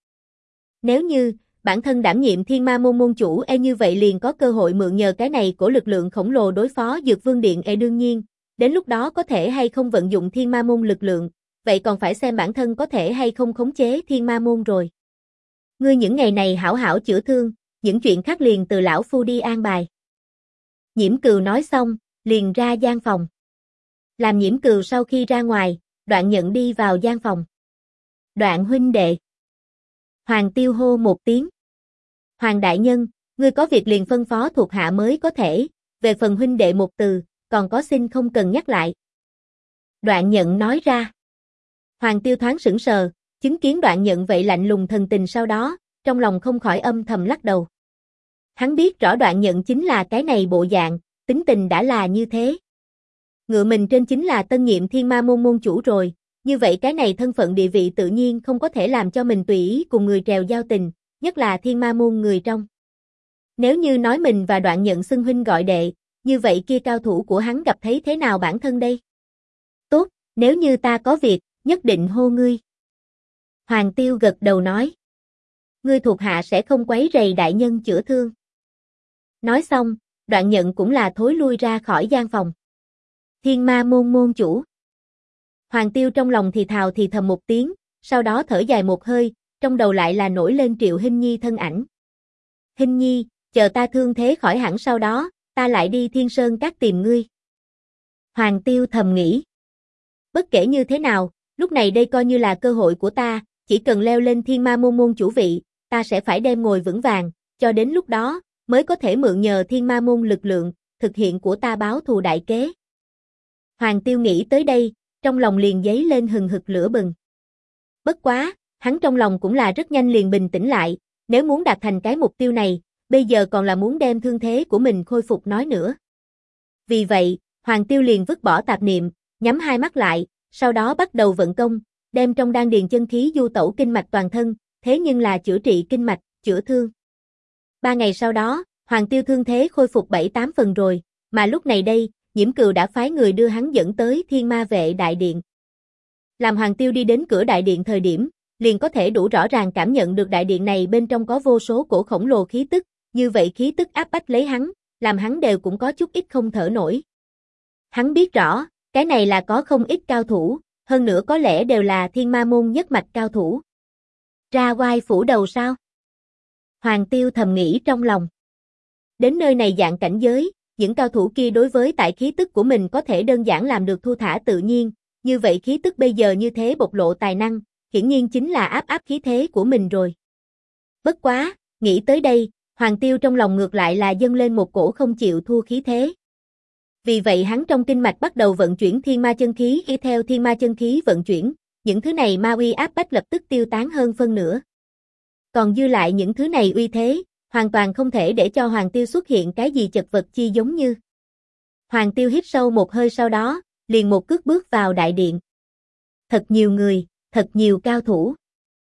[SPEAKER 1] Nếu như, bản thân đảm nhiệm Thiên Ma môn môn chủ như vậy liền có cơ hội mượn nhờ cái này của lực lượng khổng lồ đối phó Dược Vương Điện đương nhiên, đến lúc đó có thể hay không vận dụng Thiên Ma môn lực lượng, vậy còn phải xem bản thân có thể hay không khống chế Thiên Ma môn rồi. Ngươi những ngày này hảo hảo chữa thương, những chuyện khác liền từ lão phu đi an bài. Nhiễm Cừu nói xong, liền ra gian phòng. Làm Nhiễm Cừu sau khi ra ngoài, Đoạn Nhận đi vào gian phòng. Đoạn huynh đệ. Hoàng Tiêu hô một tiếng. Hoàng đại nhân, ngươi có việc liền phân phó thuộc hạ mới có thể, về phần huynh đệ một từ, còn có xin không cần nhắc lại. Đoạn Nhận nói ra. Hoàng Tiêu thoáng sững sờ, chứng kiến Đoạn Nhận vậy lạnh lùng thần tình sau đó, trong lòng không khỏi âm thầm lắc đầu. Hắn biết rõ Đoạn Nhận chính là cái này bộ dạng, tính tình đã là như thế. Ngựa mình trên chính là tân nhiệm Thiên Ma môn môn chủ rồi, như vậy cái này thân phận địa vị tự nhiên không có thể làm cho mình tùy ý cùng người trèo giao tình, nhất là Thiên Ma môn người trong. Nếu như nói mình và Đoạn Nhận xưng huynh gọi đệ, như vậy kia cao thủ của hắn gặp thấy thế nào bản thân đây? Tốt, nếu như ta có việc, nhất định hô ngươi. Hoàng Tiêu gật đầu nói. Ngươi thuộc hạ sẽ không quấy rầy đại nhân chữa thương. Nói xong, Đoạn Nhận cũng là thối lui ra khỏi gian phòng. Thiên Ma môn môn chủ. Hoàng Tiêu trong lòng thì thào thì thầm một tiếng, sau đó thở dài một hơi, trong đầu lại là nổi lên Triệu Hinh Nhi thân ảnh. Hinh Nhi, chờ ta thương thế khỏi hẳn sau đó, ta lại đi Thiên Sơn Các tìm ngươi. Hoàng Tiêu thầm nghĩ. Bất kể như thế nào, lúc này đây coi như là cơ hội của ta, chỉ cần leo lên Thiên Ma môn môn chủ vị, ta sẽ phải đem ngồi vững vàng, cho đến lúc đó, mới có thể mượn nhờ Thiên Ma môn lực lượng, thực hiện của ta báo thù đại kế. Hoàng Tiêu nghĩ tới đây, trong lòng liền dấy lên hừng hực lửa bừng. Bất quá, hắn trong lòng cũng là rất nhanh liền bình tĩnh lại, nếu muốn đạt thành cái mục tiêu này, bây giờ còn là muốn đem thương thế của mình khôi phục nói nữa. Vì vậy, Hoàng Tiêu liền vứt bỏ tạp niệm, nhắm hai mắt lại, sau đó bắt đầu vận công, đem trong đan điền chân khí du tẩu kinh mạch toàn thân, thế nhưng là chữa trị kinh mạch, chữa thương. 3 ngày sau đó, Hoàng Tiêu thương thế khôi phục 7-8 phần rồi, mà lúc này đây, Nhiễm Cừu đã phái người đưa hắn dẫn tới Thiên Ma vệ đại điện. Làm Hoàng Tiêu đi đến cửa đại điện thời điểm, liền có thể đủ rõ ràng cảm nhận được đại điện này bên trong có vô số cổ khổng lồ khí tức, như vậy khí tức áp bách lấy hắn, làm hắn đều cũng có chút ít không thở nổi. Hắn biết rõ, cái này là có không ít cao thủ, hơn nữa có lẽ đều là Thiên Ma môn nhất mạch cao thủ. Ra oai phủ đầu sao? Hoàng Tiêu thầm nghĩ trong lòng. Đến nơi này dạng cảnh giới, những cao thủ kia đối với tại khí tức của mình có thể đơn giản làm được thu thả tự nhiên, như vậy khí tức bây giờ như thế bộc lộ tài năng, hiển nhiên chính là áp khí thế của mình rồi. Bất quá, nghĩ tới đây, Hoàng Tiêu trong lòng ngược lại là dâng lên một cổ không chịu thua khí thế. Vì vậy hắn trong kinh mạch bắt đầu vận chuyển thiên ma chân khí, y theo thiên ma chân khí vận chuyển, những thứ này ma uy áp bách lập tức tiêu tán hơn phân nửa. Còn dư lại những thứ này uy thế, hoàn toàn không thể để cho Hoàng Tiêu xuất hiện cái gì chật vật chi giống như. Hoàng Tiêu hít sâu một hơi sau đó, liền một cước bước vào đại điện. Thật nhiều người, thật nhiều cao thủ.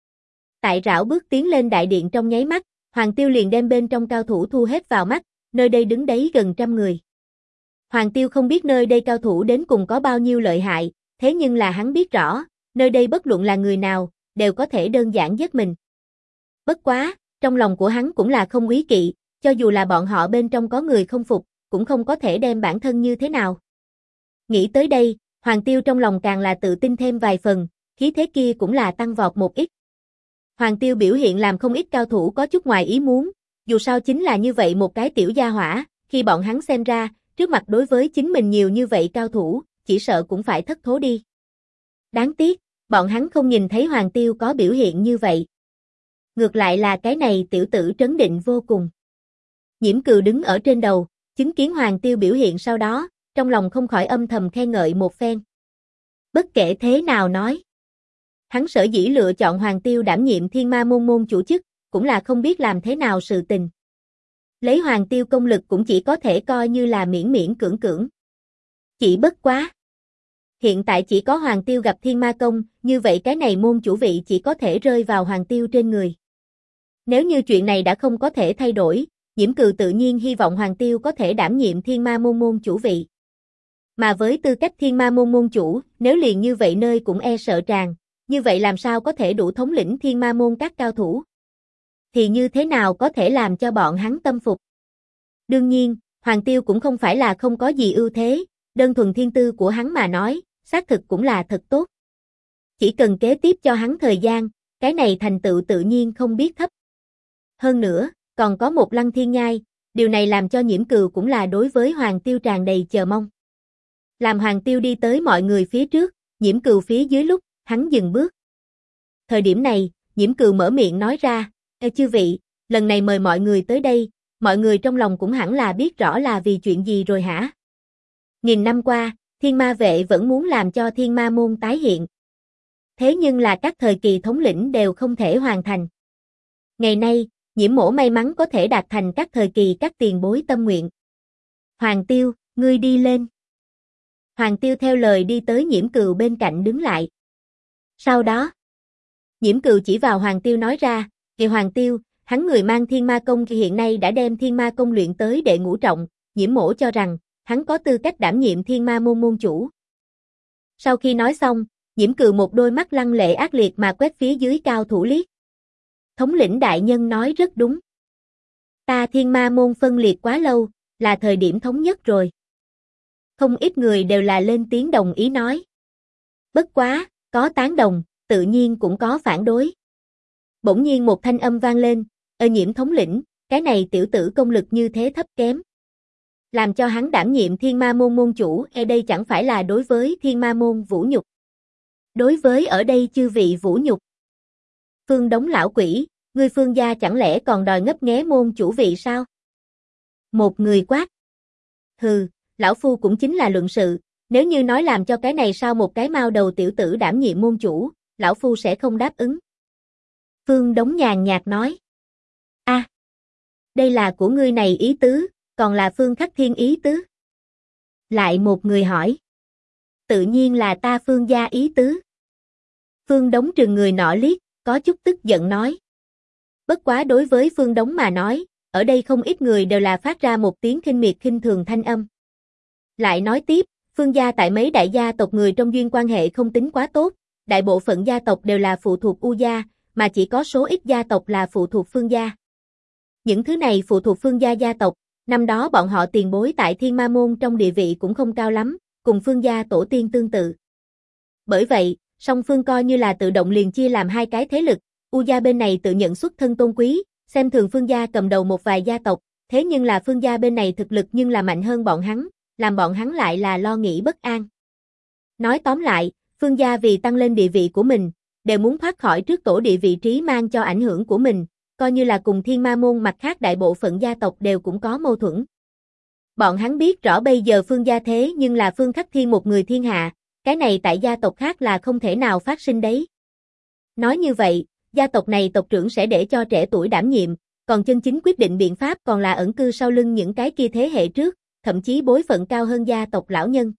[SPEAKER 1] Tại rảo bước tiến lên đại điện trong nháy mắt, Hoàng Tiêu liền đem bên trong cao thủ thu hết vào mắt, nơi đây đứng đấy gần 100 người. Hoàng Tiêu không biết nơi đây cao thủ đến cùng có bao nhiêu lợi hại, thế nhưng là hắn biết rõ, nơi đây bất luận là người nào, đều có thể đơn giản giết mình. Bất quá, trong lòng của hắn cũng là không úy kỵ, cho dù là bọn họ bên trong có người không phục, cũng không có thể đem bản thân như thế nào. Nghĩ tới đây, Hoàng Tiêu trong lòng càng là tự tin thêm vài phần, khí thế kia cũng là tăng vọt một ít. Hoàng Tiêu biểu hiện làm không ít cao thủ có chút ngoài ý muốn, dù sao chính là như vậy một cái tiểu gia hỏa, khi bọn hắn xem ra, trước mặt đối với chính mình nhiều như vậy cao thủ, chỉ sợ cũng phải thất thố đi. Đáng tiếc, bọn hắn không nhìn thấy Hoàng Tiêu có biểu hiện như vậy. Ngược lại là cái này tiểu tử trấn định vô cùng. Nhiễm Cừu đứng ở trên đầu, chứng kiến Hoàng Tiêu biểu hiện sau đó, trong lòng không khỏi âm thầm khen ngợi một phen. Bất kể thế nào nói, hắn sở dĩ lựa chọn Hoàng Tiêu đảm nhiệm Thiên Ma môn môn chủ chức, cũng là không biết làm thế nào sự tình. Lấy Hoàng Tiêu công lực cũng chỉ có thể coi như là miễn miễn cưỡng cưỡng. Chỉ bất quá. Hiện tại chỉ có Hoàng Tiêu gặp Thiên Ma công, như vậy cái này môn chủ vị chỉ có thể rơi vào Hoàng Tiêu trên người. Nếu như chuyện này đã không có thể thay đổi, Nhiễm Cừu tự nhiên hy vọng Hoàng Tiêu có thể đảm nhiệm Thiên Ma môn môn chủ vị. Mà với tư cách Thiên Ma môn môn chủ, nếu liền như vậy nơi cũng e sợ tràn, như vậy làm sao có thể đủ thống lĩnh Thiên Ma môn các cao thủ? Thì như thế nào có thể làm cho bọn hắn tâm phục? Đương nhiên, Hoàng Tiêu cũng không phải là không có gì ưu thế, đơn thuần thiên tư của hắn mà nói, xác thực cũng là thật tốt. Chỉ cần kế tiếp cho hắn thời gian, cái này thành tựu tự nhiên không biết thấp. Hơn nữa, còn có một Lăng Thiên Nhai, điều này làm cho Nhiễm Cừu cũng là đối với Hoàng Tiêu tràn đầy chờ mong. Làm Hoàng Tiêu đi tới mọi người phía trước, Nhiễm Cừu phía dưới lúc, hắn dừng bước. Thời điểm này, Nhiễm Cừu mở miệng nói ra, chư vị, lần này mời mọi người tới đây, mọi người trong lòng cũng hẳn là biết rõ là vì chuyện gì rồi hả? Nghìn năm qua, Thiên Ma vệ vẫn muốn làm cho Thiên Ma môn tái hiện. Thế nhưng là các thời kỳ thống lĩnh đều không thể hoàn thành. Ngày nay, Nhiễm Mỗ may mắn có thể đạt thành các thời kỳ các tiền bối tâm nguyện. Hoàng Tiêu, ngươi đi lên. Hoàng Tiêu theo lời đi tới Nhiễm Cừu bên cạnh đứng lại. Sau đó, Nhiễm Cừu chỉ vào Hoàng Tiêu nói ra, kìa Hoàng Tiêu, hắn người mang Thiên Ma công hiện nay đã đem Thiên Ma công luyện tới đệ ngũ trọng, Nhiễm Mỗ cho rằng, hắn có tư cách đảm nhiệm Thiên Ma môn môn chủ. Sau khi nói xong, Nhiễm Cừu một đôi mắt lăng lệ ác liệt mà quét phía dưới cao thủ liếc. Thống lĩnh đại nhân nói rất đúng. Ta Thiên Ma môn phân liệt quá lâu, là thời điểm thống nhất rồi. Không ít người đều là lên tiếng đồng ý nói. Bất quá, có tán đồng, tự nhiên cũng có phản đối. Bỗng nhiên một thanh âm vang lên, Nhiễm thống lĩnh, cái này tiểu tử công lực như thế thấp kém. Làm cho hắn đảm nhiệm Thiên Ma môn môn chủ, đây chẳng phải là đối với Thiên Ma môn vũ nhục. Đối với ở đây chư vị vũ nhục. Phương Đống lão quỷ, ngươi Phương gia chẳng lẽ còn đòi ngấp nghé môn chủ vị sao? Một người quát. Hừ, lão phu cũng chính là luận sự, nếu như nói làm cho cái này sao một cái mao đầu tiểu tử đảm nhiệm môn chủ, lão phu sẽ không đáp ứng. Phương Đống nhàn nhạt nói. Đây là của ngươi này ý tứ, còn là Phương Khắc Thiên ý tứ. Lại một người hỏi. Tự nhiên là ta Phương gia ý tứ. Phương Đống trừng người nọ liếc, có chút tức giận nói. Bất quá đối với Phương Đống mà nói, ở đây không ít người đều là phát ra một tiếng khinh miệt khinh thường thanh âm. Lại nói tiếp, Phương gia tại mấy đại gia tộc người trong duyên quan hệ không tính quá tốt, đại bộ phận gia tộc đều là phụ thuộc U gia, mà chỉ có số ít gia tộc là phụ thuộc Phương gia. Những thứ này phụ thuộc Phương gia gia tộc, năm đó bọn họ tiền bối tại Thiên Ma môn trong địa vị cũng không cao lắm, cùng Phương gia tổ tiên tương tự. Bởi vậy, song phương coi như là tự động liền chia làm hai cái thế lực, U gia bên này tự nhận xuất thân tôn quý, xem thường Phương gia cầm đầu một vài gia tộc, thế nhưng là Phương gia bên này thực lực nhưng là mạnh hơn bọn hắn, làm bọn hắn lại là lo nghĩ bất an. Nói tóm lại, Phương gia vì tăng lên địa vị của mình, đều muốn thoát khỏi trước tổ địa vị trí mang cho ảnh hưởng của mình, coi như là cùng Thiên Ma môn mặt khác đại bộ phận gia tộc đều cũng có mâu thuẫn. Bọn hắn biết rõ bây giờ Phương gia thế nhưng là Phương Khắc Thiên một người thiên hạ, cái này tại gia tộc khác là không thể nào phát sinh đấy. Nói như vậy, gia tộc này tộc trưởng sẽ để cho trẻ tuổi đảm nhiệm, còn chân chính quyết định biện pháp còn là ẩn cư sau lưng những cái kia thế hệ trước, thậm chí bối phận cao hơn gia tộc lão nhân.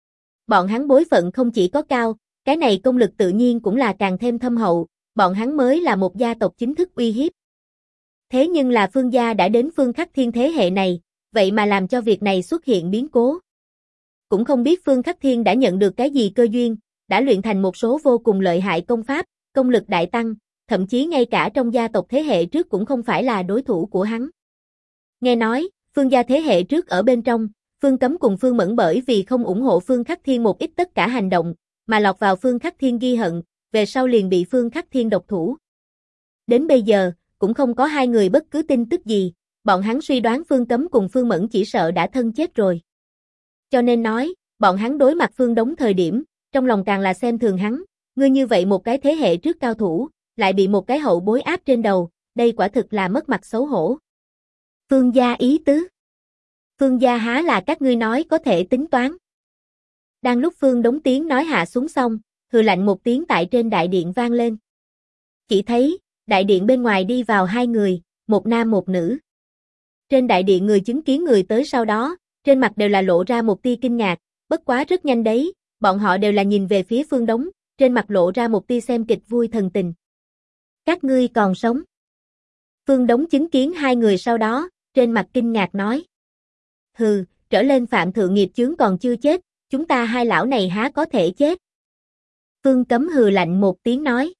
[SPEAKER 1] Bọn hắn bối phận không chỉ có cao, cái này công lực tự nhiên cũng là càng thêm thâm hậu, bọn hắn mới là một gia tộc chính thức uy hiếp. Thế nhưng là Phương gia đã đến Phương Khắc Thiên thế hệ này, vậy mà làm cho việc này xuất hiện biến cố. Cũng không biết Phương Khắc Thiên đã nhận được cái gì cơ duyên, đã luyện thành một số vô cùng lợi hại công pháp, công lực đại tăng, thậm chí ngay cả trong gia tộc thế hệ trước cũng không phải là đối thủ của hắn. Nghe nói, Phương gia thế hệ trước ở bên trong, Phương Cấm cùng Phương Mẫn bởi vì không ủng hộ Phương Khắc Thiên một ít tất cả hành động, mà lọt vào Phương Khắc Thiên ghi hận, về sau liền bị Phương Khắc Thiên độc thủ. Đến bây giờ, cũng không có hai người bất cứ tin tức gì, bọn hắn suy đoán Phương Cấm cùng Phương Mẫn chỉ sợ đã thân chết rồi. Cho nên nói, bọn hắn đối mặt Phương Đống thời điểm, trong lòng càng là xem thường hắn, ngươi như vậy một cái thế hệ trước cao thủ, lại bị một cái hậu bối áp trên đầu, đây quả thực là mất mặt xấu hổ. Phương gia ý tứ. Phương gia há là các ngươi nói có thể tính toán. Đang lúc Phương Đống tiếng nói hạ xuống xong, hừ lạnh một tiếng tại trên đại điện vang lên. Chỉ thấy, đại điện bên ngoài đi vào hai người, một nam một nữ. Trên đại điện người chứng kiến người tới sau đó, trên mặt đều là lộ ra một tia kinh ngạc, bất quá rất nhanh đấy, bọn họ đều là nhìn về phía Phương Đống, trên mặt lộ ra một tia xem kịch vui thần tình. Các ngươi còn sống. Phương Đống chứng kiến hai người sau đó, trên mặt kinh ngạc nói. Hừ, trở lên phạm thượng nghiệp chướng còn chưa chết, chúng ta hai lão này há có thể chết. Phương Cấm hừ lạnh một tiếng nói.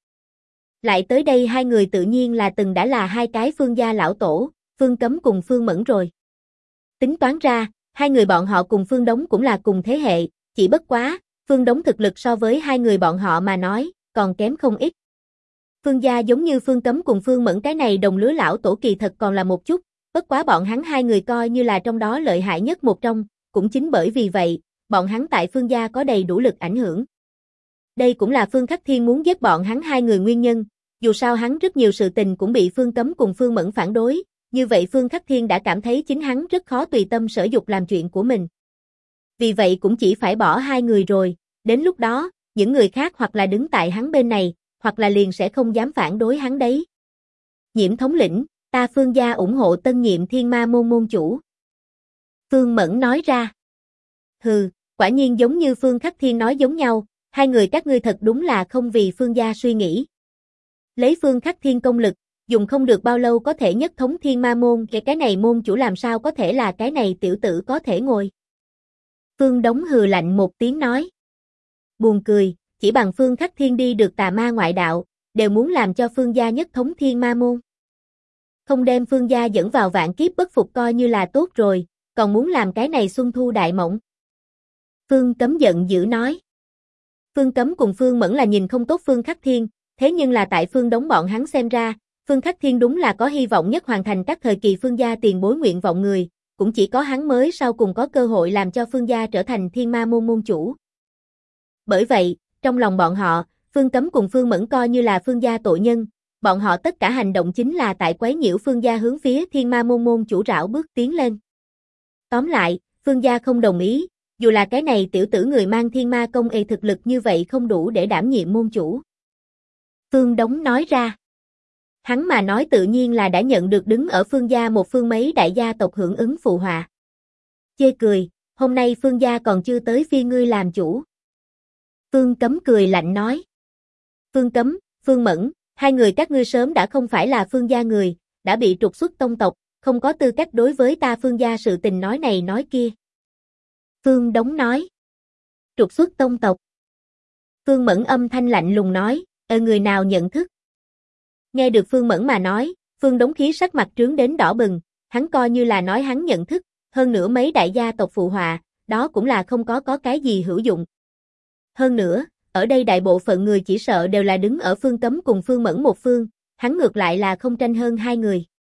[SPEAKER 1] Lại tới đây hai người tự nhiên là từng đã là hai cái Phương gia lão tổ, Phương Cấm cùng Phương Mẫn rồi. Tính toán ra, hai người bọn họ cùng Phương Đống cũng là cùng thế hệ, chỉ bất quá, Phương Đống thực lực so với hai người bọn họ mà nói, còn kém không ít. Phương gia giống như Phương Cấm cùng Phương Mẫn cái này đồng lứa lão tổ kỳ thật còn là một chút, bất quá bọn hắn hai người coi như là trong đó lợi hại nhất một trong, cũng chính bởi vì vậy, bọn hắn tại Phương gia có đầy đủ lực ảnh hưởng. Đây cũng là Phương Khắc Thiên muốn giết bọn hắn hai người nguyên nhân, dù sao hắn rất nhiều sự tình cũng bị Phương Cấm cùng Phương Mẫn phản đối, như vậy Phương Khắc Thiên đã cảm thấy chính hắn rất khó tùy tâm sở dục làm chuyện của mình. Vì vậy cũng chỉ phải bỏ hai người rồi, đến lúc đó, những người khác hoặc là đứng tại hắn bên này, hoặc là liền sẽ không dám phản đối hắn đấy. Nhiễm thống lĩnh, ta Phương gia ủng hộ tân nhiệm Thiên Ma môn môn chủ. Phương Mẫn nói ra. Hừ, quả nhiên giống như Phương Khắc Thiên nói giống nhau, hai người các ngươi thật đúng là không vì Phương gia suy nghĩ. Lấy Phương Khắc Thiên công lực, dùng không được bao lâu có thể nhất thống Thiên Ma môn, cái này môn chủ làm sao có thể là cái này tiểu tử có thể ngồi. Phương Đống hừ lạnh một tiếng nói. Buồn cười, chỉ bằng Phương Khắc Thiên đi được tà ma ngoại đạo, đều muốn làm cho Phương gia nhất thống Thiên Ma môn. Không đem Phương gia dẫn vào vạn kiếp bất phục coi như là tốt rồi, còn muốn làm cái này xuân thu đại mộng. Phương Cấm giận dữ nói. Phương Cấm cùng Phương Mẫn là nhìn không tốt Phương Khắc Thiên, thế nhưng là tại Phương Đống bọn hắn xem ra, Phương Khắc Thiên đúng là có hy vọng nhất hoàn thành các thời kỳ Phương gia tiền bối nguyện vọng người, cũng chỉ có hắn mới sau cùng có cơ hội làm cho Phương gia trở thành Thiên Ma môn môn chủ. Bởi vậy, trong lòng bọn họ, Phương Cấm cùng Phương Mẫn coi như là Phương gia tội nhân, bọn họ tất cả hành động chính là tại quấy nhiễu Phương gia hướng phía Thiên Ma môn môn chủ rảo bước tiến lên. Tóm lại, Phương gia không đồng ý, dù là cái này tiểu tử người mang Thiên Ma công y thực lực như vậy không đủ để đảm nhiệm môn chủ. Phương Đống nói ra. Hắn mà nói tự nhiên là đã nhận được đứng ở Phương gia một phương mấy đại gia tộc hưởng ứng phụ họa. Chê cười, hôm nay Phương gia còn chưa tới phiên ngươi làm chủ. Phương Cấm cười lạnh nói. Phương Cấm, Phương Mẫn, hai người các ngươi sớm đã không phải là Phương gia người, đã bị trục xuất tông tộc, không có tư cách đối với ta Phương gia sự tình nói này nói kia. Phương Đống nói. Trục xuất tông tộc. Phương Mẫn âm thanh lạnh lùng nói, người nào nhận thức. Nghe được Phương Mẫn mà nói, Phương Đống khí sắc mặt trướng đến đỏ bừng, hắn coi như là nói hắn nhận thức, hơn nữa mấy đại gia tộc phụ họa, đó cũng là không có cái gì hữu dụng. Hơn nữa, ở đây đại bộ phận người chỉ sợ đều là đứng ở Phương Cấm cùng Phương Mẫn một phương, hắn ngược lại là không tranh hơn hai người.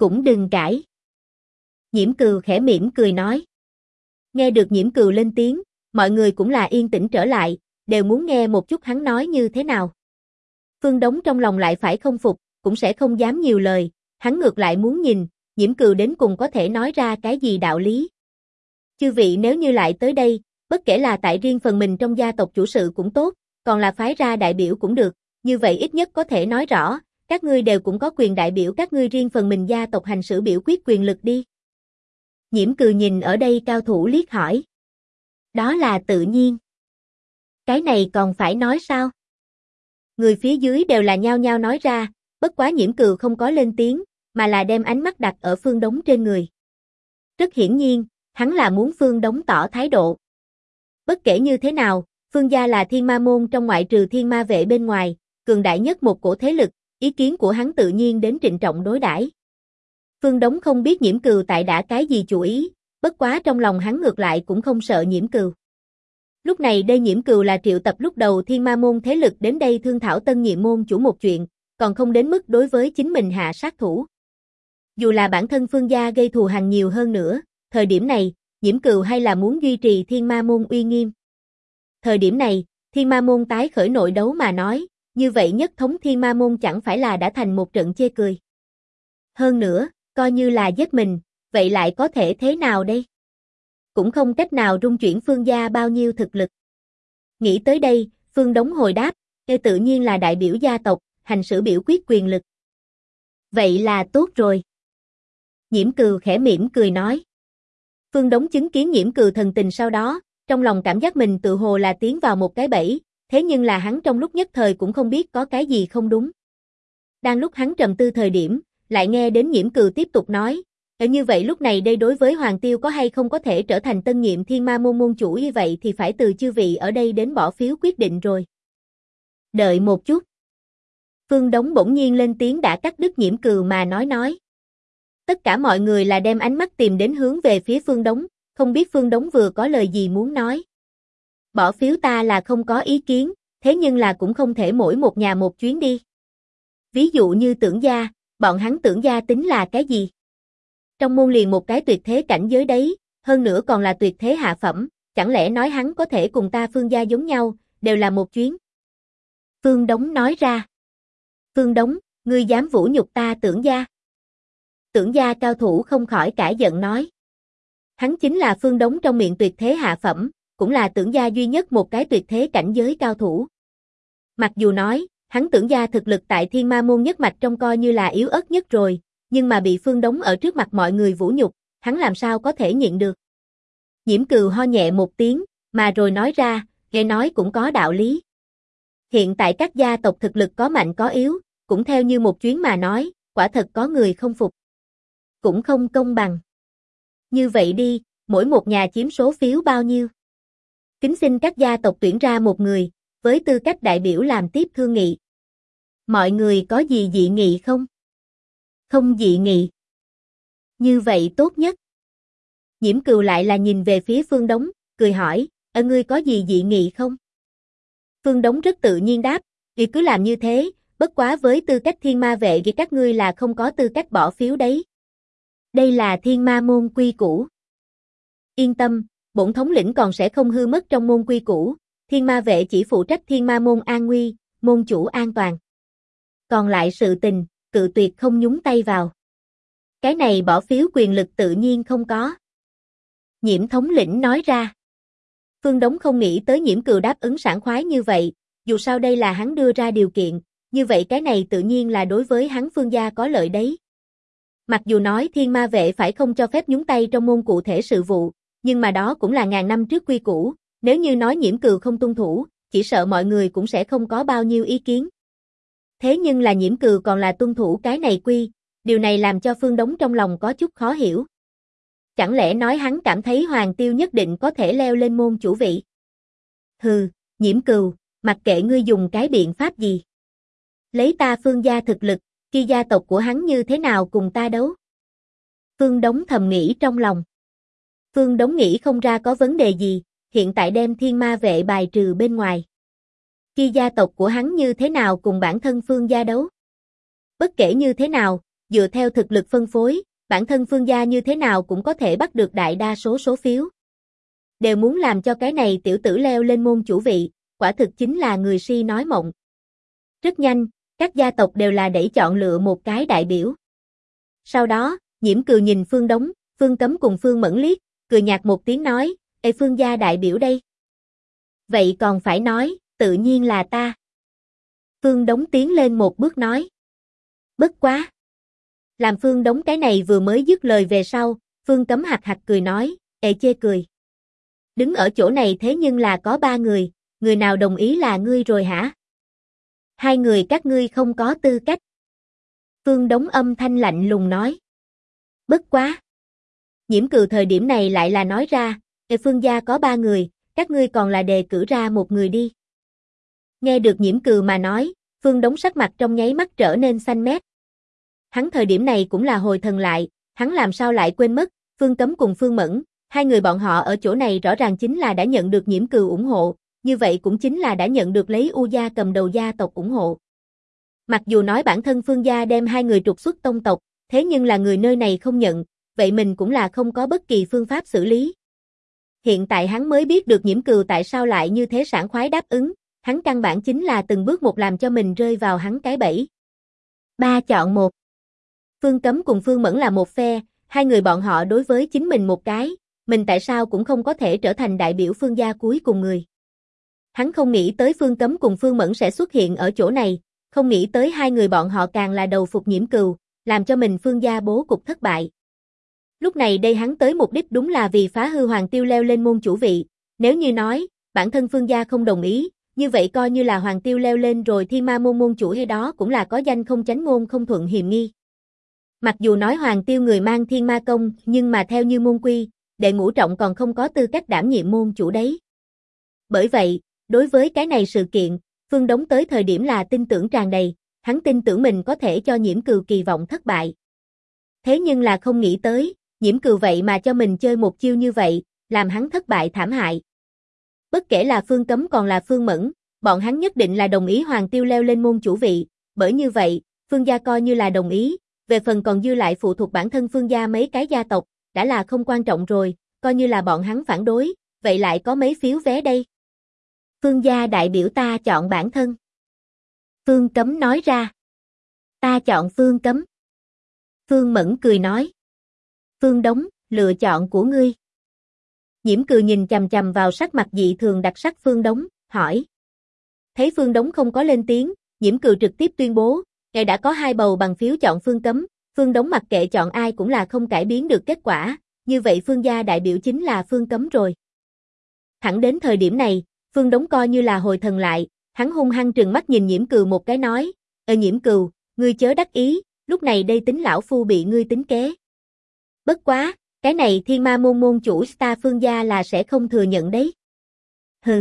[SPEAKER 1] Cũng đừng cãi. Nhiễm Cừu khẽ mỉm cười nói. Nghe được Nhiễm Cừu lên tiếng, mọi người cũng là yên tĩnh trở lại, đều muốn nghe một chút hắn nói như thế nào. Phương Đống trong lòng lại phải không phục, cũng sẽ không dám nhiều lời, hắn ngược lại muốn nhìn, Nhiễm Cừu đến cùng có thể nói ra cái gì đạo lý. Chư vị nếu như lại tới đây, bất kể là tại riêng phần mình trong gia tộc chủ sự cũng tốt, còn là phái ra đại biểu cũng được, như vậy ít nhất có thể nói rõ, các ngươi đều cũng có quyền đại biểu các ngươi riêng phần mình gia tộc hành xử biểu quyết quyền lực đi. Nhiễm Cừu nhìn ở đây cao thủ liếc hỏi. Đó là tự nhiên. Cái này còn phải nói sao? Người phía dưới đều là nhao nhao nói ra, bất quá Nhiễm Cừu không có lên tiếng, mà là đem ánh mắt đặt ở Phương Đống trên người. Rất hiển nhiên, hắn là muốn Phương Đống tỏ thái độ. Bất kể như thế nào, Phương gia là Thiên Ma môn trong ngoại trừ Thiên Ma vệ bên ngoài, cường đại nhất một cổ thế lực, ý kiến của hắn tự nhiên đến trịnh trọng đối đãi. Phương Đống không biết Nhiễm Cừu tại đã cái gì chủ ý, bất quá trong lòng hắn ngược lại cũng không sợ Nhiễm Cừu. Lúc này đây Nhiễm Cừu là triệu tập lúc đầu Thiên Ma môn thế lực đến đây thương thảo tân nhiệm môn chủ một chuyện, còn không đến mức đối với chính mình hạ sát thủ. Dù là bản thân Phương gia gây thù hằn nhiều hơn nữa, thời điểm này, Nhiễm Cừu hay là muốn duy trì Thiên Ma môn uy nghiêm. Thời điểm này, Thiên Ma môn tái khởi nội đấu mà nói, như vậy nhất thống Thiên Ma môn chẳng phải là đã thành một trận chê cười. Hơn nữa, coi như là giết mình, vậy lại có thể thế nào đây? Cũng không cách nào rung chuyển Phương gia bao nhiêu thực lực. Nghĩ tới đây, Phương Đống hồi đáp, tự nhiên là đại biểu gia tộc, hành xử biểu quyết quyền lực. Vậy là tốt rồi. Nhiễm Cừu khẽ mỉm cười nói. Phương Đống chứng kiến Nhiễm Cừu thần tình sau đó, trong lòng cảm giác mình tự hồ là tiến vào một cái bẫy, thế nhưng là hắn trong lúc nhất thời cũng không biết có cái gì không đúng. Đang lúc hắn trầm tư thời điểm, lại nghe đến Nhiễm Cừu tiếp tục nói, như vậy lúc này đây đối với Hoàng Tiêu có hay không có thể trở thành tân nhiệm Thiên Ma môn môn chủ như vậy thì phải từ chư vị ở đây đến bỏ phiếu quyết định rồi. Đợi một chút. Phương Đống bỗng nhiên lên tiếng đã cắt đứt Nhiễm Cừu mà nói. Tất cả mọi người là đem ánh mắt tìm đến hướng về phía Phương Đống, không biết Phương Đống vừa có lời gì muốn nói. Bỏ phiếu ta là không có ý kiến, thế nhưng là cũng không thể mỗi một nhà một chuyến đi. Ví dụ như Tưởng gia, bọn hắn Tưởng gia tính là cái gì? Trong môn liền một cái tuyệt thế cảnh giới đấy, hơn nữa còn là tuyệt thế hạ phẩm, chẳng lẽ nói hắn có thể cùng ta Phương gia giống nhau, đều là một chuyến? Phương Đống nói ra. Phương Đống, ngươi dám vũ nhục ta Tưởng gia? Tưởng gia cao thủ không khỏi cãi giận nói. Hắn chính là Phương Đống trong miệng tuyệt thế hạ phẩm, cũng là Tưởng gia duy nhất một cái tuyệt thế cảnh giới cao thủ. Mặc dù nói, hắn Tưởng gia thực lực tại Thiên Ma môn nhất mạch trong coi như là yếu ớt nhất rồi, nhưng mà bị Phương Đống ở trước mặt mọi người vũ nhục, hắn làm sao có thể nhịn được. Nhiễm Cừu ho nhẹ một tiếng, mà rồi nói ra, nghe nói cũng có đạo lý. Hiện tại các gia tộc thực lực có mạnh có yếu, cũng theo như một chuyến mà nói, quả thật có người không phục. Cũng không công bằng. Như vậy đi, mỗi một nhà chiếm số phiếu bao nhiêu? Kính xin các gia tộc tuyển ra một người, với tư cách đại biểu làm tiếp thương nghị. Mọi người có gì dị nghị không? Không dị nghị. Như vậy tốt nhất. Nhiễm Cừu lại là nhìn về phía Phương Đống, cười hỏi, ngươi có gì dị nghị không? Phương Đống rất tự nhiên đáp, thì cứ làm như thế, bất quá với tư cách Thiên Ma vệ thì các ngươi là không có tư cách bỏ phiếu đấy. Đây là Thiên Ma môn quy củ. Yên tâm, bổn thống lĩnh còn sẽ không hư mất trong môn quy củ, Thiên Ma vệ chỉ phụ trách Thiên Ma môn an nguy, môn chủ an toàn. Còn lại sự tình, cự tuyệt không nhúng tay vào. Cái này bỏ phiếu quyền lực tự nhiên không có. Nhiễm thống lĩnh nói ra. Phương Đống không nghĩ tới Nhiễm Cừu đáp ứng sảng khoái như vậy, dù sao đây là hắn đưa ra điều kiện, như vậy cái này tự nhiên là đối với hắn Phương gia có lợi đấy. Mặc dù nói Thiên Ma vệ phải không cho phép nhúng tay trong môn cụ thể sự vụ, nhưng mà đó cũng là ngàn năm trước quy củ, nếu như nói Nhiễm Cừu không tuân thủ, chỉ sợ mọi người cũng sẽ không có bao nhiêu ý kiến. Thế nhưng là Nhiễm Cừu còn là tuân thủ cái này quy, điều này làm cho Phương Đống trong lòng có chút khó hiểu. Chẳng lẽ nói hắn cảm thấy Hoàng Tiêu nhất định có thể leo lên môn chủ vị? Hừ, Nhiễm Cừu, mặc kệ ngươi dùng cái biện pháp gì. Lấy ta Phương gia thực lực, khi gia tộc của hắn như thế nào cùng ta đấu? Phương Đống thầm nghĩ trong lòng. Phương Đống nghĩ không ra có vấn đề gì, hiện tại đem Thiên Ma vệ bài trừ bên ngoài. Khi gia tộc của hắn như thế nào cùng bản thân Phương gia đấu? Bất kể như thế nào, dựa theo thực lực phân phối, bản thân Phương gia như thế nào cũng có thể bắt được đại đa số số phiếu. Đều muốn làm cho cái này tiểu tử leo lên môn chủ vị, quả thực chính là người si nói mộng. Rất nhanh, các gia tộc đều là đẩy chọn lựa một cái đại biểu. Sau đó, Nhiễm Cừu nhìn Phương Đống, Phương Cấm cùng Phương Mẫn liếc, cười nhạt một tiếng nói, "Ê, Phương gia đại biểu đây." "Vậy còn phải nói, tự nhiên là ta." Phương Đống tiến lên một bước nói. "Bất quá." Làm Phương Đống cái này vừa mới dứt lời về sau, Phương Cấm hạc hạc cười nói, "Ê, chê cười. Đứng ở chỗ này thế nhưng là có 3 người, người nào đồng ý là ngươi rồi hả? 2 người các ngươi không có tư cách." Phương Đống âm thanh lạnh lùng nói. "Bất quá." Nhiễm Cừu thời điểm này lại là nói ra, "Ê, Phương gia có 3 người, các ngươi còn là đề cử ra một người đi." Nghe được Nhiễm Cừu mà nói, Phương Đống sắc mặt trong nháy mắt trở nên xanh mét. Hắn thời điểm này cũng là hồi thần lại, hắn làm sao lại quên mất, Phương Cấm cùng Phương Mẫn, 2 người bọn họ ở chỗ này rõ ràng chính là đã nhận được Nhiễm Cừu ủng hộ, như vậy cũng chính là đã nhận được lấy U gia cầm đầu gia tộc ủng hộ. Mặc dù nói bản thân Phương gia đem 2 người trục xuất tông tộc, thế nhưng là người nơi này không nhận, vậy mình cũng là không có bất kỳ phương pháp xử lý. Hiện tại hắn mới biết được Nhiễm Cừu tại sao lại như thế sảng khoái đáp ứng, hắn căn bản chính là từng bước một làm cho mình rơi vào hắn cái bẫy. 3 chọn 1. Phương Cấm cùng Phương Mẫn là một phe, 2 người bọn họ đối với chính mình một cái, mình tại sao cũng không có thể trở thành đại biểu Phương gia cuối cùng người. Hắn không nghĩ tới Phương Cấm cùng Phương Mẫn sẽ xuất hiện ở chỗ này, không nghĩ tới 2 người bọn họ càng là đầu phục Nhiễm Cừu, làm cho mình Phương gia bố cục thất bại. Lúc này đây hắn tới mục đích đúng là vì phá hư Hoàng Tiêu leo lên môn chủ vị, nếu như nói, bản thân Phương gia không đồng ý, như vậy coi như là Hoàng Tiêu leo lên rồi Thiên Ma môn môn chủ hay đó cũng là có danh không chánh ngôn không thuận hiềm nghi. Mặc dù nói Hoàng Tiêu người mang Thiên Ma công, nhưng mà theo như môn quy, đệ ngũ trọng còn không có tư cách đảm nhiệm môn chủ đấy. Bởi vậy, đối với cái này sự kiện, Phương Đống tới thời điểm là tin tưởng tràn đầy, hắn tin tưởng mình có thể cho Nhiễm Cừu kỳ vọng thất bại. Thế nhưng là không nghĩ tới, Nhiễm Cừu vậy mà cho mình chơi một chiêu như vậy, làm hắn thất bại thảm hại. Bất kể là Phương Cấm còn là Phương Mẫn, bọn hắn nhất định là đồng ý Hoàng Tiêu leo lên môn chủ vị, bởi như vậy, Phương gia coi như là đồng ý, về phần còn dư lại phụ thuộc bản thân Phương gia mấy cái gia tộc, đã là không quan trọng rồi, coi như là bọn hắn phản đối, vậy lại có mấy phiếu vé đây. Phương gia đại biểu ta chọn bản thân. Phương Cấm nói ra. Ta chọn Phương Cấm. Phương Mẫn cười nói. Phương Đống, lựa chọn của ngươi. Nhiễm Cừu nhìn chằm chằm vào sắc mặt dị thường đặc sắc Phương Đống, hỏi. Thấy Phương Đống không có lên tiếng, Nhiễm Cừu trực tiếp tuyên bố, ngài đã có 2 bầu bằng phiếu chọn Phương Cấm, Phương Đống mặc kệ chọn ai cũng là không cải biến được kết quả, như vậy Phương gia đại biểu chính là Phương Cấm rồi. Thẳng đến thời điểm này, Phương Đống coi như là hồi thần lại, hắn hung hăng trừng mắt nhìn Nhiễm Cừu một cái nói, Nhiễm Cừu, ngươi chớ đắc ý, lúc này đây tính lão phu bị ngươi tính kế. Bất quá, cái này Thiên Ma môn môn chủ ta Phương gia là sẽ không thừa nhận đấy. Hừ.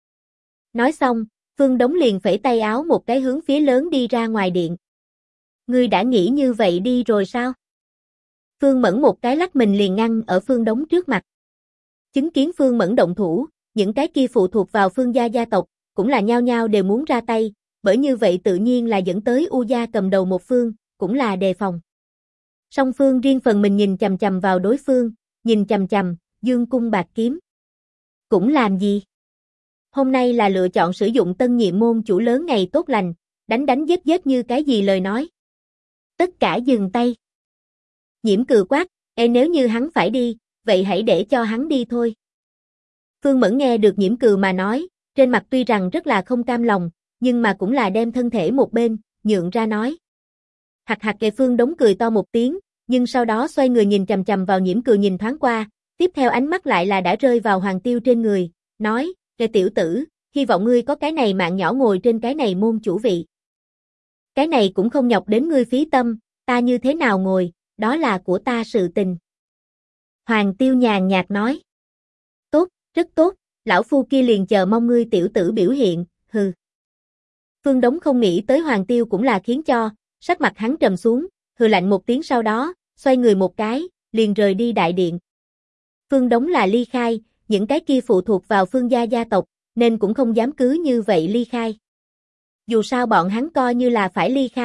[SPEAKER 1] Nói xong, Phương Đống liền phẩy tay áo một cái hướng phía lớn đi ra ngoài điện. Ngươi đã nghĩ như vậy đi rồi sao? Phương Mẫn một cái lắc mình liền ngăn ở Phương Đống trước mặt. Chứng kiến Phương Mẫn động thủ, những cái kia phụ thuộc vào Phương gia gia tộc, cũng là nhao nhao đều muốn ra tay, bởi như vậy tự nhiên là dẫn tới U gia cầm đầu một phương, cũng là đề phòng. Song phương riêng phần mình nhìn chằm chằm vào đối phương, nhìn chằm chằm, dương cung bạc kiếm. Cũng làm gì? Hôm nay là lựa chọn sử dụng tân nhiệm môn chủ lớn ngày tốt lành, đánh đánh giết giết như cái gì lời nói. Tất cả dừng tay. Nhiễm Cừu quát, nếu như hắn phải đi, vậy hãy để cho hắn đi thôi. Phương Mẫn nghe được Nhiễm Cừu mà nói, trên mặt tuy rằng rất là không cam lòng, nhưng mà cũng là đem thân thể một bên, nhượng ra nói. Hạc hạc kề Phương Đống cười to một tiếng, nhưng sau đó xoay người nhìn chằm chằm vào Nhiễm Cừu nhìn thoáng qua, tiếp theo ánh mắt lại là đã rơi vào Hoàng Tiêu trên người, nói, tiểu tử, hy vọng ngươi có cái này mạng nhỏ ngồi trên cái này môn chủ vị. Cái này cũng không nhọc đến ngươi phí tâm, ta như thế nào ngồi, đó là của ta sự tình. Hoàng Tiêu nhàn nhạt nói. Tốt, rất tốt, lão phu kia liền chờ mong ngươi tiểu tử biểu hiện, hừ. Phương Đống không nghĩ tới Hoàng Tiêu cũng là khiến cho, sắc mặt hắn trầm xuống, hừ lạnh một tiếng sau đó, xoay người một cái, liền rời đi đại điện. Phương Đống là ly khai, những cái kia phụ thuộc vào Phương gia gia tộc, nên cũng không dám cứ như vậy ly khai. Dù sao bọn hắn coi như là phải ly khai,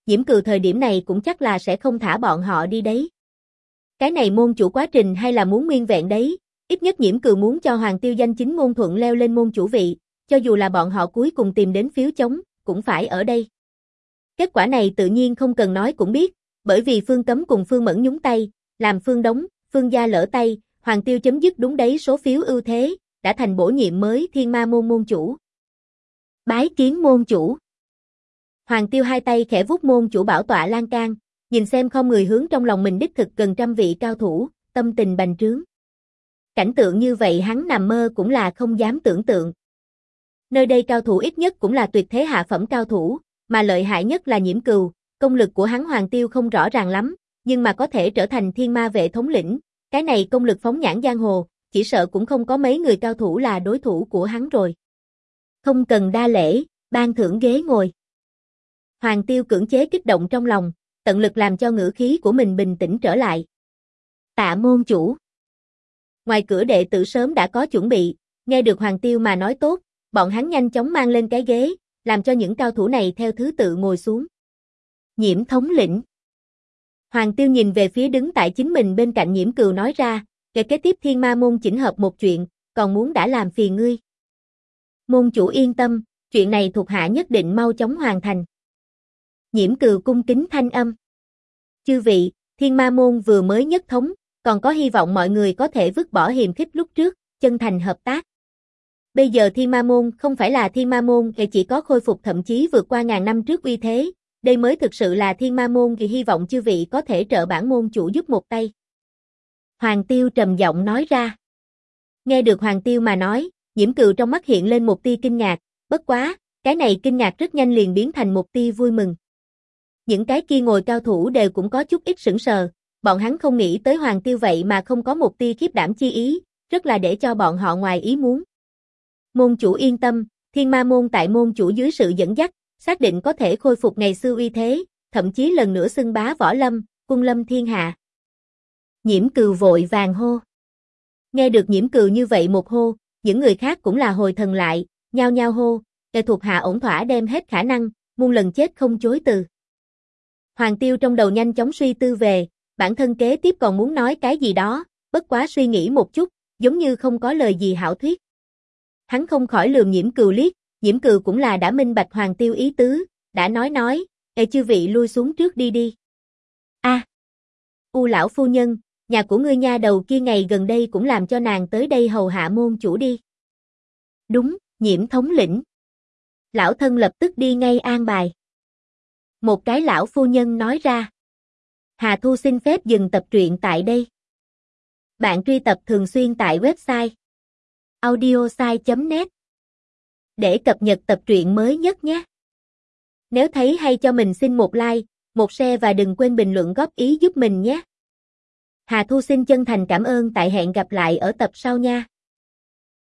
[SPEAKER 1] Nhiễm Cừu thời điểm này cũng chắc là sẽ không thả bọn họ đi đấy. Cái này môn chủ quá trình hay là muốn nguyên vẹn đấy, ít nhất Nhiễm Cừu muốn cho Hoàng Tiêu danh chính ngôn thuận leo lên môn chủ vị, cho dù là bọn họ cuối cùng tìm đến phiếu chống, cũng phải ở đây. Kết quả này tự nhiên không cần nói cũng biết, bởi vì Phương Cấm cùng Phương Mẫn nhúng tay, làm Phương Đống, Phương Gia lỡ tay, Hoàng Tiêu chấm dứt đúng đấy số phiếu ưu thế, đã thành bổ nhiệm mới Thiên Ma môn môn chủ. Bái kiến môn chủ. Hoàng Tiêu hai tay khẽ vuốt môn chủ bảo tọa lan can, nhìn xem không người hướng trong lòng mình đích thực gần trăm vị cao thủ, tâm tình bành trướng. Cảnh tượng như vậy hắn nằm mơ cũng là không dám tưởng tượng. Nơi đây cao thủ ít nhất cũng là tuyệt thế hạ phẩm cao thủ, mà lợi hại nhất là Nhiễm Cừu, công lực của hắn Hoàng Tiêu không rõ ràng lắm, nhưng mà có thể trở thành Thiên Ma vệ thống lĩnh, cái này công lực phóng nhãn giang hồ, chỉ sợ cũng không có mấy người cao thủ là đối thủ của hắn rồi. Không cần đa lễ, ban thưởng ghế ngồi. Hoàng Tiêu cưỡng chế kích động trong lòng, tận lực làm cho ngữ khí của mình bình tĩnh trở lại. Tạ môn chủ. Ngoài cửa đệ tử sớm đã có chuẩn bị, nghe được Hoàng Tiêu mà nói tốt, bọn hắn nhanh chóng mang lên cái ghế, làm cho những cao thủ này theo thứ tự ngồi xuống. Nhiễm thống lĩnh. Hoàng Tiêu nhìn về phía đứng tại chính mình bên cạnh Nhiễm Cừu nói ra, kế tiếp Thiên Ma môn chỉnh hợp một chuyện, còn muốn đã làm phiền ngươi. Môn chủ yên tâm, chuyện này thuộc hạ nhất định mau chóng hoàn thành. Nhiễm Cừu cung kính thanh âm. Chư vị, Thiên Ma môn vừa mới nhất thống, còn có hy vọng mọi người có thể vứt bỏ hiềm khích lúc trước, chân thành hợp tác. Bây giờ Thiên Ma môn không phải là Thiên Ma môn, chỉ có khôi phục thậm chí vượt qua ngàn năm trước uy thế, đây mới thực sự là Thiên Ma môn, hy vọng chư vị có thể trợ bản môn chủ giúp một tay. Hoàng Tiêu trầm giọng nói ra. Nghe được Hoàng Tiêu mà nói, Nhiễm Cừu trong mắt hiện lên một tia kinh ngạc, bất quá, cái này kinh ngạc rất nhanh liền biến thành một tia vui mừng. Những cái kia ngồi cao thủ đều cũng có chút ít sững sờ, bọn hắn không nghĩ tới Hoàng Tiêu vậy mà không có một tia khiếp đảm chi ý, rất là để cho bọn họ ngoài ý muốn. Môn chủ yên tâm, Thiên Ma môn tại môn chủ dưới sự dẫn dắt, xác định có thể khôi phục ngày xưa uy thế, thậm chí lần nữa xưng bá võ lâm, cung lâm thiên hạ. Nhiễm Cừu vội vàng hô. Nghe được Nhiễm Cừu như vậy một hô, những người khác cũng là hồi thần lại, nhao nhao hô, để thuộc hạ ổn thỏa đem hết khả năng, muôn lần chết không chối từ. Hoàng Tiêu trong đầu nhanh chóng suy tư về, bản thân kế tiếp còn muốn nói cái gì đó, bất quá suy nghĩ một chút, giống như không có lời gì hảo thuyết. Hắn không khỏi lườm Nhiễm Cừu liếc, Nhiễm Cừu cũng là đã minh bạch Hoàng Tiêu ý tứ, đã nói, chư vị lui xuống trước đi. U lão phu nhân, nhà của ngươi nha đầu kia ngày gần đây cũng làm cho nàng tới đây hầu hạ môn chủ đi. Đúng, Nhiễm thống lĩnh. Lão thân lập tức đi ngay an bài. Một cái lão phu nhân nói ra. Hà Thu xin phép dừng tập truyện tại đây. Bạn truy tập thường xuyên tại website audiosai.net để cập nhật tập truyện mới nhất nhé. Nếu thấy hay cho mình xin một like, một share và đừng quên bình luận góp ý giúp mình nhé. Hà Thu xin chân thành cảm ơn, tại hẹn gặp lại ở tập sau nha.